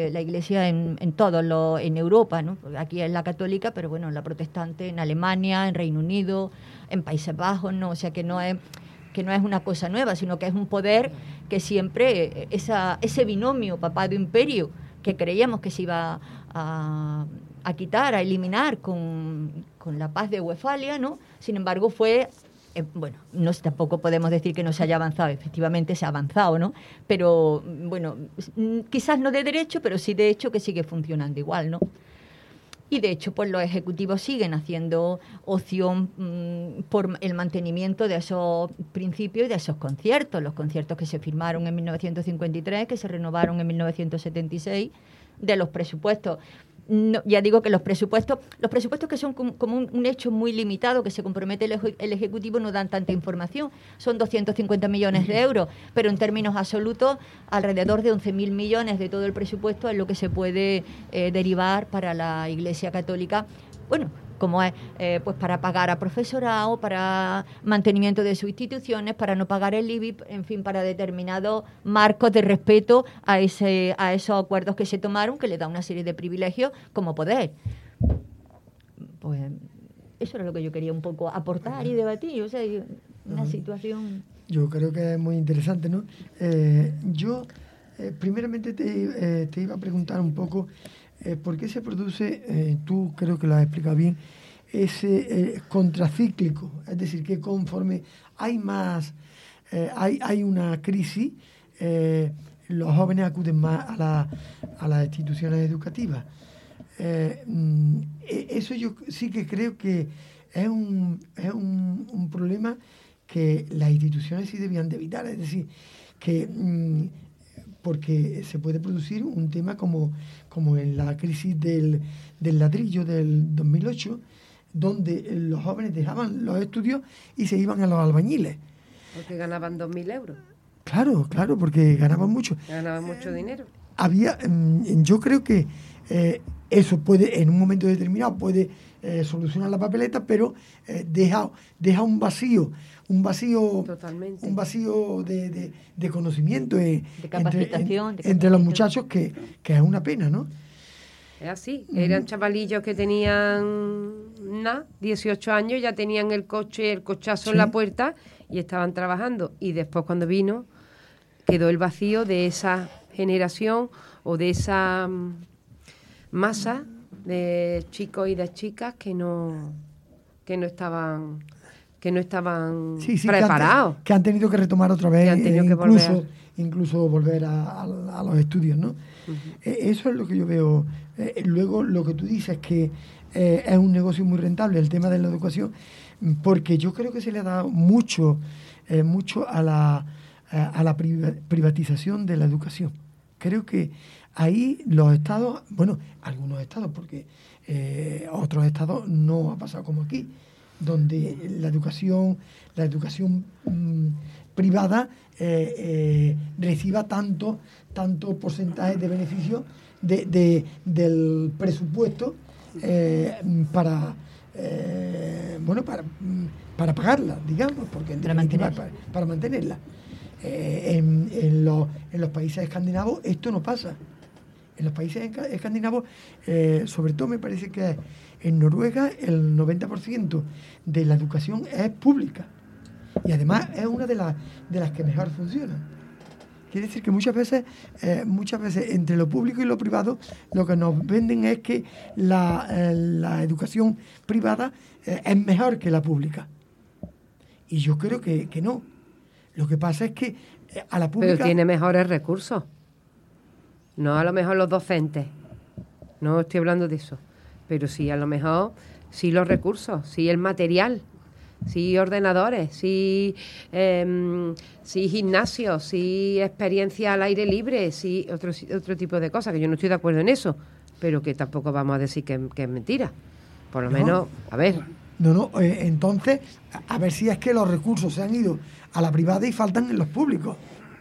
en Europa, ¿no? Aquí es la católica, pero bueno, la protestante en Alemania, en Reino Unido, en Países Bajos, ¿no? O sea que no es una cosa nueva, sino que es un poder que siempre, ese binomio papado-imperio que creíamos que se iba a quitar, a eliminar con la paz de Westfalia, ¿no? Sin embargo, fue... tampoco podemos decir que no se haya avanzado, efectivamente se ha avanzado, ¿no? Pero, bueno, quizás no de derecho, pero sí de hecho que sigue funcionando igual, ¿no? Y de hecho, pues los ejecutivos siguen haciendo opción por el mantenimiento de esos principios y de esos conciertos, los conciertos que se firmaron en 1953, que se renovaron en 1976, de los presupuestos. No, ya digo que los presupuestos que son como un hecho muy limitado, que se compromete el Ejecutivo, no dan tanta información. Son 250 millones de euros, pero en términos absolutos, alrededor de 11.000 millones de todo el presupuesto es lo que se puede derivar para la Iglesia Católica. Bueno, como es pues para pagar a profesorado, para mantenimiento de sus instituciones, para no pagar el IBI, en fin, para determinados marcos de respeto a esos acuerdos que se tomaron, que le da una serie de privilegios como poder. Pues eso era lo que yo quería un poco aportar y debatir, o sea, una situación... Yo creo que es muy interesante, ¿no? Yo, primeramente, te iba a preguntar un poco... ¿por qué se produce, tú creo que lo has explicado bien, ese contracíclico? Es decir, que conforme hay más, hay una crisis, los jóvenes acuden más a las instituciones educativas. Eso yo sí que creo que es un problema que las instituciones sí debían de evitar. Es decir, que... porque se puede producir un tema como en la crisis del ladrillo del 2008, donde los jóvenes dejaban los estudios y se iban a los albañiles. Porque ganaban 2.000 euros. Claro, porque ganaban mucho. Ganaban mucho dinero. Yo creo que eso puede, en un momento determinado, puede solucionar la papeleta, pero deja un vacío. Totalmente. Un vacío de conocimiento de capacitación, entre los muchachos que es una pena, ¿no? Es así, eran chavalillos que tenían 18 años, ya tenían el coche, el cochazo en la puerta y estaban trabajando. Y después cuando vino, quedó el vacío de esa generación o de esa masa de chicos y de chicas que no estaban preparados. Que han tenido que retomar otra vez, incluso volver a los estudios, ¿no? Uh-huh. Eso es lo que yo veo. Luego, lo que tú dices, que es un negocio muy rentable, el tema de la educación, porque yo creo que se le ha dado mucho a la privatización de la educación. Creo que ahí los estados, algunos estados, porque otros estados no ha pasado como aquí, donde la educación privada reciba tanto porcentaje de beneficio del presupuesto para pagarla, digamos, porque en definitiva para mantenerla. En los países escandinavos esto no pasa. En los países escandinavos, sobre todo me parece que en Noruega el 90% de la educación es pública y además es una de las que mejor funciona. Quiere decir que muchas veces entre lo público y lo privado lo que nos venden es que la educación privada es mejor que la pública. Y yo creo que no. Lo que pasa es que a la pública... Pero tiene mejores recursos. No a lo mejor los docentes. No estoy hablando de eso. Pero sí, a lo mejor, sí los recursos, sí el material, sí ordenadores, sí gimnasios, sí experiencia al aire libre, sí otro tipo de cosas, que yo no estoy de acuerdo en eso, pero que tampoco vamos a decir que es mentira. Por lo menos, a ver... entonces, a ver si es que los recursos se han ido a la privada y faltan en los públicos.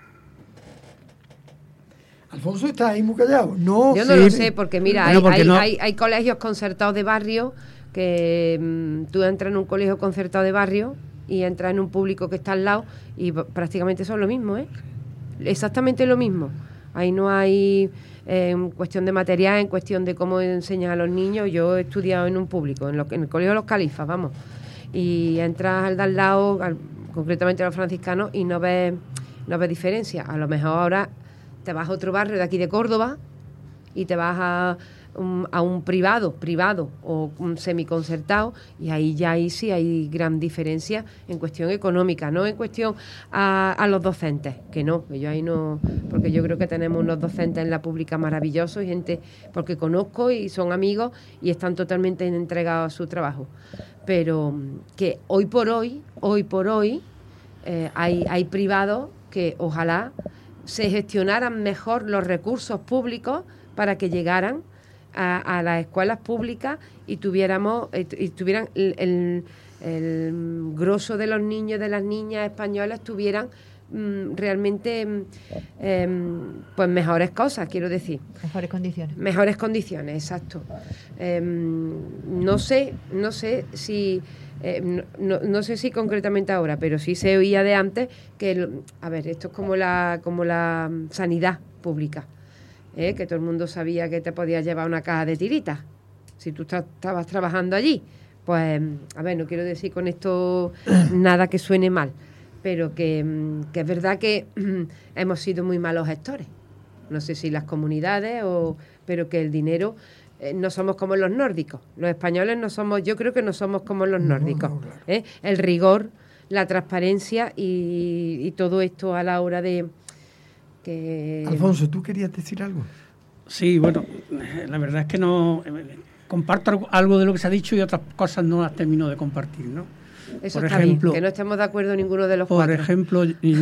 Alfonso está ahí muy callado. No, yo no lo sé, porque mira, hay colegios concertados de barrio que tú entras en un colegio concertado de barrio y entras en un público que está al lado y prácticamente son lo mismo, exactamente lo mismo. Ahí no hay en cuestión de material, en cuestión de cómo enseñan a los niños. Yo he estudiado en un público, en el colegio de los Califas, vamos, y entras al de al lado, concretamente a los franciscanos, y no ves diferencia. A lo mejor ahora te vas a otro barrio de aquí de Córdoba y te vas a un privado o un semiconcertado, y ahí sí hay gran diferencia en cuestión económica, no en cuestión a los docentes, que yo ahí no, porque yo creo que tenemos unos docentes en la pública maravillosos y gente, porque conozco y son amigos y están totalmente entregados a su trabajo, pero que hoy por hoy hay privados que ojalá se gestionaran mejor los recursos públicos para que llegaran a las escuelas públicas y tuvieran el grosso de los niños, de las niñas españolas, tuvieran realmente pues mejores cosas, quiero decir. Mejores condiciones, exacto. No sé si no sé si concretamente ahora, pero sí se oía de antes que, a ver, esto es como la sanidad pública, que todo el mundo sabía que te podías llevar una caja de tiritas si tú estabas trabajando allí. Pues, a ver, no quiero decir con esto nada que suene mal, pero que es verdad que hemos sido muy malos gestores. No sé si las comunidades, pero que el dinero... no somos como los nórdicos. Los españoles no somos, yo creo que no somos como los nórdicos. Claro. El rigor, la transparencia y todo esto a la hora de que... Alfonso, ¿tú querías decir algo? Sí, bueno, la verdad es que no comparto algo de lo que se ha dicho y otras cosas no las termino de compartir, ¿no? Eso por está ejemplo, bien, que no estemos de acuerdo ninguno de los cuatro. Por ejemplo,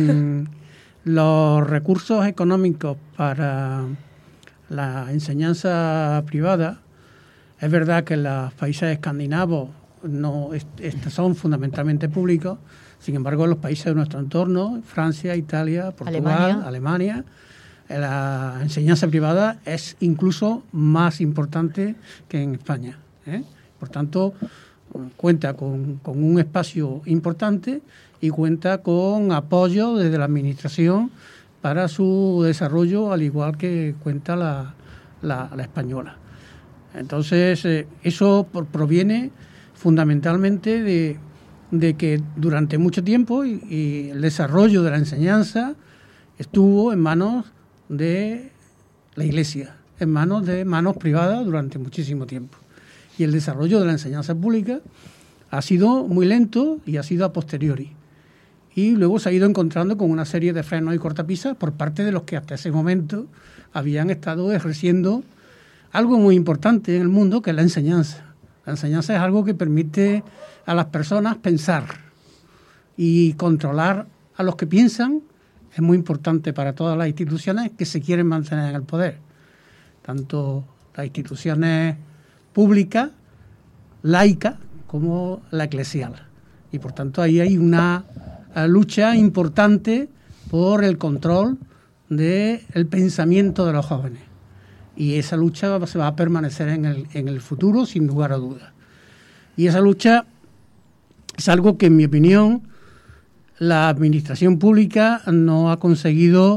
los recursos económicos para la enseñanza privada, es verdad que en los países escandinavos son fundamentalmente públicos, sin embargo en los países de nuestro entorno, Francia, Italia, Portugal, Alemania, la enseñanza privada es incluso más importante que en España. Por tanto, cuenta con un espacio importante y cuenta con apoyo desde la administración para su desarrollo, al igual que cuenta la española. Entonces, eso proviene fundamentalmente de que durante mucho tiempo y el desarrollo de la enseñanza estuvo en manos de la Iglesia, en manos privadas durante muchísimo tiempo. Y el desarrollo de la enseñanza pública ha sido muy lento y ha sido a posteriori. Y luego se ha ido encontrando con una serie de frenos y cortapisas por parte de los que hasta ese momento habían estado ejerciendo algo muy importante en el mundo, que es la enseñanza. La enseñanza es algo que permite a las personas pensar y controlar a los que piensan. Es muy importante para todas las instituciones que se quieren mantener en el poder, tanto las instituciones públicas, laicas, como la eclesial. Y por tanto ahí hay lucha importante por el control del pensamiento de los jóvenes. Y esa lucha se va a permanecer en el futuro, sin lugar a dudas. Y esa lucha es algo que, en mi opinión, la administración pública no ha conseguido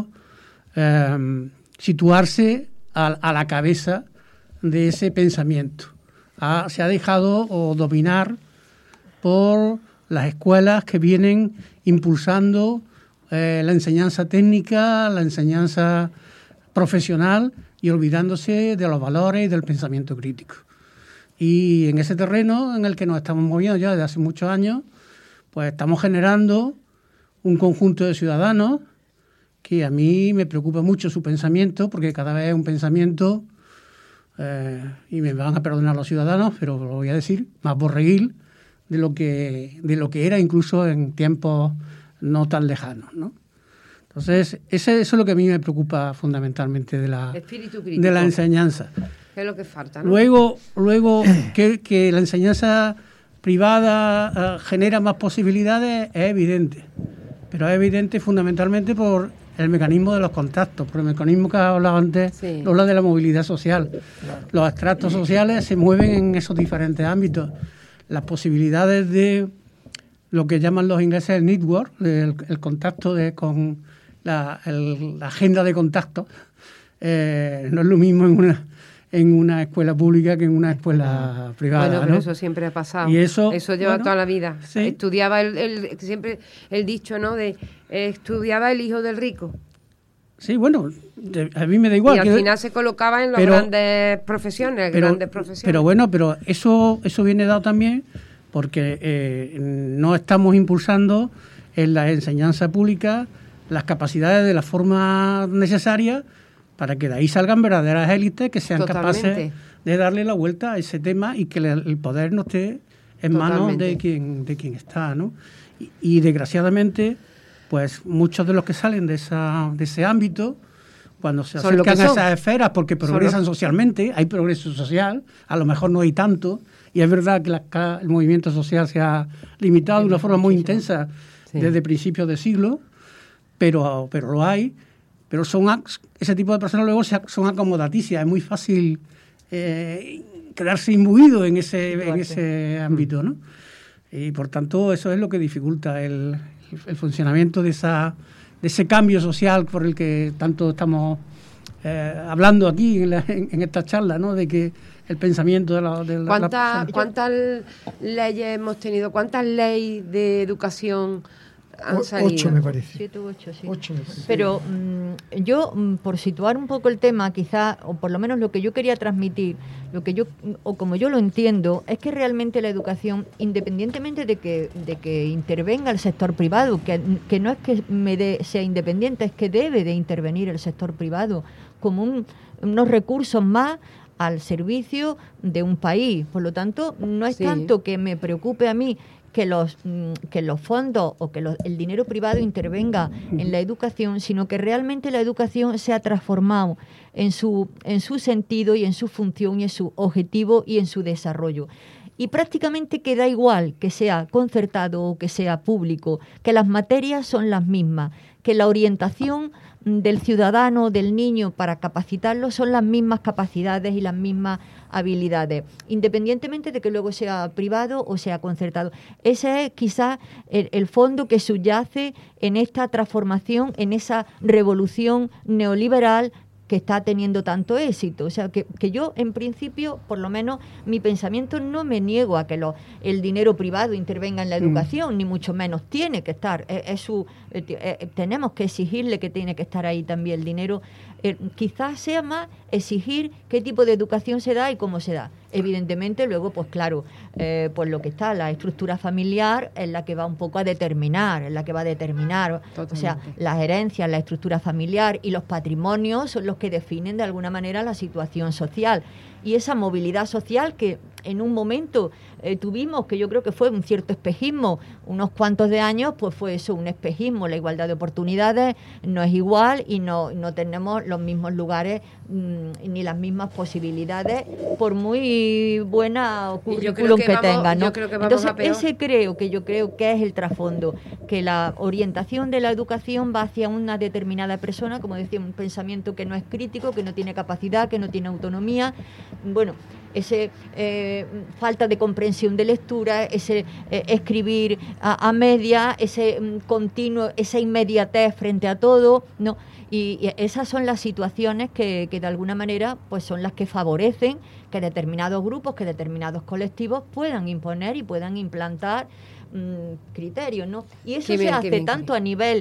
situarse a la cabeza de ese pensamiento. Se ha dejado dominar por las escuelas que vienen impulsando la enseñanza técnica, la enseñanza profesional, y olvidándose de los valores y del pensamiento crítico. Y en ese terreno en el que nos estamos moviendo ya desde hace muchos años, pues estamos generando un conjunto de ciudadanos que a mí me preocupa mucho su pensamiento, porque cada vez es un pensamiento, y me van a perdonar los ciudadanos, pero lo voy a decir, más borreguil de lo que era incluso en tiempos no tan lejanos, ¿no? Entonces, eso es lo que a mí me preocupa fundamentalmente de la enseñanza. Es lo que falta, ¿no? Luego que la enseñanza privada genera más posibilidades es evidente, pero es evidente fundamentalmente por el mecanismo de los contactos, por el mecanismo que has hablado antes, Sí. habla de la movilidad social. Los estratos sociales se mueven en esos diferentes ámbitos. Las posibilidades de lo que llaman los ingleses el network, el contacto con la agenda de contacto, no es lo mismo en una escuela pública que en una escuela privada. Bueno, pero ¿no? eso siempre ha pasado. Y eso lleva bueno, toda la vida. sí. Estudiaba siempre el dicho, ¿no? Estudiaba el hijo del rico. Sí, bueno, a mí me da igual. Y al final se colocaba en las grandes profesiones, Pero bueno, pero eso viene dado también porque no estamos impulsando en la enseñanza pública las capacidades de la forma necesaria para que de ahí salgan verdaderas élites que sean capaces de darle la vuelta a ese tema y que el poder no esté en manos de quien está, ¿no? Y desgraciadamente, pues muchos de los que salen de ese ámbito, cuando se acercan a esas esferas, porque progresan socialmente, hay progreso social, a lo mejor no hay tanto, y es verdad que el movimiento social se ha limitado de una forma muy intensa desde principios de siglo, pero lo hay. Pero ese tipo de personas luego son acomodaticias, es muy fácil quedarse imbuido en ese ámbito, ¿no? Y por tanto eso es lo que dificulta el funcionamiento de ese cambio social por el que tanto estamos hablando aquí en esta charla, ¿no? De que el pensamiento de la ¿Cuántas leyes hemos tenido? ¿Cuántas leyes de educación han salido? 8 me parece. 7 u 8, sí. 8 me parece. Pero yo, por situar un poco el tema, quizá, o por lo menos lo que yo quería transmitir, como yo lo entiendo, es que realmente la educación, independientemente de que intervenga el sector privado, que no es que sea independiente, es que debe de intervenir el sector privado como unos recursos más al servicio de un país. Por lo tanto, no es tanto que me preocupe a mí que los fondos o que el dinero privado intervenga en la educación, sino que realmente la educación se ha transformado en su sentido y en su función y en su objetivo y en su desarrollo. Y prácticamente queda igual que sea concertado o que sea público, que las materias son las mismas, que la orientación del ciudadano, del niño, para capacitarlo son las mismas capacidades y las mismas habilidades, independientemente de que luego sea privado o sea concertado. Ese es quizás el fondo que subyace en esta transformación, en esa revolución neoliberal que está teniendo tanto éxito. O sea, que yo, en principio, por lo menos, mi pensamiento no me niego a que el dinero privado intervenga en la educación, ni mucho menos tiene que estar. Tenemos que exigirle que tiene que estar ahí también el dinero. Quizás sea más exigir qué tipo de educación se da y cómo se da. Evidentemente, luego, pues claro, pues lo que está, la estructura familiar es la que va un poco a determinar, Totalmente. O sea, las herencias, la estructura familiar y los patrimonios son los que definen de alguna manera la situación social. Y esa movilidad social que en un momento tuvimos, que yo creo que fue un cierto espejismo, unos cuantos de años, pues fue eso, un espejismo. La igualdad de oportunidades no es igual y no tenemos los mismos lugares ni las mismas posibilidades, por muy buena currículum que tengan, ¿no? Entonces, yo creo que es el trasfondo, que la orientación de la educación va hacia una determinada persona, como decía, un pensamiento que no es crítico, que no tiene capacidad, que no tiene autonomía, bueno, ese falta de comprensión de lectura, ese escribir a media, ese continuo, esa inmediatez frente a todo, ¿no? Y esas son las situaciones que de alguna manera pues son las que favorecen que determinados grupos, que determinados colectivos puedan imponer y puedan implantar criterios, ¿no? Y eso se hace tanto a nivel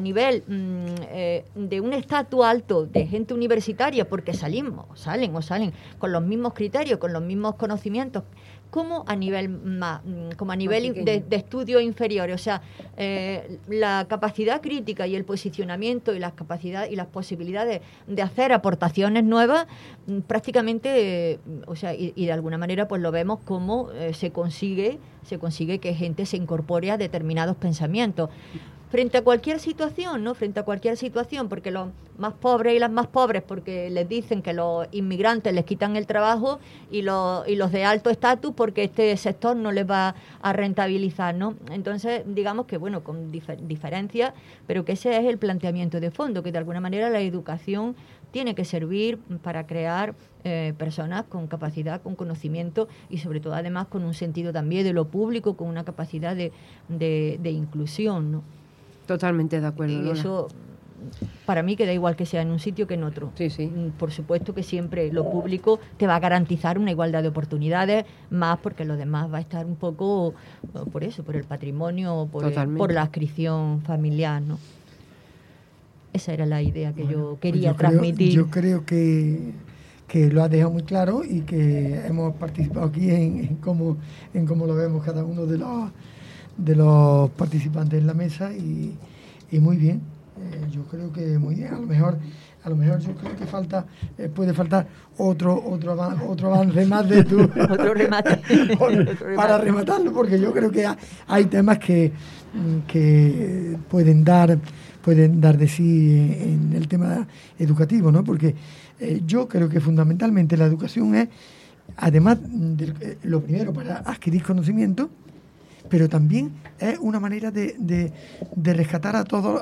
de un estatus alto de gente universitaria, porque salen con los mismos criterios, con los mismos conocimientos, como a nivel de estudios inferiores. O sea, la capacidad crítica y el posicionamiento y las capacidades y las posibilidades de hacer aportaciones nuevas, prácticamente, o sea, y de alguna manera pues lo vemos como se consigue que gente se incorpore a determinados pensamientos. Frente a cualquier situación, ¿no? Frente a cualquier situación, porque los más pobres y las más pobres, porque les dicen que los inmigrantes les quitan el trabajo y los de alto estatus porque este sector no les va a rentabilizar, ¿no? Entonces, digamos que, bueno, con diferencia, pero que ese es el planteamiento de fondo, que de alguna manera la educación tiene que servir para crear personas con capacidad, con conocimiento y sobre todo además con un sentido también de lo público, con una capacidad de inclusión, ¿no? Totalmente de acuerdo. Y eso, para mí, que da igual que sea en un sitio que en otro. Sí, sí. Por supuesto que siempre lo público te va a garantizar una igualdad de oportunidades, más porque lo demás va a estar un poco por eso, por el patrimonio, por la adscripción familiar, ¿no? Esa era la idea que yo quería transmitir. Yo creo que lo has dejado muy claro y que hemos participado aquí en cómo lo vemos cada uno de los participantes en la mesa y muy bien. Yo creo que muy bien. A lo mejor yo creo que puede faltar otro avance más de tu otro remate para rematarlo, porque yo creo que hay temas que pueden dar de sí en el tema educativo, ¿no? Porque yo creo que fundamentalmente la educación es, además de lo primero, para adquirir conocimiento, pero también es una manera de rescatar a todo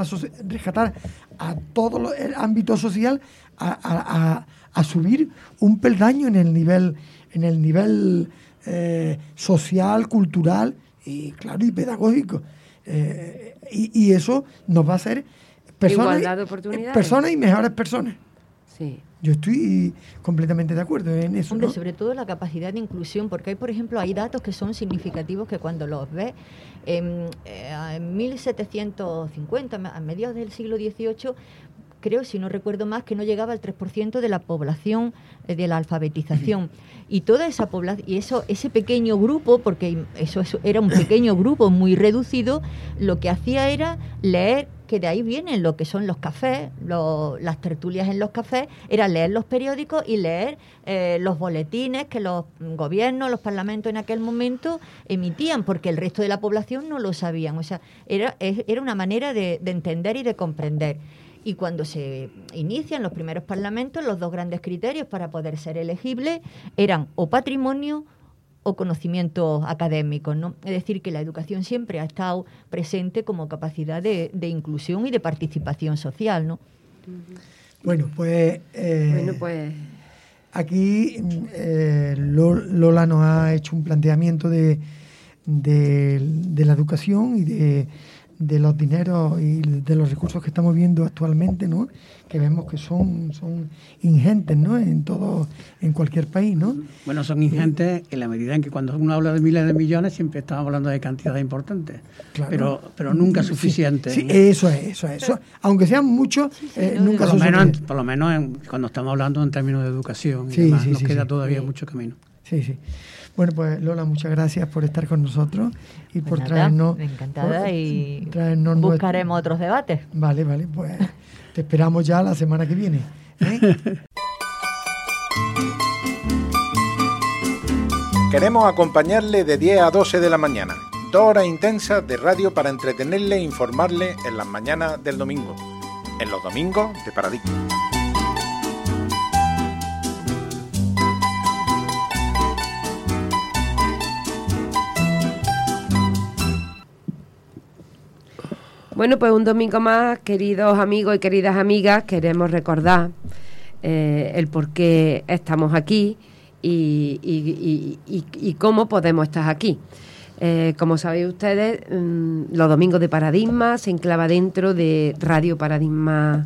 el ámbito social a subir un peldaño en el nivel social, cultural y claro, y pedagógico. Y eso nos va a hacer igualdad de oportunidades, personas y mejores personas. Sí. Yo estoy completamente de acuerdo en eso. Hombre, ¿no? Sobre todo la capacidad de inclusión, porque hay, por ejemplo, hay datos que son significativos que cuando los ves, en 1750, a mediados del siglo XVIII, creo, si no recuerdo más, que no llegaba al 3% de la población de la alfabetización. Y toda esa población, y ese pequeño grupo, porque eso era un pequeño grupo muy reducido, lo que hacía era leer, que de ahí vienen lo que son los cafés, las tertulias en los cafés, era leer los periódicos y leer los boletines que los gobiernos, los parlamentos en aquel momento emitían, porque el resto de la población no lo sabían. O sea, era una manera de entender y de comprender. Y cuando se inician los primeros parlamentos, los dos grandes criterios para poder ser elegible eran o patrimonio o conocimientos académicos, ¿no? Es decir, que la educación siempre ha estado presente como capacidad de inclusión y de participación social, ¿no? Bueno, pues aquí Lola nos ha hecho un planteamiento de la educación y de los dineros y de los recursos que estamos viendo actualmente, ¿no? Que vemos que son ingentes, ¿no? En cualquier país, ¿no? Bueno, son ingentes en la medida en que cuando uno habla de miles de millones siempre estamos hablando de cantidades importantes, claro. pero nunca suficientes. Sí, eso es. Aunque sean muchos, nunca suficientes. Por lo menos cuando estamos hablando en términos de educación y demás, nos queda todavía mucho camino. Sí. Bueno, pues Lola, muchas gracias por estar con nosotros y por nada, traernos... encantada y buscaremos otros debates. Vale, pues te esperamos ya la semana que viene. Queremos acompañarle de 10 a 12 de la mañana. 2 horas intensas de radio para entretenerle e informarle en las mañanas del domingo. En los domingos de Paradigma. Bueno, pues un domingo más, queridos amigos y queridas amigas, queremos recordar el por qué estamos aquí y cómo podemos estar aquí. Como sabéis ustedes, los domingos de Paradigma se enclava dentro de Radio Paradigma,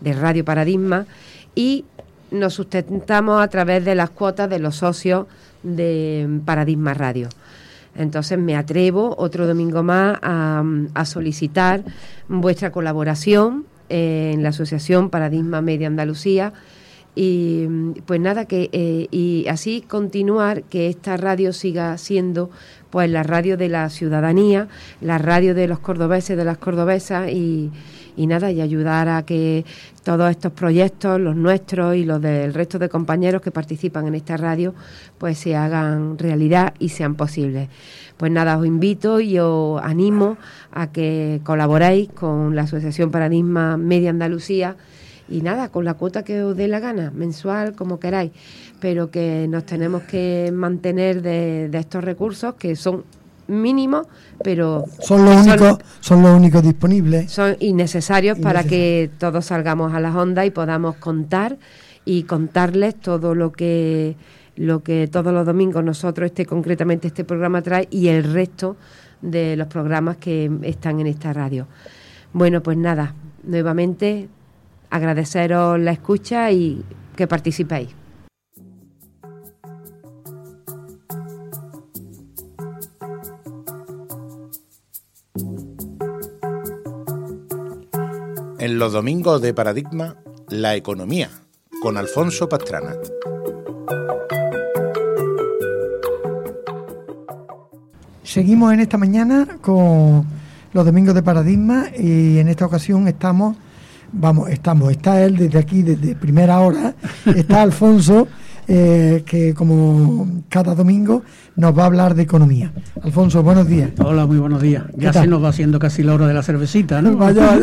y nos sustentamos a través de las cuotas de los socios de Paradigma Radio. Entonces me atrevo otro domingo más a solicitar vuestra colaboración en la Asociación Paradigma Media Andalucía y pues nada, y así continuar que esta radio siga siendo pues la radio de la ciudadanía, la radio de los cordobeses, de las cordobesas y nada, y ayudar a que todos estos proyectos, los nuestros y los del resto de compañeros que participan en esta radio, pues se hagan realidad y sean posibles. Pues nada, os invito y os animo a que colaboréis con la Asociación Paradigma Media Andalucía y nada, con la cuota que os dé la gana, mensual, como queráis, pero que nos tenemos que mantener de estos recursos que son mínimos, pero son los únicos disponibles. Son innecesarios para que todos salgamos a las ondas y podamos contar y contarles todo lo que todos los domingos nosotros, concretamente este programa trae y el resto de los programas que están en esta radio. Bueno, pues nada, nuevamente agradeceros la escucha y que participéis. En los domingos de Paradigma, la economía, con Alfonso Pastrana. Seguimos en esta mañana con los domingos de Paradigma y en esta ocasión está él desde aquí, desde primera hora, está Alfonso, que como cada domingo nos va a hablar de economía. Alfonso, buenos días. Hola, muy buenos días. Ya se nos va haciendo casi la hora de la cervecita, ¿no? Vaya.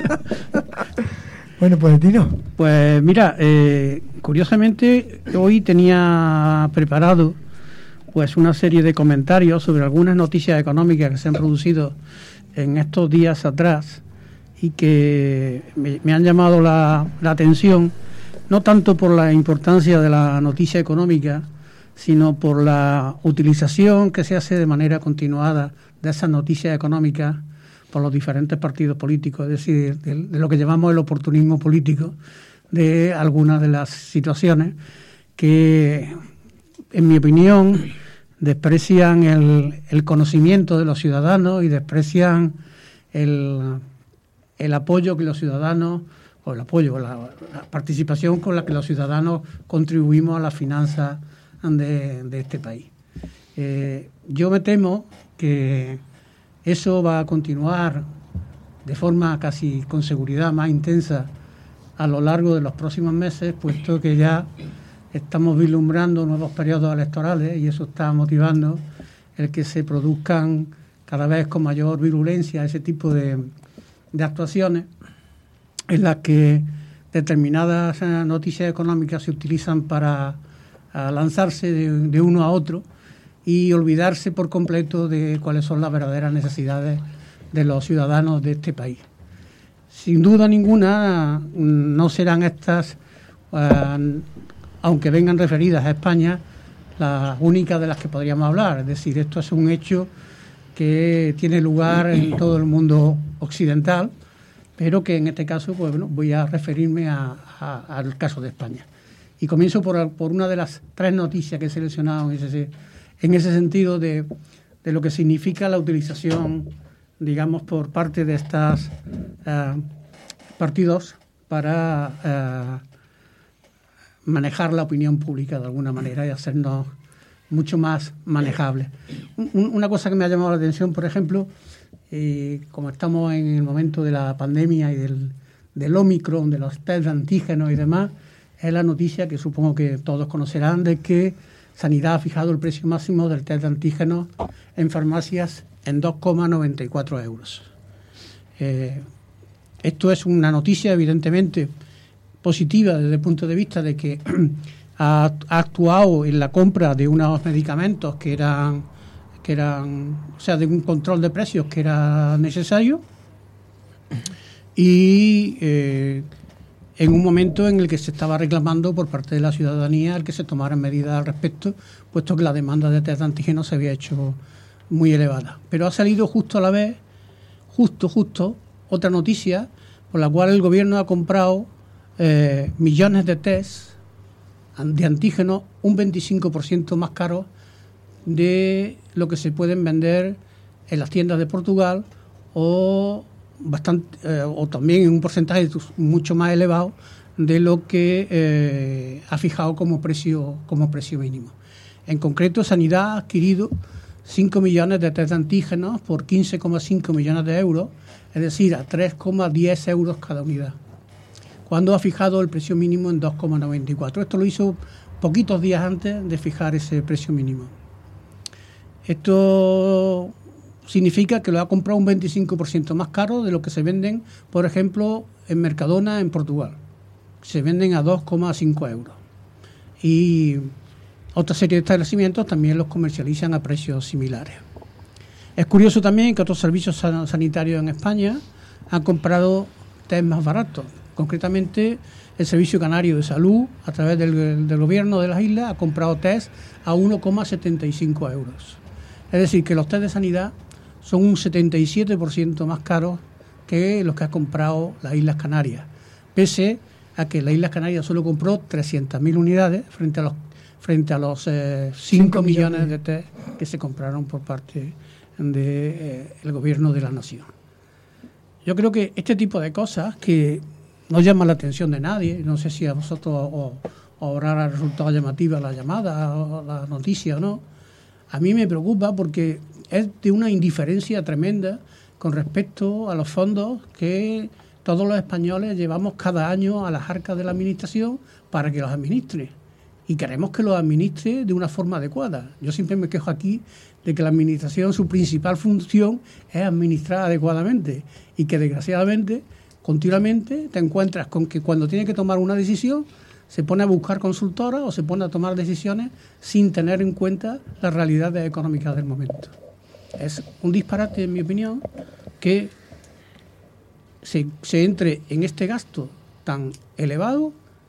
Bueno, pues Tino. Pues mira, curiosamente hoy tenía preparado pues una serie de comentarios sobre algunas noticias económicas que se han producido en estos días atrás y que me han llamado la atención, no tanto por la importancia de la noticia económica, sino por la utilización que se hace de manera continuada de esas noticias económicas por los diferentes partidos políticos, es decir, de lo que llamamos el oportunismo político, de algunas de las situaciones que, en mi opinión, desprecian el conocimiento de los ciudadanos y desprecian el apoyo que los ciudadanos, o el apoyo, la participación con la que los ciudadanos contribuimos a las finanzas de este país. Yo me temo que eso va a continuar de forma casi con seguridad más intensa a lo largo de los próximos meses, puesto que ya estamos vislumbrando nuevos periodos electorales y eso está motivando el que se produzcan cada vez con mayor virulencia ese tipo de actuaciones en las que determinadas noticias económicas se utilizan para lanzarse de uno a otro y olvidarse por completo de cuáles son las verdaderas necesidades de los ciudadanos de este país. Sin duda ninguna no serán estas, aunque vengan referidas a España, las únicas de las que podríamos hablar. Es decir, esto es un hecho que tiene lugar en todo el mundo occidental, pero que en este caso pues, bueno, voy a referirme al caso de España. Y comienzo por una de las tres noticias que he seleccionado en ese sentido de lo que significa la utilización, digamos, por parte de estos partidos para manejar la opinión pública de alguna manera y hacernos mucho más manejables. Una cosa que me ha llamado la atención, por ejemplo, como estamos en el momento de la pandemia y del Omicron, de los test de antígenos y demás, es la noticia que supongo que todos conocerán de que Sanidad ha fijado el precio máximo del test de antígenos en farmacias en 2,94 euros. Esto es una noticia evidentemente positiva desde el punto de vista de que ha actuado en la compra de unos medicamentos que eran, o sea, de un control de precios que era necesario, y en un momento en el que se estaba reclamando por parte de la ciudadanía el que se tomaran medidas al respecto, puesto que la demanda de test de antígenos se había hecho muy elevada. Pero ha salido justo a la vez, justo, otra noticia por la cual el gobierno ha comprado millones de test de antígenos, un 25% más caros de lo que se pueden vender en las tiendas de Portugal, o también en un porcentaje mucho más elevado de lo que ha fijado como precio mínimo. En concreto, Sanidad ha adquirido 5 millones de test de antígenos por 15,5 millones de euros, es decir, a 3,10 euros cada unidad, cuando ha fijado el precio mínimo en 2,94. Esto lo hizo poquitos días antes de fijar ese precio mínimo. Esto significa que lo ha comprado un 25% más caro de lo que se venden, por ejemplo, en Mercadona, en Portugal. Se venden a 2,5 euros. Y otra serie de establecimientos también los comercializan a precios similares. Es curioso también que otros servicios sanitarios en España han comprado test más baratos. Concretamente, el Servicio Canario de Salud, a través del gobierno de las islas, ha comprado test a 1,75 euros. Es decir, que los test de sanidad son un 77% más caros que los que ha comprado las Islas Canarias, pese a que las Islas Canarias solo compró 300.000 unidades frente a los 5 millones de test que se compraron por parte del gobierno de la nación. Yo creo que este tipo de cosas que no llaman la atención de nadie, no sé si a vosotros os habrá resultado llamativa la llamada o la noticia o no, a mí me preocupa porque es de una indiferencia tremenda con respecto a los fondos que todos los españoles llevamos cada año a las arcas de la administración para que los administre. Y queremos que los administre de una forma adecuada. Yo siempre me quejo aquí de que la administración, su principal función es administrar adecuadamente, y que desgraciadamente continuamente te encuentras con que cuando tiene que tomar una decisión se pone a buscar consultoras o se pone a tomar decisiones sin tener en cuenta las realidades económicas del momento. Es un disparate, en mi opinión, que se entre en este gasto tan elevado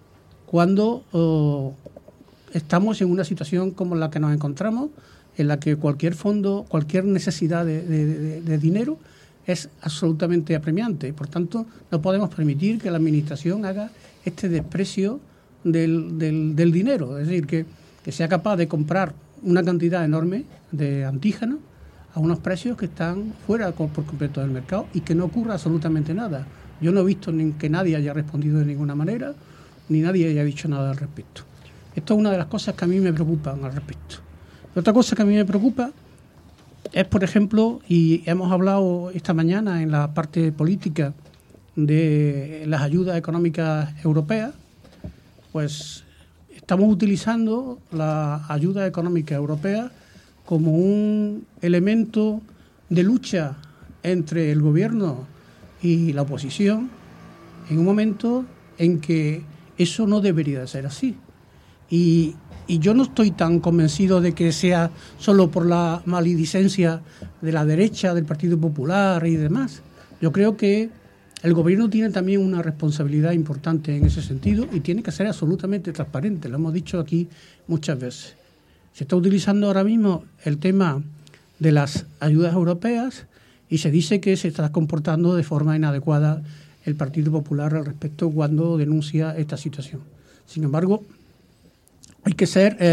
cuando estamos en una situación como la que nos encontramos, en la que cualquier fondo, cualquier necesidad de dinero es absolutamente apremiante. Por tanto, no podemos permitir que la administración haga este desprecio del dinero. Es decir, que sea capaz de comprar una cantidad enorme de antígenos a unos precios que están fuera por completo del mercado y que no ocurra absolutamente nada. Yo no he visto ni que nadie haya respondido de ninguna manera, ni nadie haya dicho nada al respecto. Esto es una de las cosas que a mí me preocupan al respecto. Otra cosa que a mí me preocupa es, por ejemplo, y hemos hablado esta mañana en la parte política de las ayudas económicas europeas, pues estamos utilizando la ayuda económica europea como un elemento de lucha entre el gobierno y la oposición en un momento en que eso no debería de ser así. Y yo no estoy tan convencido de que sea solo por la maledicencia de la derecha, del Partido Popular y demás. Yo creo que el gobierno tiene también una responsabilidad importante en ese sentido y tiene que ser absolutamente transparente. Lo hemos dicho aquí muchas veces. Se está utilizando ahora mismo el tema de las ayudas europeas y se dice que se está comportando de forma inadecuada el Partido Popular al respecto cuando denuncia esta situación. Sin embargo, hay que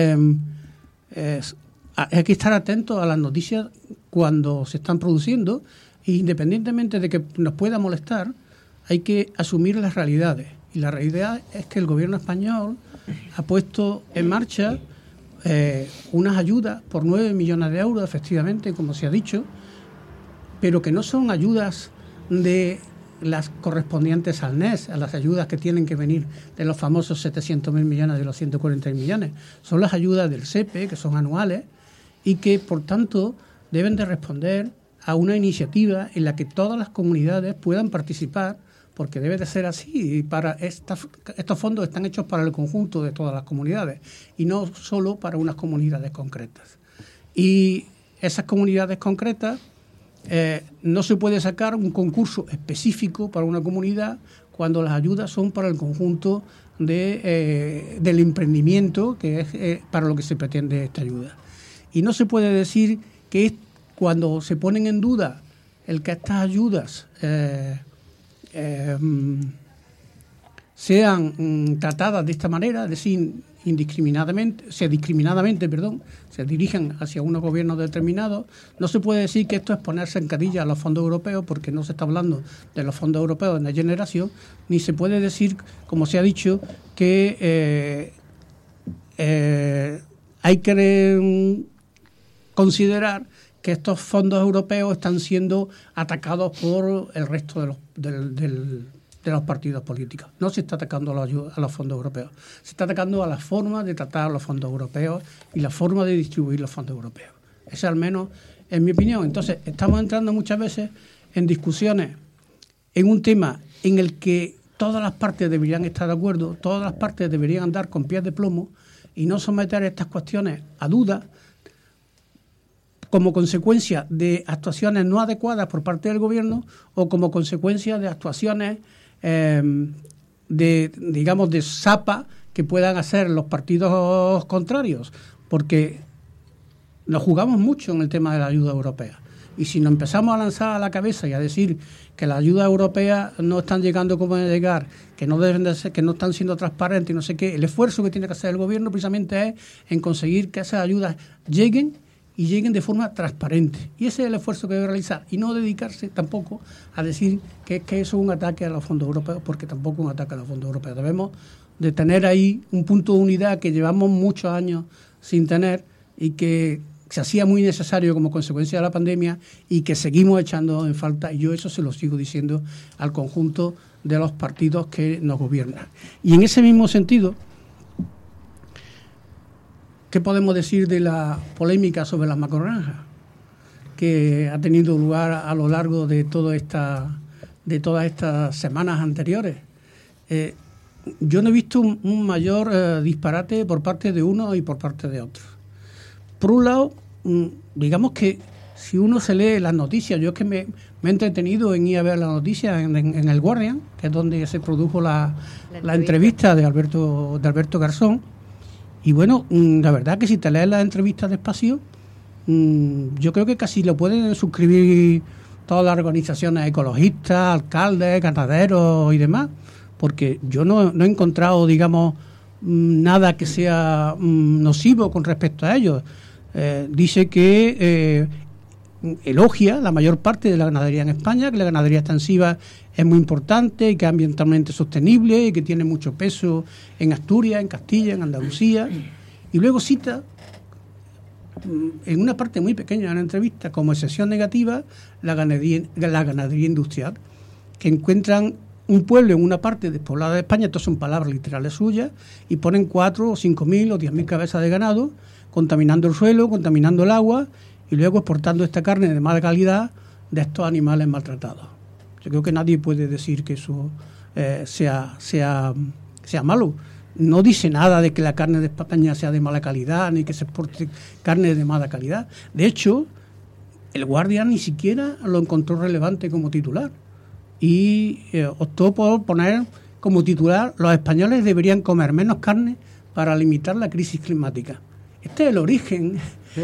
estar atentos a las noticias cuando se están produciendo, e independientemente de que nos pueda molestar, hay que asumir las realidades. Y la realidad es que el gobierno español ha puesto en marcha unas ayudas por 9 millones de euros, efectivamente, como se ha dicho, pero que no son ayudas de las correspondientes al NES, a las ayudas que tienen que venir de los famosos 700.000 millones de los 140 millones. Son las ayudas del SEPE, que son anuales, y que, por tanto, deben de responder a una iniciativa en la que todas las comunidades puedan participar, porque debe de ser así. Y estos fondos están hechos para el conjunto de todas las comunidades y no solo para unas comunidades concretas. Y esas comunidades concretas no se puede sacar un concurso específico para una comunidad cuando las ayudas son para el conjunto del emprendimiento, que es para lo que se pretende esta ayuda. Y no se puede decir que cuando se ponen en duda el que estas ayudas sean tratadas de esta manera, es decir, discriminadamente se dirigen hacia unos gobiernos determinados, no se puede decir que esto es poner zancadilla a los fondos europeos, porque no se está hablando de los fondos europeos de la generación, ni se puede decir, como se ha dicho, que hay que considerar que estos fondos europeos están siendo atacados por el resto de los partidos políticos. No se está atacando a los fondos europeos, se está atacando a la forma de tratar los fondos europeos y la forma de distribuir los fondos europeos. Esa al menos es mi opinión. Entonces, estamos entrando muchas veces en discusiones en un tema en el que todas las partes deberían estar de acuerdo, todas las partes deberían andar con pies de plomo y no someter estas cuestiones a dudas como consecuencia de actuaciones no adecuadas por parte del gobierno o como consecuencia de actuaciones de zapa que puedan hacer los partidos contrarios, porque nos jugamos mucho en el tema de la ayuda europea. Y si nos empezamos a lanzar a la cabeza y a decir que las ayudas europeas no están llegando como deben llegar, que no deben de ser, que no están siendo transparentes y no sé qué, el esfuerzo que tiene que hacer el gobierno precisamente es en conseguir que esas ayudas lleguen y lleguen de forma transparente. Y ese es el esfuerzo que debe realizar. Y no dedicarse tampoco a decir que eso es un ataque a los fondos europeos, porque tampoco es un ataque a los fondos europeos. Debemos de tener ahí un punto de unidad que llevamos muchos años sin tener y que se hacía muy necesario como consecuencia de la pandemia y que seguimos echando en falta. Y yo eso se lo sigo diciendo al conjunto de los partidos que nos gobiernan. Y en ese mismo sentido, ¿qué podemos decir de la polémica sobre las macrogranjas que ha tenido lugar a lo largo de todas estas semanas anteriores? Yo no he visto un mayor disparate por parte de uno y por parte de otro. Por un lado, digamos que si uno se lee las noticias, yo es que me he entretenido en ir a ver las noticias en el Guardian, que es donde se produjo la entrevista de Alberto Garzón. Y bueno, la verdad que si te lees las entrevistas despacio, yo creo que casi lo pueden suscribir todas las organizaciones ecologistas, alcaldes, ganaderos y demás, porque yo no he encontrado, digamos, nada que sea nocivo con respecto a ellos. Dice que elogia la mayor parte de la ganadería en España, que la ganadería extensiva es muy importante y que es ambientalmente sostenible y que tiene mucho peso en Asturias, en Castilla, en Andalucía. Y luego cita, en una parte muy pequeña de la entrevista, como excepción negativa, la ganadería industrial, que encuentran un pueblo en una parte despoblada de España, estas son palabras literales suyas, y ponen 4 o 5.000 o 10.000 cabezas de ganado, contaminando el suelo, contaminando el agua, y luego exportando esta carne de mala calidad de estos animales maltratados. Yo creo que nadie puede decir que eso sea malo. No dice nada de que la carne de España sea de mala calidad, ni que se exporte carne de mala calidad. De hecho, el Guardian ni siquiera lo encontró relevante como titular. Y optó por poner como titular: los españoles deberían comer menos carne para limitar la crisis climática. Este es el origen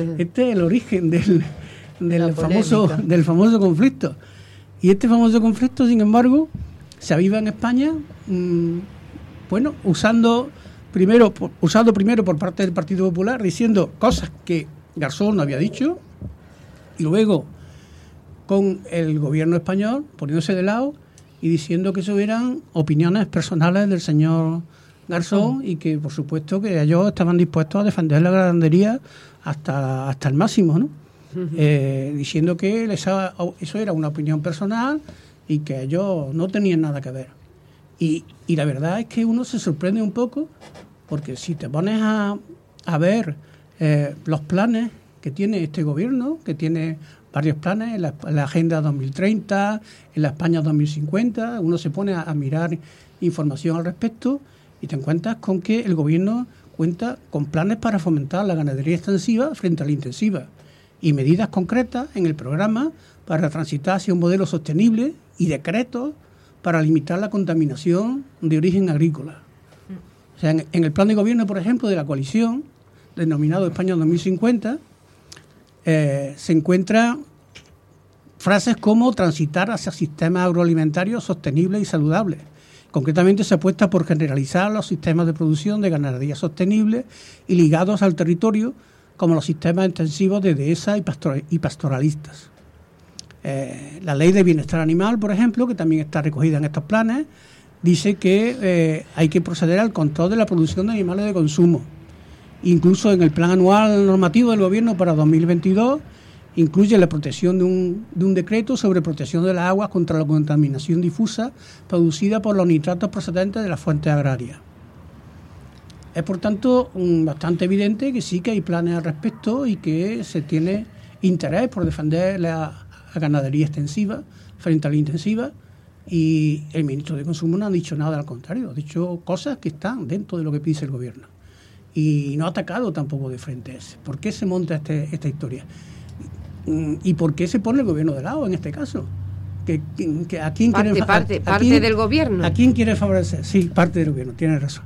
del famoso conflicto. Y este famoso conflicto, sin embargo, se aviva en España, usado primero por parte del Partido Popular, diciendo cosas que Garzón no había dicho, y luego con el gobierno español poniéndose de lado y diciendo que eso eran opiniones personales del señor Garzón y que, por supuesto, que ellos estaban dispuestos a defender la ganadería hasta el máximo, ¿no? Diciendo que eso era una opinión personal y que ellos no tenían nada que ver. Y la verdad es que uno se sorprende un poco, porque si te pones a ver los planes que tiene este gobierno, que tiene varios planes en la Agenda 2030, en la España 2050, uno se pone a mirar información al respecto y te encuentras con que el gobierno cuenta con planes para fomentar la ganadería extensiva frente a la intensiva y medidas concretas en el programa para transitar hacia un modelo sostenible y decretos para limitar la contaminación de origen agrícola. O sea, en el plan de gobierno, por ejemplo, de la coalición, denominado España 2050, se encuentran frases como transitar hacia sistemas agroalimentarios sostenibles y saludables. Concretamente se apuesta por generalizar los sistemas de producción de ganadería sostenible y ligados al territorio, como los sistemas intensivos de dehesa y pastoralistas. La ley de bienestar animal, por ejemplo, que también está recogida en estos planes, dice que hay que proceder al control de la producción de animales de consumo. Incluso en el plan anual normativo del Gobierno para 2022 incluye la protección de un decreto sobre protección de las aguas contra la contaminación difusa producida por los nitratos procedentes de las fuentes agrarias. Es, por tanto, bastante evidente que sí que hay planes al respecto y que se tiene interés por defender la ganadería extensiva frente a la intensiva, y el ministro de Consumo no ha dicho nada al contrario, ha dicho cosas que están dentro de lo que pide el gobierno y no ha atacado tampoco de frente a ese. ¿Por qué se monta esta historia? ¿Y por qué se pone el gobierno de lado en este caso? ¿A quién parte del gobierno? ¿A quién quiere favorecer? Sí, parte del gobierno, tiene razón.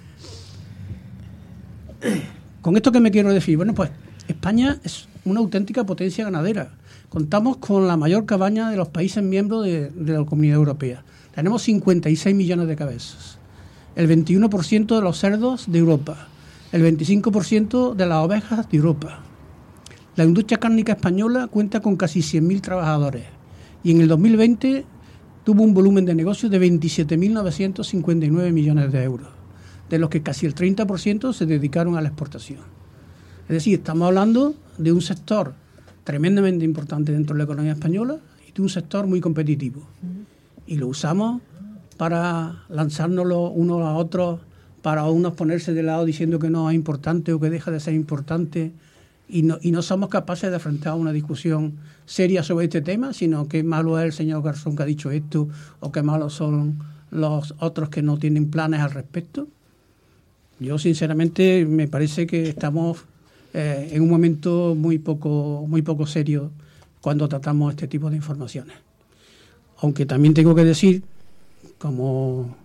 ¿Con esto qué me quiero decir? Bueno, pues España es una auténtica potencia ganadera. Contamos con la mayor cabaña de los países miembros de la Comunidad Europea. Tenemos 56 millones de cabezas, el 21% de los cerdos de Europa, el 25% de las ovejas de Europa. La industria cárnica española cuenta con casi 100.000 trabajadores y en el 2020 tuvo un volumen de negocio de 27.959 millones de euros, de los que casi el 30% se dedicaron a la exportación. Es decir, estamos hablando de un sector tremendamente importante dentro de la economía española y de un sector muy competitivo. Y lo usamos para lanzárnoslo unos a otros, para unos ponerse de lado diciendo que no es importante o que deja de ser importante, y no somos capaces de afrontar una discusión seria sobre este tema, sino que malo es el señor Garzón que ha dicho esto, o que malos son los otros que no tienen planes al respecto. Yo sinceramente me parece que estamos en un momento muy poco serio cuando tratamos este tipo de informaciones. Aunque también tengo que decir, como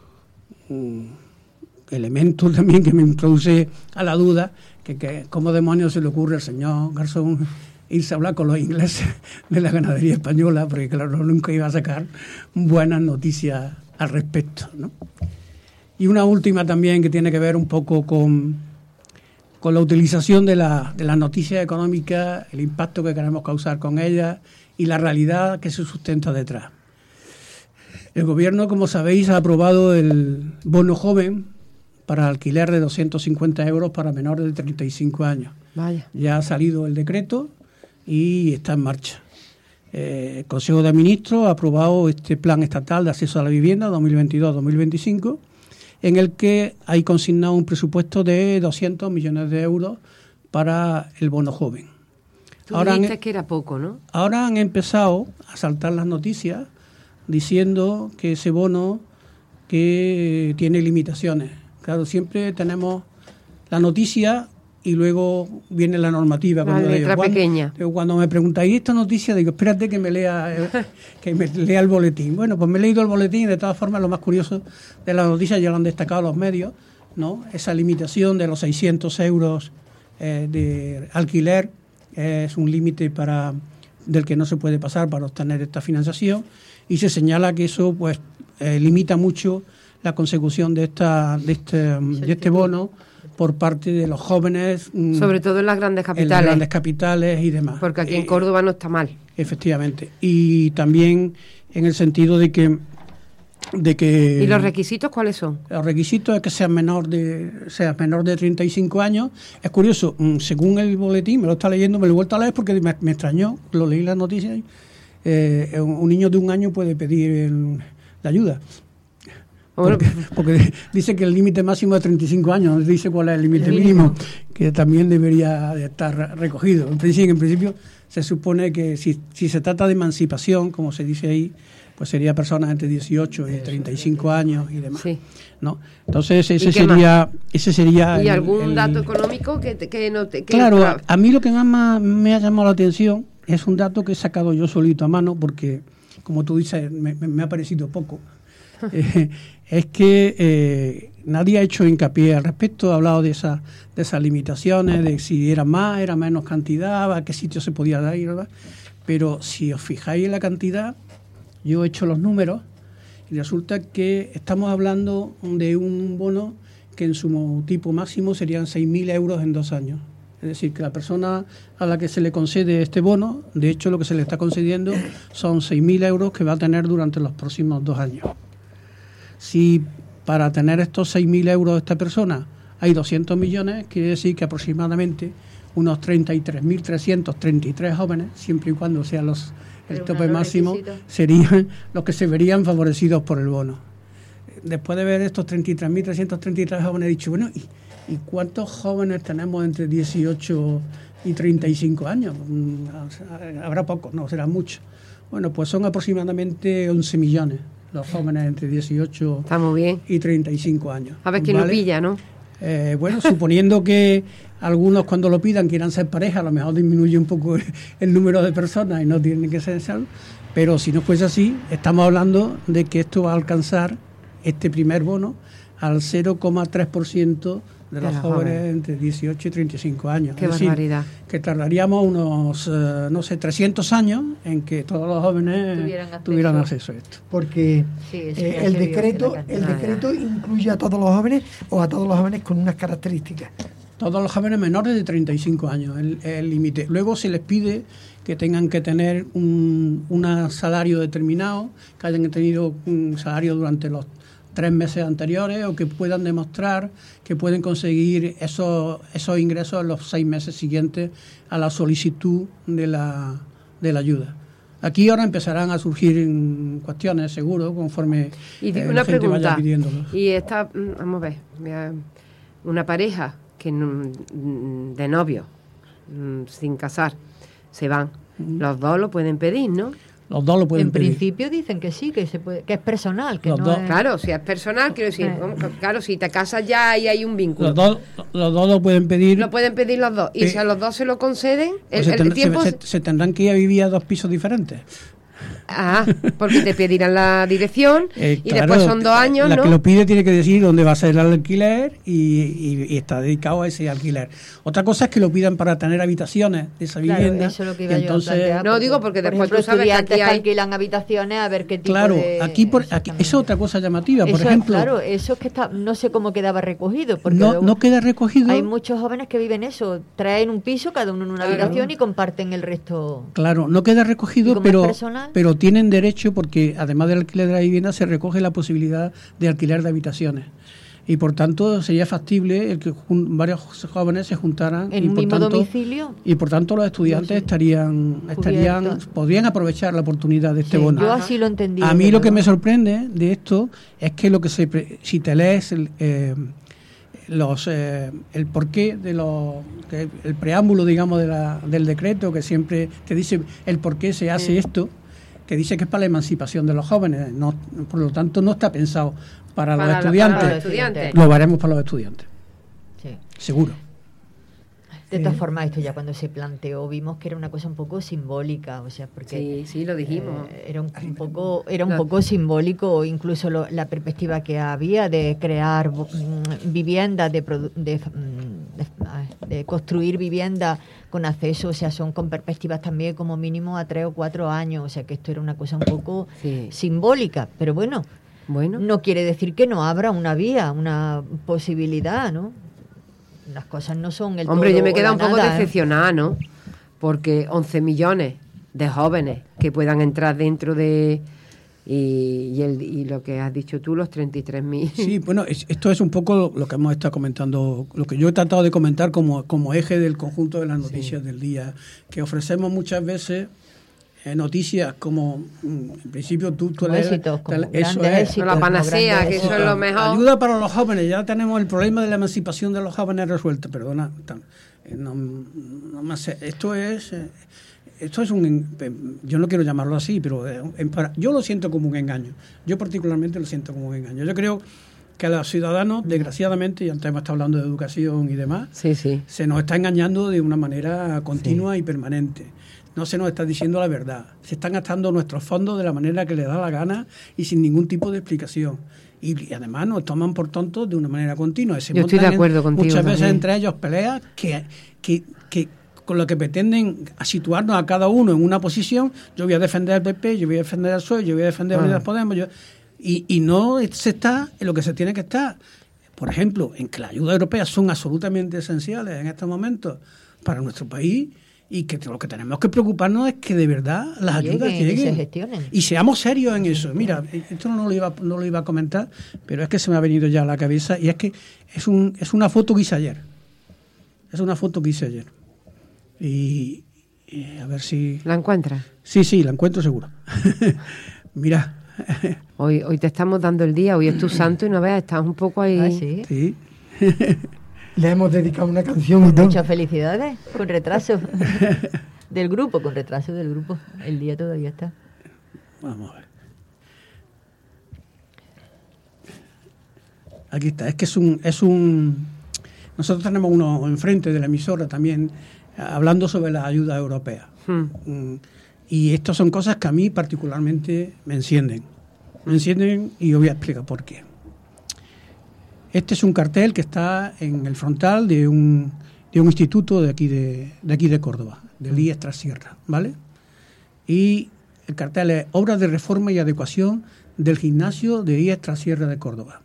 elemento también que me introduce a la duda, que cómo demonios se le ocurre al señor Garzón irse a hablar con los ingleses de la ganadería española, porque claro, nunca iba a sacar buenas noticias al respecto, ¿no? Y una última también que tiene que ver un poco con la utilización de las noticias económicas, el impacto que queremos causar con ellas y la realidad que se sustenta detrás. El Gobierno, como sabéis, ha aprobado el bono joven para alquiler de 250 euros para menores de 35 años. Vaya. Ya ha salido el decreto y está en marcha. El Consejo de Ministros ha aprobado este Plan Estatal de Acceso a la Vivienda 2022-2025, en el que hay consignado un presupuesto de 200 millones de euros para el bono joven. Tú dijiste que era poco, ¿no? Ahora han empezado a saltar las noticias diciendo que ese bono que tiene limitaciones. Claro, siempre tenemos la noticia y luego viene la normativa. Cuando me preguntáis esta noticia, digo, espérate que me lea el boletín. Bueno, pues me he leído el boletín y de todas formas lo más curioso de la noticia ya lo han destacado los medios, ¿no? Esa limitación de los 600 euros de alquiler es un límite del que no se puede pasar para obtener esta financiación, y se señala que eso pues limita mucho la consecución de este bono por parte de los jóvenes. Sobre todo en las grandes capitales. En las grandes capitales y demás. Porque aquí en Córdoba no está mal. Efectivamente. Y también en el sentido de que... ¿Y los requisitos cuáles son? Los requisitos es que seas menor de 35 años. Es curioso, según el boletín, me lo está leyendo, me lo he vuelto a leer porque me extrañó, lo leí en las noticias. un niño de 1 año puede pedir la ayuda. Porque dice que el límite máximo es 35 años, no dice cuál es el límite mínimo, que también debería de estar recogido. En principio se supone que si se trata de emancipación, como se dice ahí, pues sería personas entre 18 y 35 años y demás. Sí. ¿No? Entonces ese sería ¿Y algún dato económico que no te... Claro, a mí lo que más me ha llamado la atención es un dato que he sacado yo solito a mano, porque, como tú dices, me ha parecido poco. Es que nadie ha hecho hincapié al respecto, ha hablado de esas limitaciones, de si era más, era menos cantidad, a qué sitio se podía dar, ¿verdad? Pero si os fijáis en la cantidad, yo he hecho los números y resulta que estamos hablando de un bono que en su tipo máximo serían 6.000 euros en 2 años. Es decir, que la persona a la que se le concede este bono, de hecho lo que se le está concediendo son 6.000 euros que va a tener durante los próximos 2 años. Si para tener estos 6.000 euros esta persona hay 200 millones, quiere decir que aproximadamente unos 33.333 jóvenes, siempre y cuando sean el tope máximo, serían los que se verían favorecidos por el bono. Después de ver estos 33.333 jóvenes, he dicho, bueno, ¿y cuántos jóvenes tenemos entre 18 y 35 años? Habrá pocos, no, será muchos. Bueno, pues son aproximadamente 11 millones los jóvenes entre 18 y 35 años. A ver quién lo pilla, ¿no? Bueno, suponiendo que algunos cuando lo pidan quieran ser pareja, a lo mejor disminuye un poco el número de personas y no tienen que ser salvo, pero si no fuese así, estamos hablando de que esto va a alcanzar este primer bono al 0,3% de los jóvenes entre 18 y 35 años. ¡Qué barbaridad! Que tardaríamos unos, 300 años en que todos los jóvenes tuvieran acceso a esto. Porque el decreto incluye a todos los jóvenes o a todos los jóvenes con unas características. Todos los jóvenes menores de 35 años, el límite. Luego se les pide que tengan que tener un salario determinado, que hayan tenido un salario durante los 3 meses anteriores o que puedan demostrar que pueden conseguir esos ingresos en los 6 meses siguientes a la solicitud de la ayuda. Aquí ahora empezarán a surgir cuestiones, seguro, conforme la gente vaya pidiéndolo. Y esta, vamos a ver, una pareja que de novio, sin casar, se van, los dos lo pueden pedir, ¿no? Los dos lo pueden pedir. En principio dicen que sí, que se puede, que es personal, que los no dos. es... Claro, si es personal, quiero decir, claro, si te casas ya y hay un vínculo. Los dos lo pueden pedir. Lo pueden pedir los dos. Y si a los dos se lo conceden, el tiempo... Se tendrán que ir a vivir a 2 pisos diferentes. Ah, porque te pedirán la dirección y claro, después son 2 años, la ¿no? que lo pide tiene que decir dónde va a ser el alquiler y está dedicado a ese alquiler. Otra cosa es que lo pidan para tener habitaciones de esa vivienda. Eso es lo que iba entonces, yo a plantear. No, digo porque por después ejemplo, tú sabes que aquí hay... alquilan habitaciones a ver qué tipo claro, de... aquí es otra cosa llamativa, por ejemplo. Claro, eso es que no sé cómo quedaba recogido. Porque no queda recogido. Hay muchos jóvenes que viven eso, traen un piso, cada uno en una habitación y comparten el resto. Claro, no queda recogido, pero tienen derecho, porque además del alquiler de la vivienda se recoge la posibilidad de alquiler de habitaciones. Y por tanto sería factible el que varios jóvenes se juntaran en un mismo domicilio. Y por tanto los estudiantes podrían aprovechar la oportunidad de este bono. Yo así lo entendí. A mí lo que me sorprende de esto es que si te lees el porqué el preámbulo, digamos, del decreto, que siempre te dice el por qué se hace esto, que dice que es para la emancipación de los jóvenes, por lo tanto no está pensado para los estudiantes. Lo haremos para los estudiantes. Sí. Seguro. De todas formas, esto ya cuando se planteó vimos que era una cosa un poco simbólica, o sea, porque sí, lo dijimos. Era un poco simbólico, incluso la perspectiva que había de crear viviendas, de construir viviendas con acceso, o sea, son con perspectivas también como mínimo a 3 o 4 años, o sea, que esto era una cosa un poco simbólica, pero bueno, no quiere decir que no abra una vía, una posibilidad, ¿no? Las cosas no son el todo. Hombre, yo me quedo un poco decepcionada, ¿no? Porque 11 millones de jóvenes que puedan entrar dentro de... Y lo que has dicho tú, los 33.000. Sí, bueno, esto es un poco lo que hemos estado comentando, lo que yo he tratado de comentar como eje del conjunto de las noticias del día, que ofrecemos muchas veces noticias como, en principio tú como lees, éxitos, como eso grandes es éxitos, la panacea, que eso es lo mejor. ayuda para los jóvenes, ya tenemos el problema de la emancipación de los jóvenes resuelto, perdona, no más, esto es yo no quiero llamarlo así, pero yo lo siento como un engaño, yo particularmente lo siento como un engaño. Yo creo que a los ciudadanos, desgraciadamente, y antes hemos estado hablando de educación y demás, se nos está engañando de una manera continua y permanente. No se nos está diciendo la verdad. Se están gastando nuestros fondos de la manera que les da la gana y sin ningún tipo de explicación. Y además nos toman por tontos de una manera continua. Yo estoy de acuerdo contigo. Muchas veces también. entre ellos peleas que con lo que pretenden a situarnos a cada uno en una posición. Yo voy a defender al PP, yo voy a defender al PSOE, yo voy a defender a Unidas Podemos. Y no se está en lo que se tiene que estar. Por ejemplo, en que las ayudas europeas son absolutamente esenciales en estos momentos para nuestro país, y que lo que tenemos que preocuparnos es que de verdad las ayudas lleguen y se gestionen. Y seamos serios en eso. Mira, esto no lo iba a comentar, pero es que se me ha venido ya a la cabeza, y es que es una foto que hice ayer. Es una foto que hice ayer. Y a ver si... ¿La encuentras? Sí, la encuentro seguro. Mira. Hoy te estamos dando el día, hoy es tu santo y no veas, estás un poco ahí. Sí. Le hemos dedicado una canción y todo. Muchas felicidades, con retraso del grupo, el día todavía está. Vamos a ver. Aquí está, es que es un nosotros tenemos uno enfrente de la emisora también hablando sobre las ayudas europeas. Y estas son cosas que a mí particularmente me encienden y os voy a explicar por qué. Este es un cartel que está en el frontal de un instituto de aquí de Córdoba, del IES Trasierra, ¿vale? Y el cartel es Obras de reforma y adecuación del gimnasio de IES Trasierra de Córdoba.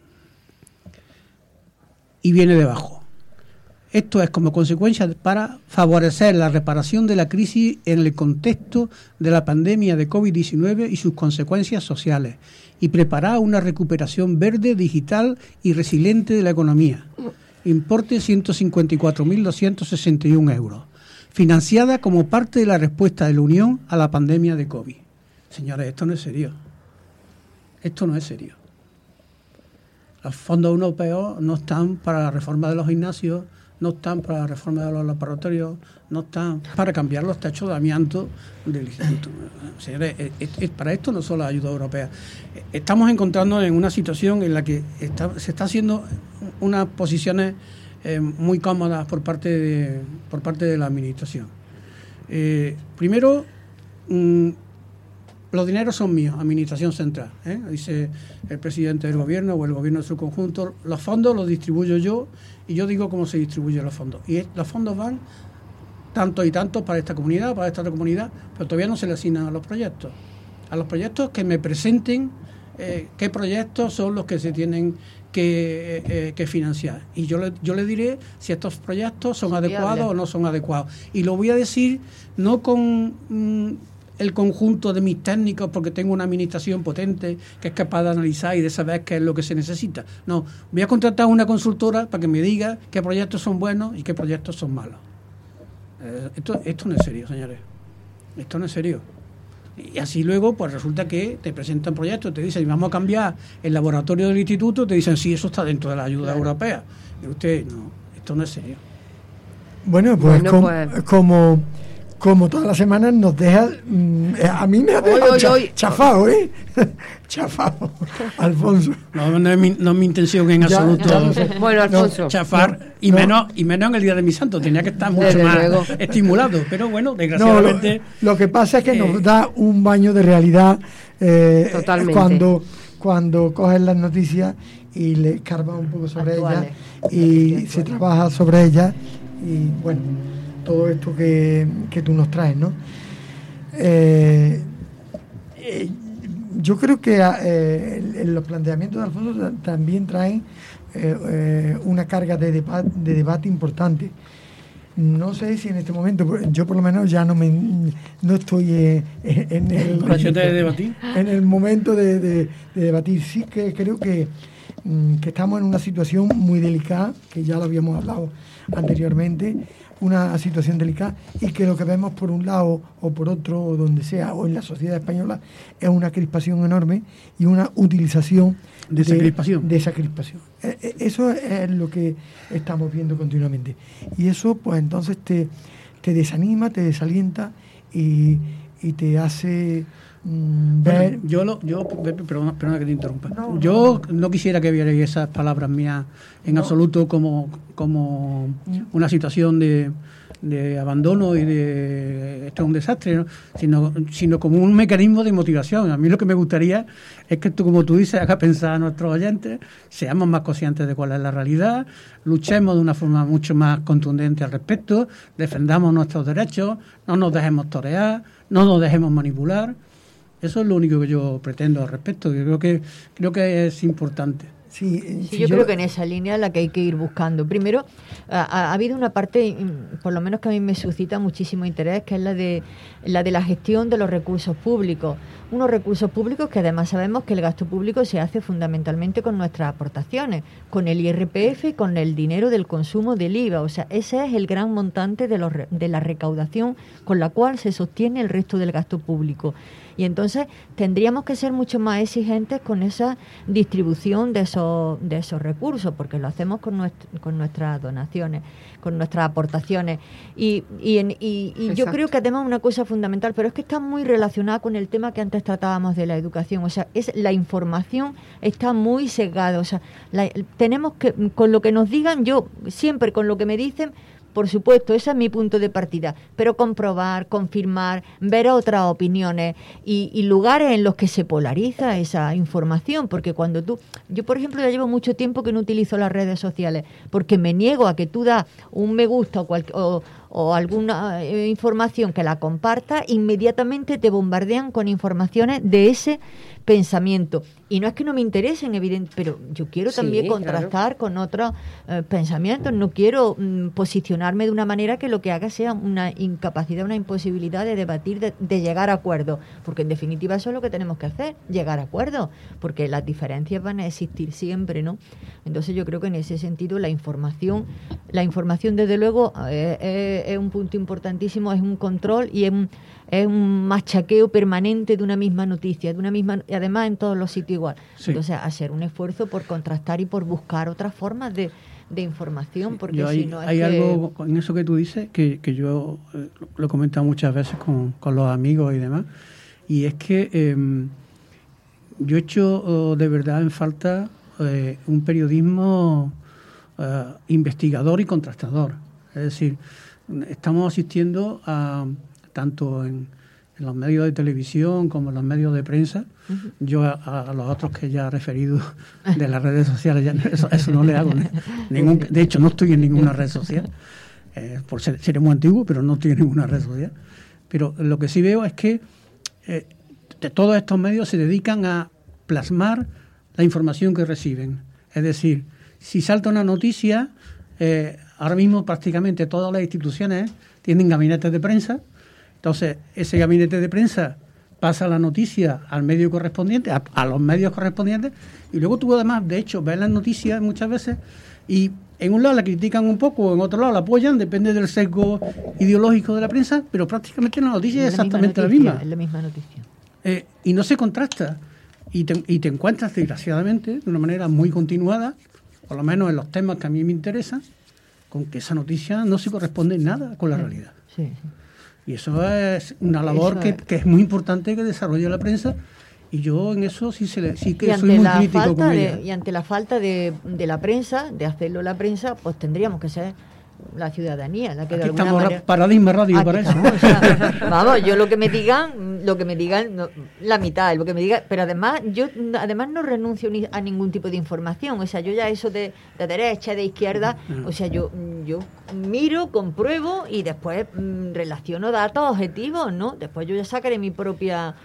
Y viene debajo. Esto es como consecuencia para favorecer la reparación de la crisis en el contexto de la pandemia de COVID-19 y sus consecuencias sociales, y preparar una recuperación verde, digital y resiliente de la economía. Importe 154.261 euros. Financiada como parte de la respuesta de la Unión a la pandemia de COVID. Señores, esto no es serio. Esto no es serio. Los fondos europeos no están para la reforma de los gimnasios, no están para la reforma de los laboratorios, no están para cambiar los techos de amianto del instituto. Señores, para esto no son las ayudas europeas. Estamos encontrándonos en una situación en la que se está haciendo unas posiciones muy cómodas por parte de la administración. Primero, los dineros son míos, administración central, dice el presidente del gobierno o el gobierno en su conjunto. Los fondos los distribuyo yo y yo digo cómo se distribuyen los fondos. Y los fondos van tantos y tantos para esta comunidad, para esta otra comunidad, pero todavía no se le asignan a los proyectos. A los proyectos que me presenten qué proyectos son los que se tienen que financiar. Y yo le diré si estos proyectos son adecuados o no son adecuados. Y lo voy a decir no con el conjunto de mis técnicos, porque tengo una administración potente que es capaz de analizar y de saber qué es lo que se necesita. No, voy a contratar una consultora para que me diga qué proyectos son buenos y qué proyectos son malos. Esto no es serio, señores. Esto no es serio. Y así luego, pues resulta que te presentan proyectos, te dicen, vamos a cambiar el laboratorio del instituto, te dicen, sí, eso está dentro de la ayuda europea. Y usted, no, esto no es serio. Bueno, pues como todas las semanas nos deja, a mí me ha dejado chafado, chafado, Alfonso. No es mi intención en absoluto. Bueno, Alfonso. Chafar, y menos en el Día de mi Santo, tenía que estar mucho más estimulado, pero bueno, desgraciadamente... Lo que pasa es que nos da un baño de realidad cuando coges las noticias y le escarbas un poco sobre ellas y se trabaja sobre ellas y bueno... todo esto que tú nos traes, ¿no? Yo creo que los planteamientos de Alfonso también traen una carga de debate importante. No sé si en este momento, yo por lo menos ya no estoy en el momento de debatir. Sí que creo que que estamos en una situación muy delicada, que ya lo habíamos hablado anteriormente, una situación delicada, y que lo que vemos por un lado o por otro, o donde sea, o en la sociedad española, es una crispación enorme y una utilización de esa crispación. Eso es lo que estamos viendo continuamente. Y eso, pues entonces te desanima, te desalienta y te hace ver... Bueno, perdona que te interrumpa. Yo no quisiera que vierais esas palabras mías en absoluto como una situación de abandono y de esto es un desastre, ¿no? sino como un mecanismo de motivación. A mí lo que me gustaría es que tú, como tú dices, haga pensar a nuestros oyentes, seamos más conscientes de cuál es la realidad, luchemos de una forma mucho más contundente al respecto, defendamos nuestros derechos, no nos dejemos torear, no nos dejemos manipular. Eso es lo único que yo pretendo al respecto. Yo creo que es importante. Sí, yo creo que en esa línea es la que hay que ir buscando. Primero, ha habido una parte, por lo menos que a mí me suscita muchísimo interés, que es la de la gestión de los recursos públicos. Unos recursos públicos que además sabemos que el gasto público se hace fundamentalmente con nuestras aportaciones, con el IRPF y con el dinero del consumo del IVA. O sea, ese es el gran montante de la recaudación con la cual se sostiene el resto del gasto público. Y entonces tendríamos que ser mucho más exigentes con esa distribución de esos recursos, porque lo hacemos con nuestras donaciones, con nuestras aportaciones. Y yo creo que además una cosa fundamental, pero es que está muy relacionada con el tema que antes tratábamos de la educación. O sea, la información está muy sesgada. O sea, tenemos que, con lo que nos digan, yo siempre con lo que me dicen, por supuesto, ese es mi punto de partida, pero comprobar, confirmar, ver otras opiniones y lugares en los que se polariza esa información, porque cuando yo por ejemplo ya llevo mucho tiempo que no utilizo las redes sociales, porque me niego a que tú das un me gusta o alguna información que la comparta, inmediatamente te bombardean con informaciones de ese pensamiento. Y no es que no me interesen, evidente, pero yo quiero también contrastar con otros pensamientos. No quiero posicionarme de una manera que lo que haga sea una incapacidad, una imposibilidad de debatir, de llegar a acuerdos, porque en definitiva eso es lo que tenemos que hacer, llegar a acuerdos, porque las diferencias van a existir siempre, ¿no? Entonces yo creo que en ese sentido la información desde luego es un punto importantísimo, es un control y es un machaqueo permanente de una misma noticia, y además en todos los sitios igual. Sí. Entonces, hacer un esfuerzo por contrastar y por buscar otras formas de información, porque si no es hay algo en eso que tú dices que yo lo he comentado muchas veces con los amigos y demás, y es que yo echo de verdad en falta un periodismo investigador y contrastador. Es decir, estamos asistiendo a tanto en los medios de televisión como en los medios de prensa. Uh-huh. Yo a los otros que ya he referido de las redes sociales, eso no le hago de hecho no estoy en ninguna red social, por ser muy antiguo, pero no estoy en ninguna red social. Pero lo que sí veo es que de todos estos medios se dedican a plasmar la información que reciben. Es decir, si salta una noticia, ahora mismo prácticamente todas las instituciones tienen gabinetes de prensa. Entonces, ese gabinete de prensa pasa la noticia al medio correspondiente, a los medios correspondientes, y luego tú además, de hecho, ves las noticias muchas veces y en un lado la critican un poco, en otro lado la apoyan, depende del sesgo ideológico de la prensa, pero prácticamente la noticia es exactamente la misma. Es la misma noticia. Y no se contrasta. Y te encuentras, desgraciadamente, de una manera muy continuada, por lo menos en los temas que a mí me interesan, con que esa noticia no se corresponde en nada con la realidad. Sí. Y eso es una labor que es muy importante que desarrolle la prensa, y yo en eso sí que soy muy crítico con ella. Y ante la falta de la prensa, de hacerlo la prensa, pues tendríamos que ser la ciudadanía la que aquí de alguna estamos manera... Paradigma Radio para estamos, eso. O sea, vamos, yo lo que me digan no, la mitad, lo que me digan, pero además yo no renuncio a ningún tipo de información. O sea, yo ya eso de derecha, de izquierda, o sea, yo miro, compruebo y después relaciono datos objetivos, ¿no? Después yo ya sacaré mi propia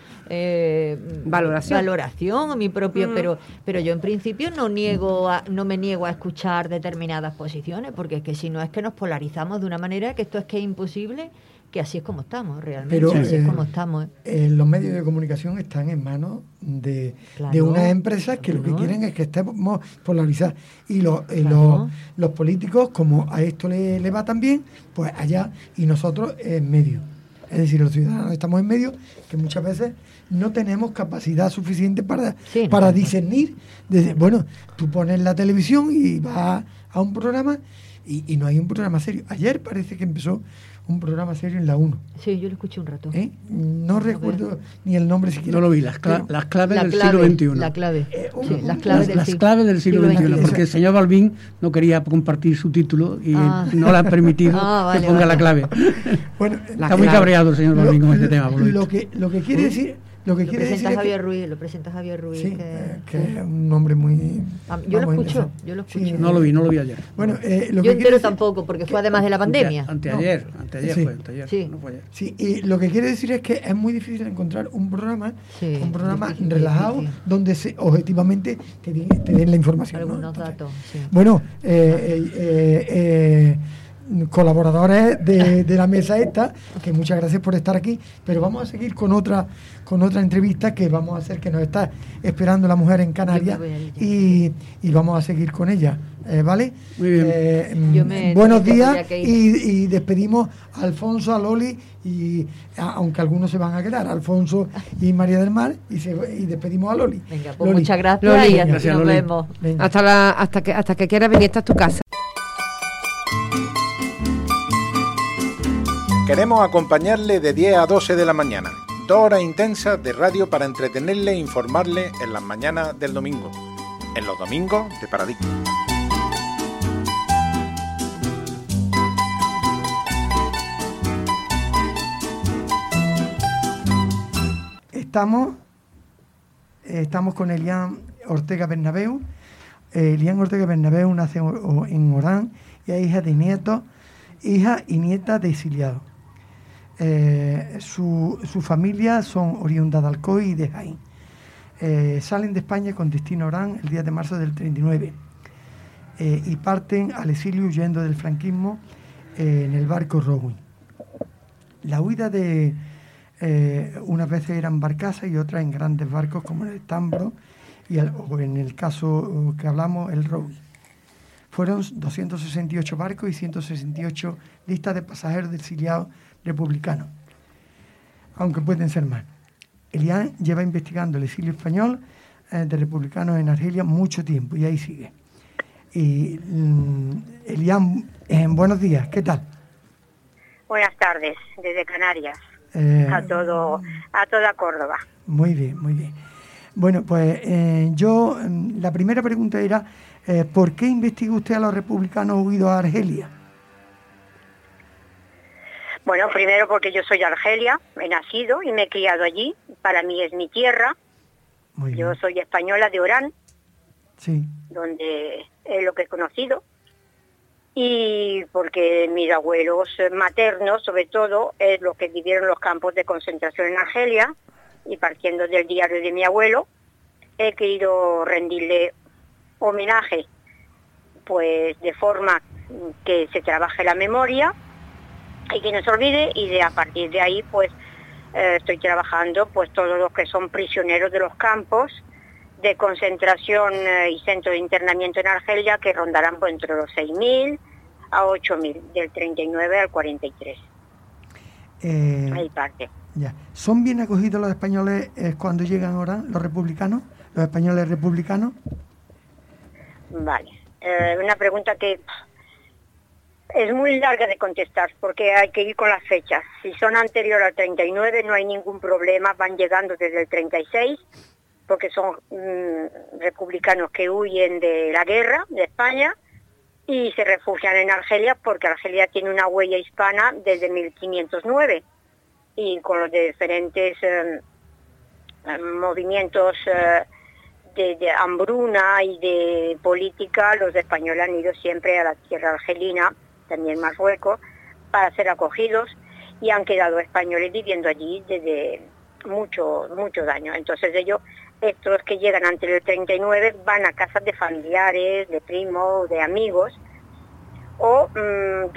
valoración o mi propio, pero yo en principio no me niego a escuchar determinadas posiciones, porque es que si no es que que nos polarizamos de una manera que esto es que es imposible, que así es como estamos realmente. Pero así es como estamos. Los medios de comunicación están en manos de unas empresas que lo que quieren es que estemos polarizados. Y los políticos, como a esto le va tan bien, pues allá, y nosotros en medio. Es decir, los ciudadanos estamos en medio, que muchas veces no tenemos capacidad suficiente para discernir. Bueno, tú pones la televisión y vas a un programa y no hay un programa serio. Ayer parece que empezó un programa serio en la 1. Sí, yo lo escuché un rato. No recuerdo ni el nombre siquiera. No lo vi, las claves del siglo XXI. La clave. Las claves del siglo XXI, porque el señor Balbín no quería compartir su título y no le ha permitido que ponga la clave. Bueno, está muy cabreado el señor Balbín con este tema. Lo que quiere decir... Lo presenta Javier Ruiz, sí, que es un hombre muy... Yo lo escucho. Sí, no lo vi ayer. Bueno, yo entero tampoco, porque fue además de la pandemia. Anteayer fue, sí. No fue ayer. Sí, y lo que quiere decir es que es muy difícil encontrar un programa relajado, donde objetivamente te den la información. Algunos datos, sí. Bueno, colaboradores de la mesa esta, que muchas gracias por estar aquí, pero vamos a seguir con otra entrevista que vamos a hacer, que nos está esperando la mujer en Canarias, y vamos a seguir con ella, ¿vale? Muy bien. Buenos días, y despedimos a Alfonso, a Loli, y aunque algunos se van a quedar, Alfonso y María del Mar, y despedimos a Loli. Venga, pues Loli. Muchas gracias, Loli, y gracias, nos Loli. vemos. Hasta que quieras venir, esta es tu casa. Queremos acompañarle de 10 a 12 de la mañana. 2 horas intensas de radio para entretenerle e informarle en las mañanas del domingo. En los domingos de Paradigma. Estamos con Elian Ortega Bernabeu. Elian Ortega Bernabeu nace en Orán y es hija y nieta de exiliados. Su familia son oriunda de Alcoy y de Jaén. Salen de España con destino a Orán el 10 de marzo del 39 y parten al exilio huyendo del franquismo en el barco Rowing. La huida de unas veces eran barcazas y otras en grandes barcos como el Tambro o en el caso que hablamos, el Rowing. Fueron 268 barcos y 168 listas de pasajeros de exiliados republicanos, aunque pueden ser más. Elian lleva investigando el exilio español de republicanos en Argelia mucho tiempo y ahí sigue. Y Elian, buenos días, ¿qué tal? Buenas tardes, desde Canarias, a toda Córdoba. Muy bien, muy bien. Bueno, pues la primera pregunta era, ¿por qué investiga usted a los republicanos huidos a Argelia? Bueno, primero porque yo soy de Argelia, he nacido y me he criado allí, para mí es mi tierra. Yo soy española de Orán, sí, donde es lo que he conocido, y porque mis abuelos maternos, sobre todo, es lo que vivieron los campos de concentración en Argelia, y partiendo del diario de mi abuelo, he querido rendirle homenaje, pues de forma que se trabaje la memoria y que no se olvide, y a partir de ahí pues estoy trabajando pues todos los que son prisioneros de los campos de concentración y centros de internamiento en Argelia, que rondarán pues, entre los 6.000 a 8.000, del 39 al 43. Ahí parte. Ya. ¿Son bien acogidos los españoles cuando llegan ahora, los republicanos, los españoles republicanos? Vale, una pregunta que es muy larga de contestar, porque hay que ir con las fechas. Si son anteriores al 39 no hay ningún problema, van llegando desde el 36, porque son republicanos que huyen de la guerra de España y se refugian en Argelia, porque Argelia tiene una huella hispana desde 1509, y con los diferentes movimientos de hambruna y de política, los españoles han ido siempre a la tierra argelina, también Marruecos, para ser acogidos, y han quedado españoles viviendo allí desde muchos años. Entonces ellos, estos que llegan antes del 39, van a casas de familiares, de primos, de amigos, o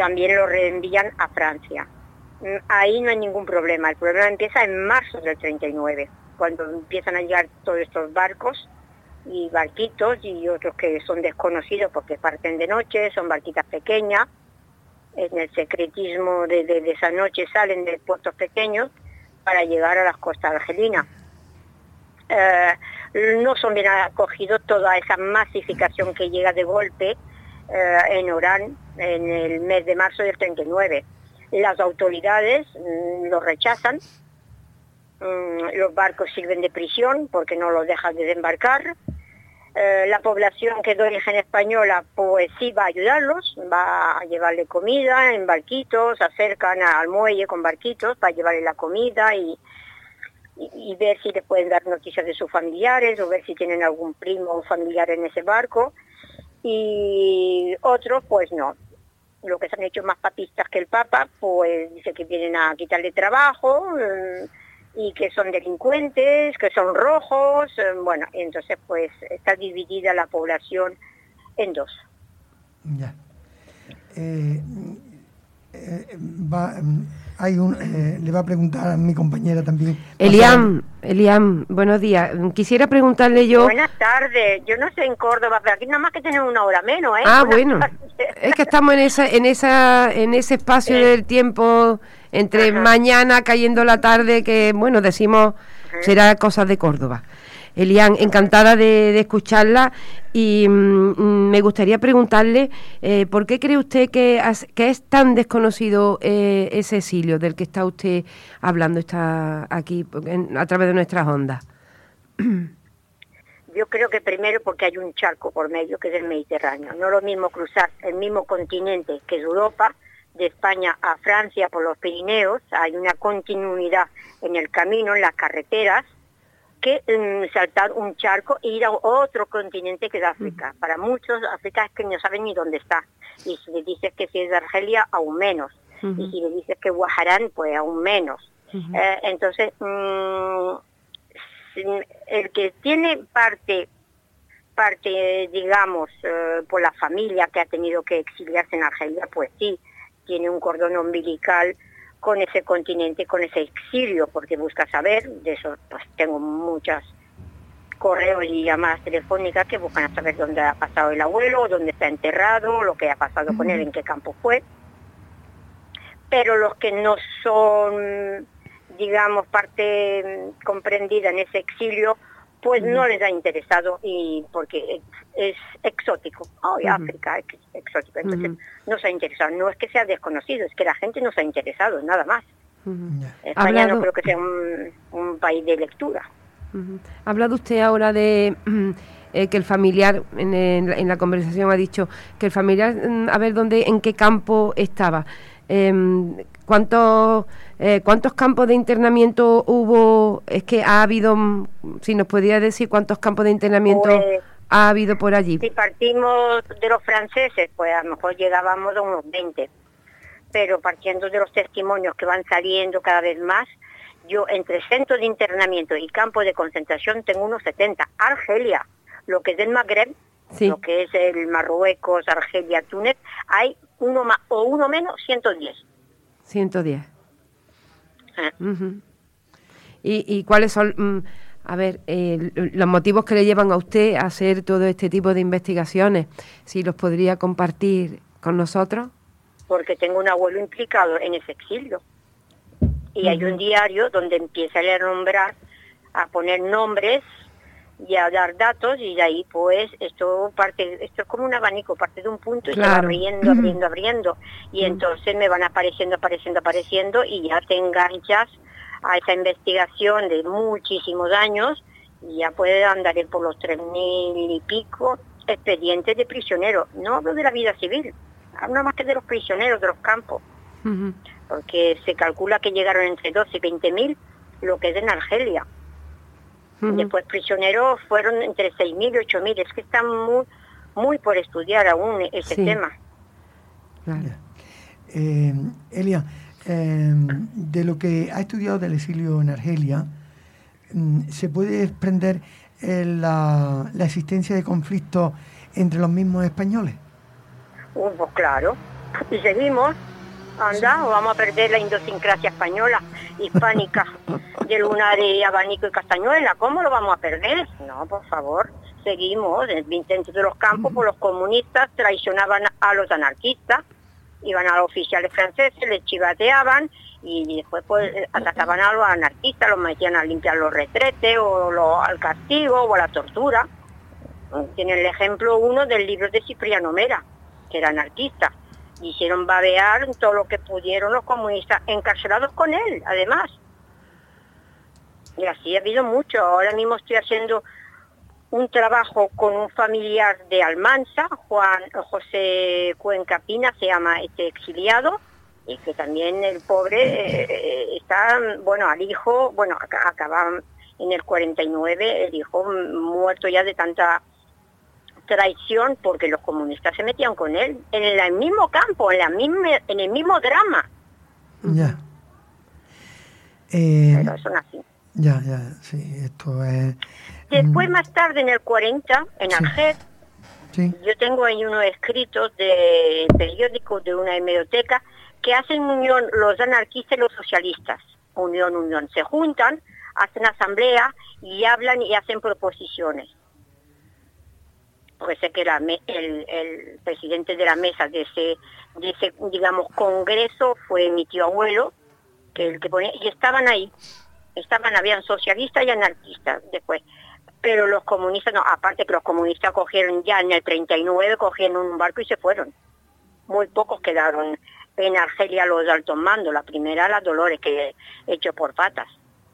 también lo reenvían a Francia. Ahí no hay ningún problema. El problema empieza en marzo del 39, cuando empiezan a llegar todos estos barcos y barquitos y otros que son desconocidos porque parten de noche, son barquitas pequeñas. En el secretismo de esa noche salen de puertos pequeños para llegar a las costas argelinas. No son bien acogidos toda esa masificación que llega de golpe en Orán en el mes de marzo del 39. Las autoridades los rechazan, los barcos sirven de prisión porque no los dejan desembarcar. La población que es de origen española pues sí va a ayudarlos, va a llevarle comida en barquitos, se acercan al muelle con barquitos para llevarle la comida y ver si les pueden dar noticias de sus familiares o ver si tienen algún primo o familiar en ese barco. Y otros pues no, lo que se han hecho más papistas que el Papa, pues dice que vienen a quitarle trabajo y que son delincuentes, que son rojos, bueno, entonces pues está dividida la población en dos. Ya. Le va a preguntar a mi compañera también. Elian, buenos días. Quisiera preguntarle yo... Buenas tardes. Yo no sé en Córdoba, pero aquí nada más que tenemos una hora menos, ¿eh? Ah, bueno. Es que estamos en ese espacio del tiempo entre mañana cayendo la tarde que, bueno, decimos, será cosas de Córdoba. Elian, encantada de escucharla y me gustaría preguntarle ¿por qué cree usted que es tan desconocido ese exilio del que está usted hablando, está aquí a través de nuestras ondas? Yo creo que primero porque hay un charco por medio que es el Mediterráneo. No es lo mismo cruzar el mismo continente que es Europa, de España a Francia por los Pirineos, hay una continuidad en el camino, en las carreteras, que saltar un charco e ir a otro continente que es África. Para muchos, África es que no saben ni dónde está. Y si le dices que si es de Argelia, aún menos. Y si le dices que Guajarán, pues aún menos. Entonces, el que tiene parte digamos, por la familia que ha tenido que exiliarse en Argelia, pues sí, tiene un cordón umbilical con ese continente, con ese exilio, porque busca saber, de eso pues tengo muchas correos y llamadas telefónicas que buscan saber dónde ha pasado el abuelo, dónde está enterrado, lo que ha pasado con él, en qué campo fue. Pero los que no son, digamos, parte comprendida en ese exilio, pues no les ha interesado y porque es exótico. África es exótico, entonces no se ha interesado. No es que sea desconocido, es que la gente no se ha interesado, nada más. España no creo que sea un país de lectura. Ha hablado usted ahora de que el familiar, en la conversación ha dicho que el familiar, a ver en qué campo estaba. ¿Cuántos campos de internamiento hubo? Es que ha habido, si nos podría decir cuántos campos de internamiento ha habido por allí. Si partimos de los franceses, pues a lo mejor llegábamos a unos 20, pero partiendo de los testimonios que van saliendo cada vez más, yo entre centros de internamiento y campos de concentración tengo unos 70. Argelia, lo que es del Magreb, lo que es el Marruecos, Argelia, Túnez, hay uno más o uno menos, 110. 110. ¿Y cuáles son, los motivos que le llevan a usted a hacer todo este tipo de investigaciones? Si los podría compartir con nosotros. Porque tengo un abuelo implicado en ese exilio. Y hay un diario donde empieza a nombrar, a poner nombres y a dar datos, y de ahí pues esto es como un abanico, parte de un punto y se va abriendo, y entonces me van apareciendo y ya te enganchas a esa investigación de muchísimos años y ya puedes andar por los 3.000 y pico expedientes de prisioneros. No hablo de la vida civil, hablo más que de los prisioneros de los campos, porque se calcula que llegaron entre 12 y 20.000 lo que es en Argelia. Después prisioneros fueron entre 6.000 y 8.000. Es que están muy por estudiar aún ese tema. Claro. Elia, de lo que ha estudiado del exilio en Argelia, ¿se puede desprender la existencia de conflictos entre los mismos españoles? Pues claro, Y seguimos, anda, o vamos a perder la idiosincrasia española, hispánica, de lunares, abanico y castañuela. ¿Cómo lo vamos a perder? No, por favor, seguimos. Dentro de los campos, pues los comunistas traicionaban a los anarquistas, iban a los oficiales franceses, les chivateaban y después pues atacaban a los anarquistas, los metían a limpiar los retretes o al castigo o a la tortura. Tienen el ejemplo uno del libro de Cipriano Mera, que era anarquista. Hicieron babear todo lo que pudieron los comunistas, encarcelados con él, además. Y así ha habido mucho. Ahora mismo estoy haciendo un trabajo con un familiar de Almansa, José Cuenca Pina, se llama este exiliado, y que también el pobre está, bueno, al hijo, bueno, acaba en el 49, el hijo muerto ya de tanta traición, porque los comunistas se metían con él en el mismo campo, en el mismo drama. Ya. Pero son así. Ya, sí, esto es... Después, más tarde, en el 40, en Argel, sí. Yo tengo ahí unos escritos de periódicos de una hemeroteca que hacen unión los anarquistas y los socialistas. Unión. Se juntan, hacen asamblea y hablan y hacen proposiciones. Porque sé que el presidente de la mesa de ese, digamos, congreso fue mi tío abuelo, que el que ponía, y estaban ahí. Habían socialistas y anarquistas después. Pero los comunistas, no, aparte que los comunistas cogieron ya en el 39, cogieron un barco y se fueron. Muy pocos quedaron en Argelia los de altos mandos. La primera, la Dolores, que hecho por patas.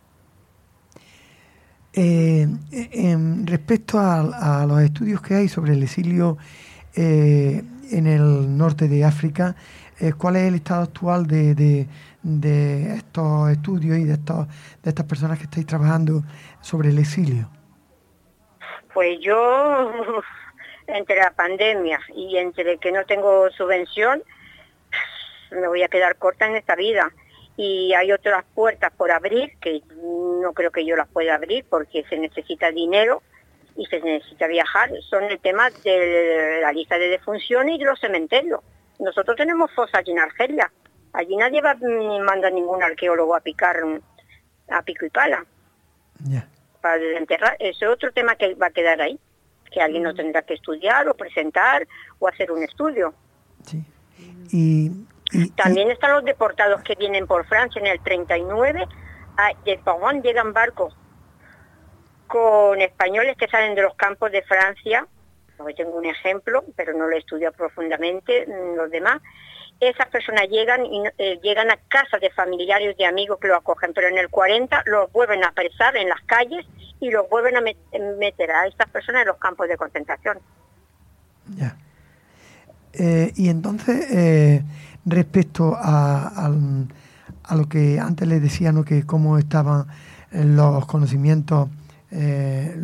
Respecto a los estudios que hay sobre el exilio en el norte de África, ¿cuál es el estado actual de estos estudios y de estas personas que estáis trabajando sobre el exilio? Pues yo, entre la pandemia y entre que no tengo subvención, me voy a quedar corta en esta vida. Y hay otras puertas por abrir que no creo que yo las pueda abrir porque se necesita dinero y se necesita viajar. Son el tema de la lista de defunciones y de los cementerios. Nosotros tenemos fosas allí en Argelia. Allí nadie manda ningún arqueólogo a picar a pico y pala. Yeah. Para desenterrar. Ese es otro tema que va a quedar ahí, que alguien lo tendrá que estudiar o presentar o hacer un estudio. Sí. Y también están los deportados que vienen por Francia en el 39. De Pavón llegan barcos con españoles que salen de los campos de Francia. Hoy tengo un ejemplo, pero no lo he estudiado profundamente, los demás. Esas personas llegan a casas de familiares, de amigos que lo acogen, pero en el 40 los vuelven a apresar en las calles y los vuelven a meter a estas personas en los campos de concentración. Ya. Y entonces, respecto a lo que antes les decía, ¿no?, que cómo estaban los conocimientos de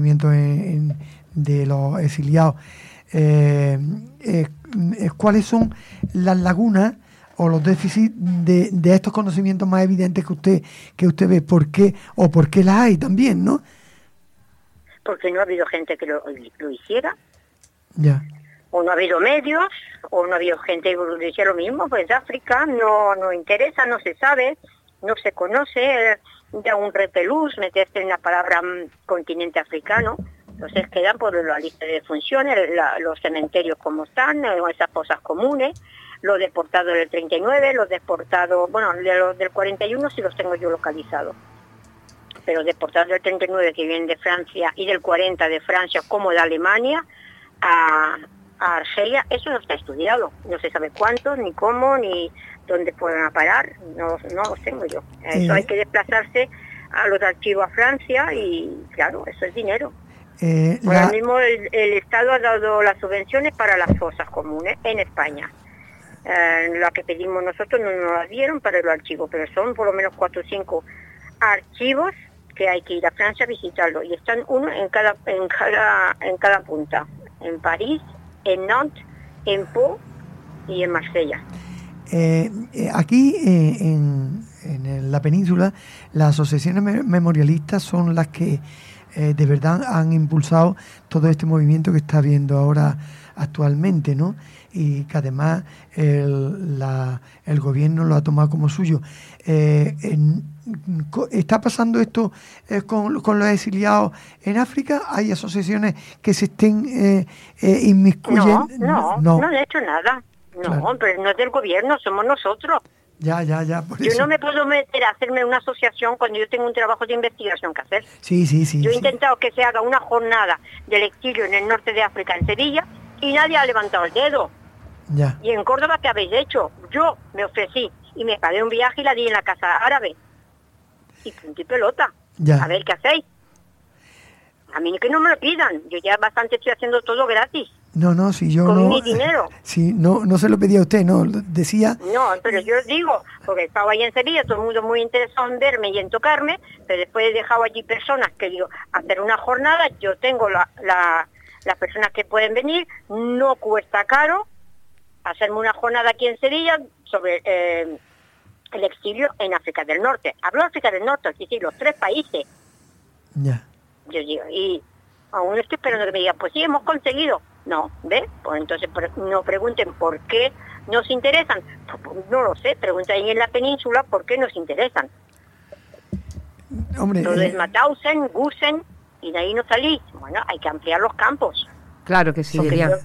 los exiliados, ¿cuáles son las lagunas o los déficits de estos conocimientos más evidentes que usted ve? ¿Por qué las hay también, no? Porque no ha habido gente que lo hiciera. Ya. O no ha habido medios, o no ha habido gente que lo hiciera lo mismo. Pues África no interesa, no se sabe, no se conoce, da un repelús meterse en la palabra continente africano. Entonces quedan por la lista de funciones, los cementerios como están, esas fosas comunes, los deportados del 39, los deportados, bueno, los del 41 sí los tengo yo localizados. Pero deportados del 39 que vienen de Francia y del 40 de Francia como de Alemania a Argelia, eso no está estudiado. No se sabe cuántos, ni cómo, ni dónde pueden parar, no los tengo yo. Eso hay que desplazarse a los archivos a Francia y claro, eso es dinero. Ahora mismo el Estado ha dado las subvenciones para las fosas comunes en España. La que pedimos nosotros no nos las dieron para el archivo, pero son por lo menos 4 o 5 archivos que hay que ir a Francia a visitarlo, y están uno en cada punta, en París, en Nantes, en Pau y en Marsella. Aquí en la península, las asociaciones memorialistas son las que de verdad han impulsado todo este movimiento que está habiendo ahora actualmente, ¿no? Y que además el gobierno lo ha tomado como suyo. ¿Está pasando esto con los exiliados en África? ¿Hay asociaciones que se estén inmiscuyendo? No han hecho nada. No, Claro. pero no es del gobierno, somos nosotros. Ya, por Yo eso. no me puedo meter a hacerme una asociación cuando yo tengo un trabajo de investigación que hacer. Sí. Yo he sí. intentado que se haga una jornada del exilio en el norte de África, en Sevilla, y nadie ha levantado el dedo. Ya. ¿Y en Córdoba qué habéis hecho? Yo me ofrecí y me pagué un viaje y la di en la casa árabe. Y punto y pelota. Ya. A ver qué hacéis. A mí que no me lo pidan. Yo ya bastante estoy haciendo todo gratis. No, si yo Con no... mi dinero. Sí, no se lo pedía a usted, no, decía... No, pero yo os digo, porque estaba ahí en Sevilla, todo el mundo muy interesado en verme y en tocarme, pero después he dejado allí personas que digo, hacer una jornada, yo tengo las personas que pueden venir, no cuesta caro hacerme una jornada aquí en Sevilla sobre el exilio en África del Norte. Hablo de África del Norte, sí, los 3 países. Ya. Yo digo, y aún estoy esperando que me digan, pues sí, hemos conseguido. No, ¿ves? Pues entonces no pregunten por qué nos interesan. Pues no lo sé, pregunten ahí en la península por qué nos interesan. Hombre, Entonces Mauthausen, Gusen, y de ahí no salís. Bueno, hay que ampliar los campos. Claro que sí, Porque Elian.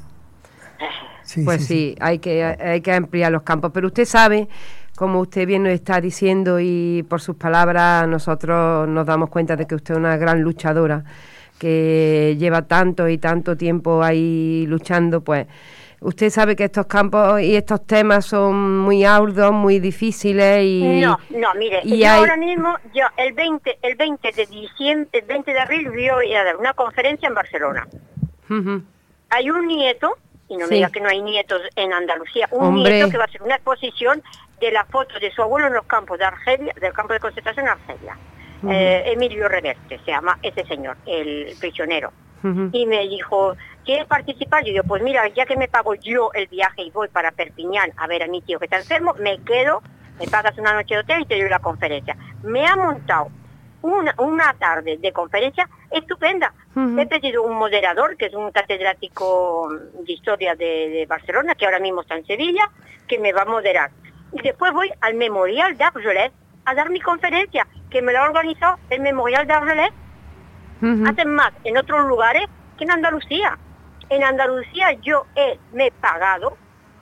Pues sí, hay que ampliar los campos. Pero usted sabe, como usted bien nos está diciendo y por sus palabras nosotros nos damos cuenta de que usted es una gran luchadora, que lleva tanto y tanto tiempo ahí luchando, pues usted sabe que estos campos y estos temas son muy arduos, muy difíciles y... No, mire, y yo hay- ahora mismo, yo el 20 de diciembre, el 20 de abril voy a dar una conferencia en Barcelona. Ujú. Hay un nieto, y no Sí. me diga que no hay nietos en Andalucía, un Hombre. nieto que va a hacer una exposición de la foto de su abuelo en los campos de Argelia, del campo de concentración en Argelia. Ujú. Emilio Reverte, se llama ese señor, el prisionero. Ujú. Y me dijo, ¿quieres participar? Yo digo, pues mira, ya que me pago yo el viaje y voy para Perpiñán a ver a mi tío que está enfermo, me quedo, me pagas una noche de hotel y te doy la conferencia. Me ha montado una tarde de conferencia estupenda. Ujú. He pedido un moderador, que es un catedrático de historia de Barcelona, que ahora mismo está en Sevilla, que me va a moderar. Y después voy al Memorial d'Argelès a dar mi conferencia, que me lo ha organizado el Memorial d'Argelès. Hacen más en otros lugares que en Andalucía. En Andalucía yo me he pagado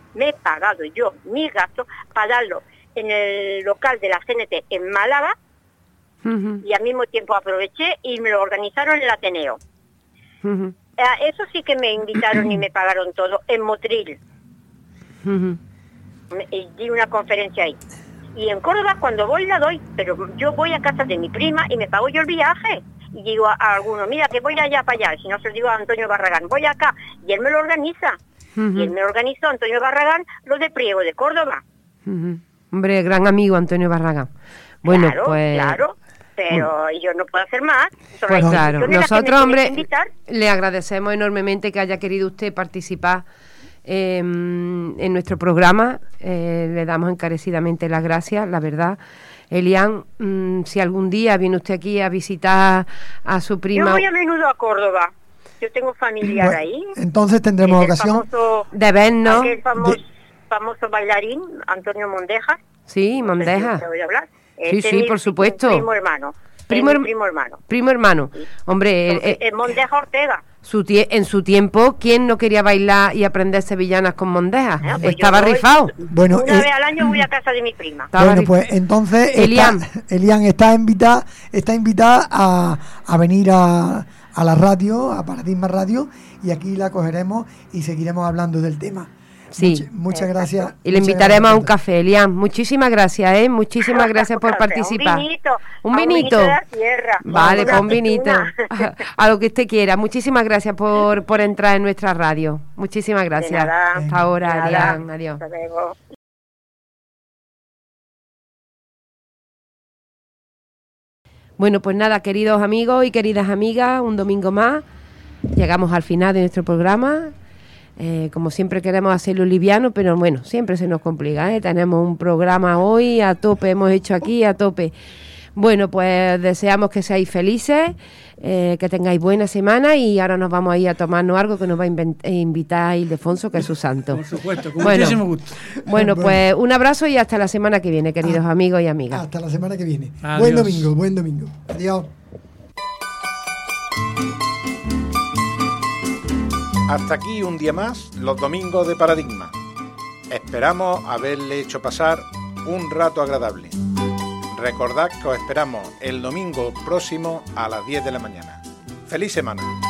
yo mis gastos para darlo en el local de la CNT en Málaga, Ujú. y al mismo tiempo aproveché y me lo organizaron en el Ateneo. Ujú. Eso sí que me invitaron y me pagaron todo en Motril. Ujú. Y di una conferencia ahí. Y en Córdoba cuando voy la doy, pero yo voy a casa de mi prima y me pago yo el viaje. Y digo a alguno, mira que voy allá para allá, si no se lo digo a Antonio Barragán, voy acá, y él me lo organiza. Ujú. Y él me organizó, Antonio Barragán, lo de Priego de Córdoba. Ujú. Hombre, gran amigo Antonio Barragán. Bueno, Claro, pues... claro, pero yo no puedo hacer más. Son Pues las claro, instituciones las que me nosotros, tienen hombre, que invitar. le agradecemos enormemente que haya querido usted participar en nuestro programa. Le damos encarecidamente las gracias, la verdad. Elian, si algún día viene usted aquí a visitar a su Yo prima... voy a menudo a Córdoba. Yo tengo familiar Bueno, ahí. entonces tendremos ocasión... de vernos. Aquel famoso bailarín, Antonio Mondejas. Sí, Mondeja. ¿Te voy a hablar? Sí, Este sí, es mi por supuesto. Primo hermano. Primo Es mi herm- primo hermano. Primo hermano. Hombre, Entonces, Mondeja Ortega. en su tiempo, ¿quién no quería bailar y aprender sevillanas con Mondeja? pues Estaba yo voy- rifado. Bueno, Una vez al año voy a casa de mi prima. Bueno, pues entonces Elian. Elian está invitada a venir a la radio, a Paradigma Radio, y aquí la cogeremos y seguiremos hablando del tema. Sí. Muchas gracias. Y le muchas invitaremos a un gracias. café, Elian. Muchísimas gracias, Muchísimas gracias por participar. Un vinito. Un a vinito. de la tierra. Vale, Una pues un vinito. aceituna. A lo que usted quiera. Muchísimas gracias por entrar en nuestra radio. Muchísimas gracias. De nada. Hasta ahora, De nada. Elian. Adiós. Hasta luego. Bueno, pues nada, queridos amigos y queridas amigas, un domingo más. Llegamos al final de nuestro programa. Como siempre queremos hacerlo liviano, pero bueno, siempre se nos complica, ¿eh? Tenemos un programa hoy a tope, hemos hecho aquí a tope. Bueno, pues deseamos que seáis felices, que tengáis buena semana y ahora nos vamos a ir a tomarnos algo que nos va a invitar Ildefonso, que es su santo. Por supuesto, con muchísimo gusto. Bueno, pues un abrazo y hasta la semana que viene, queridos amigos y amigas. Hasta la semana que viene. Adiós. Buen domingo. Adiós. Hasta aquí un día más, los domingos de Paradigma. Esperamos haberle hecho pasar un rato agradable. Recordad que os esperamos el domingo próximo a las 10 de la mañana. ¡Feliz semana!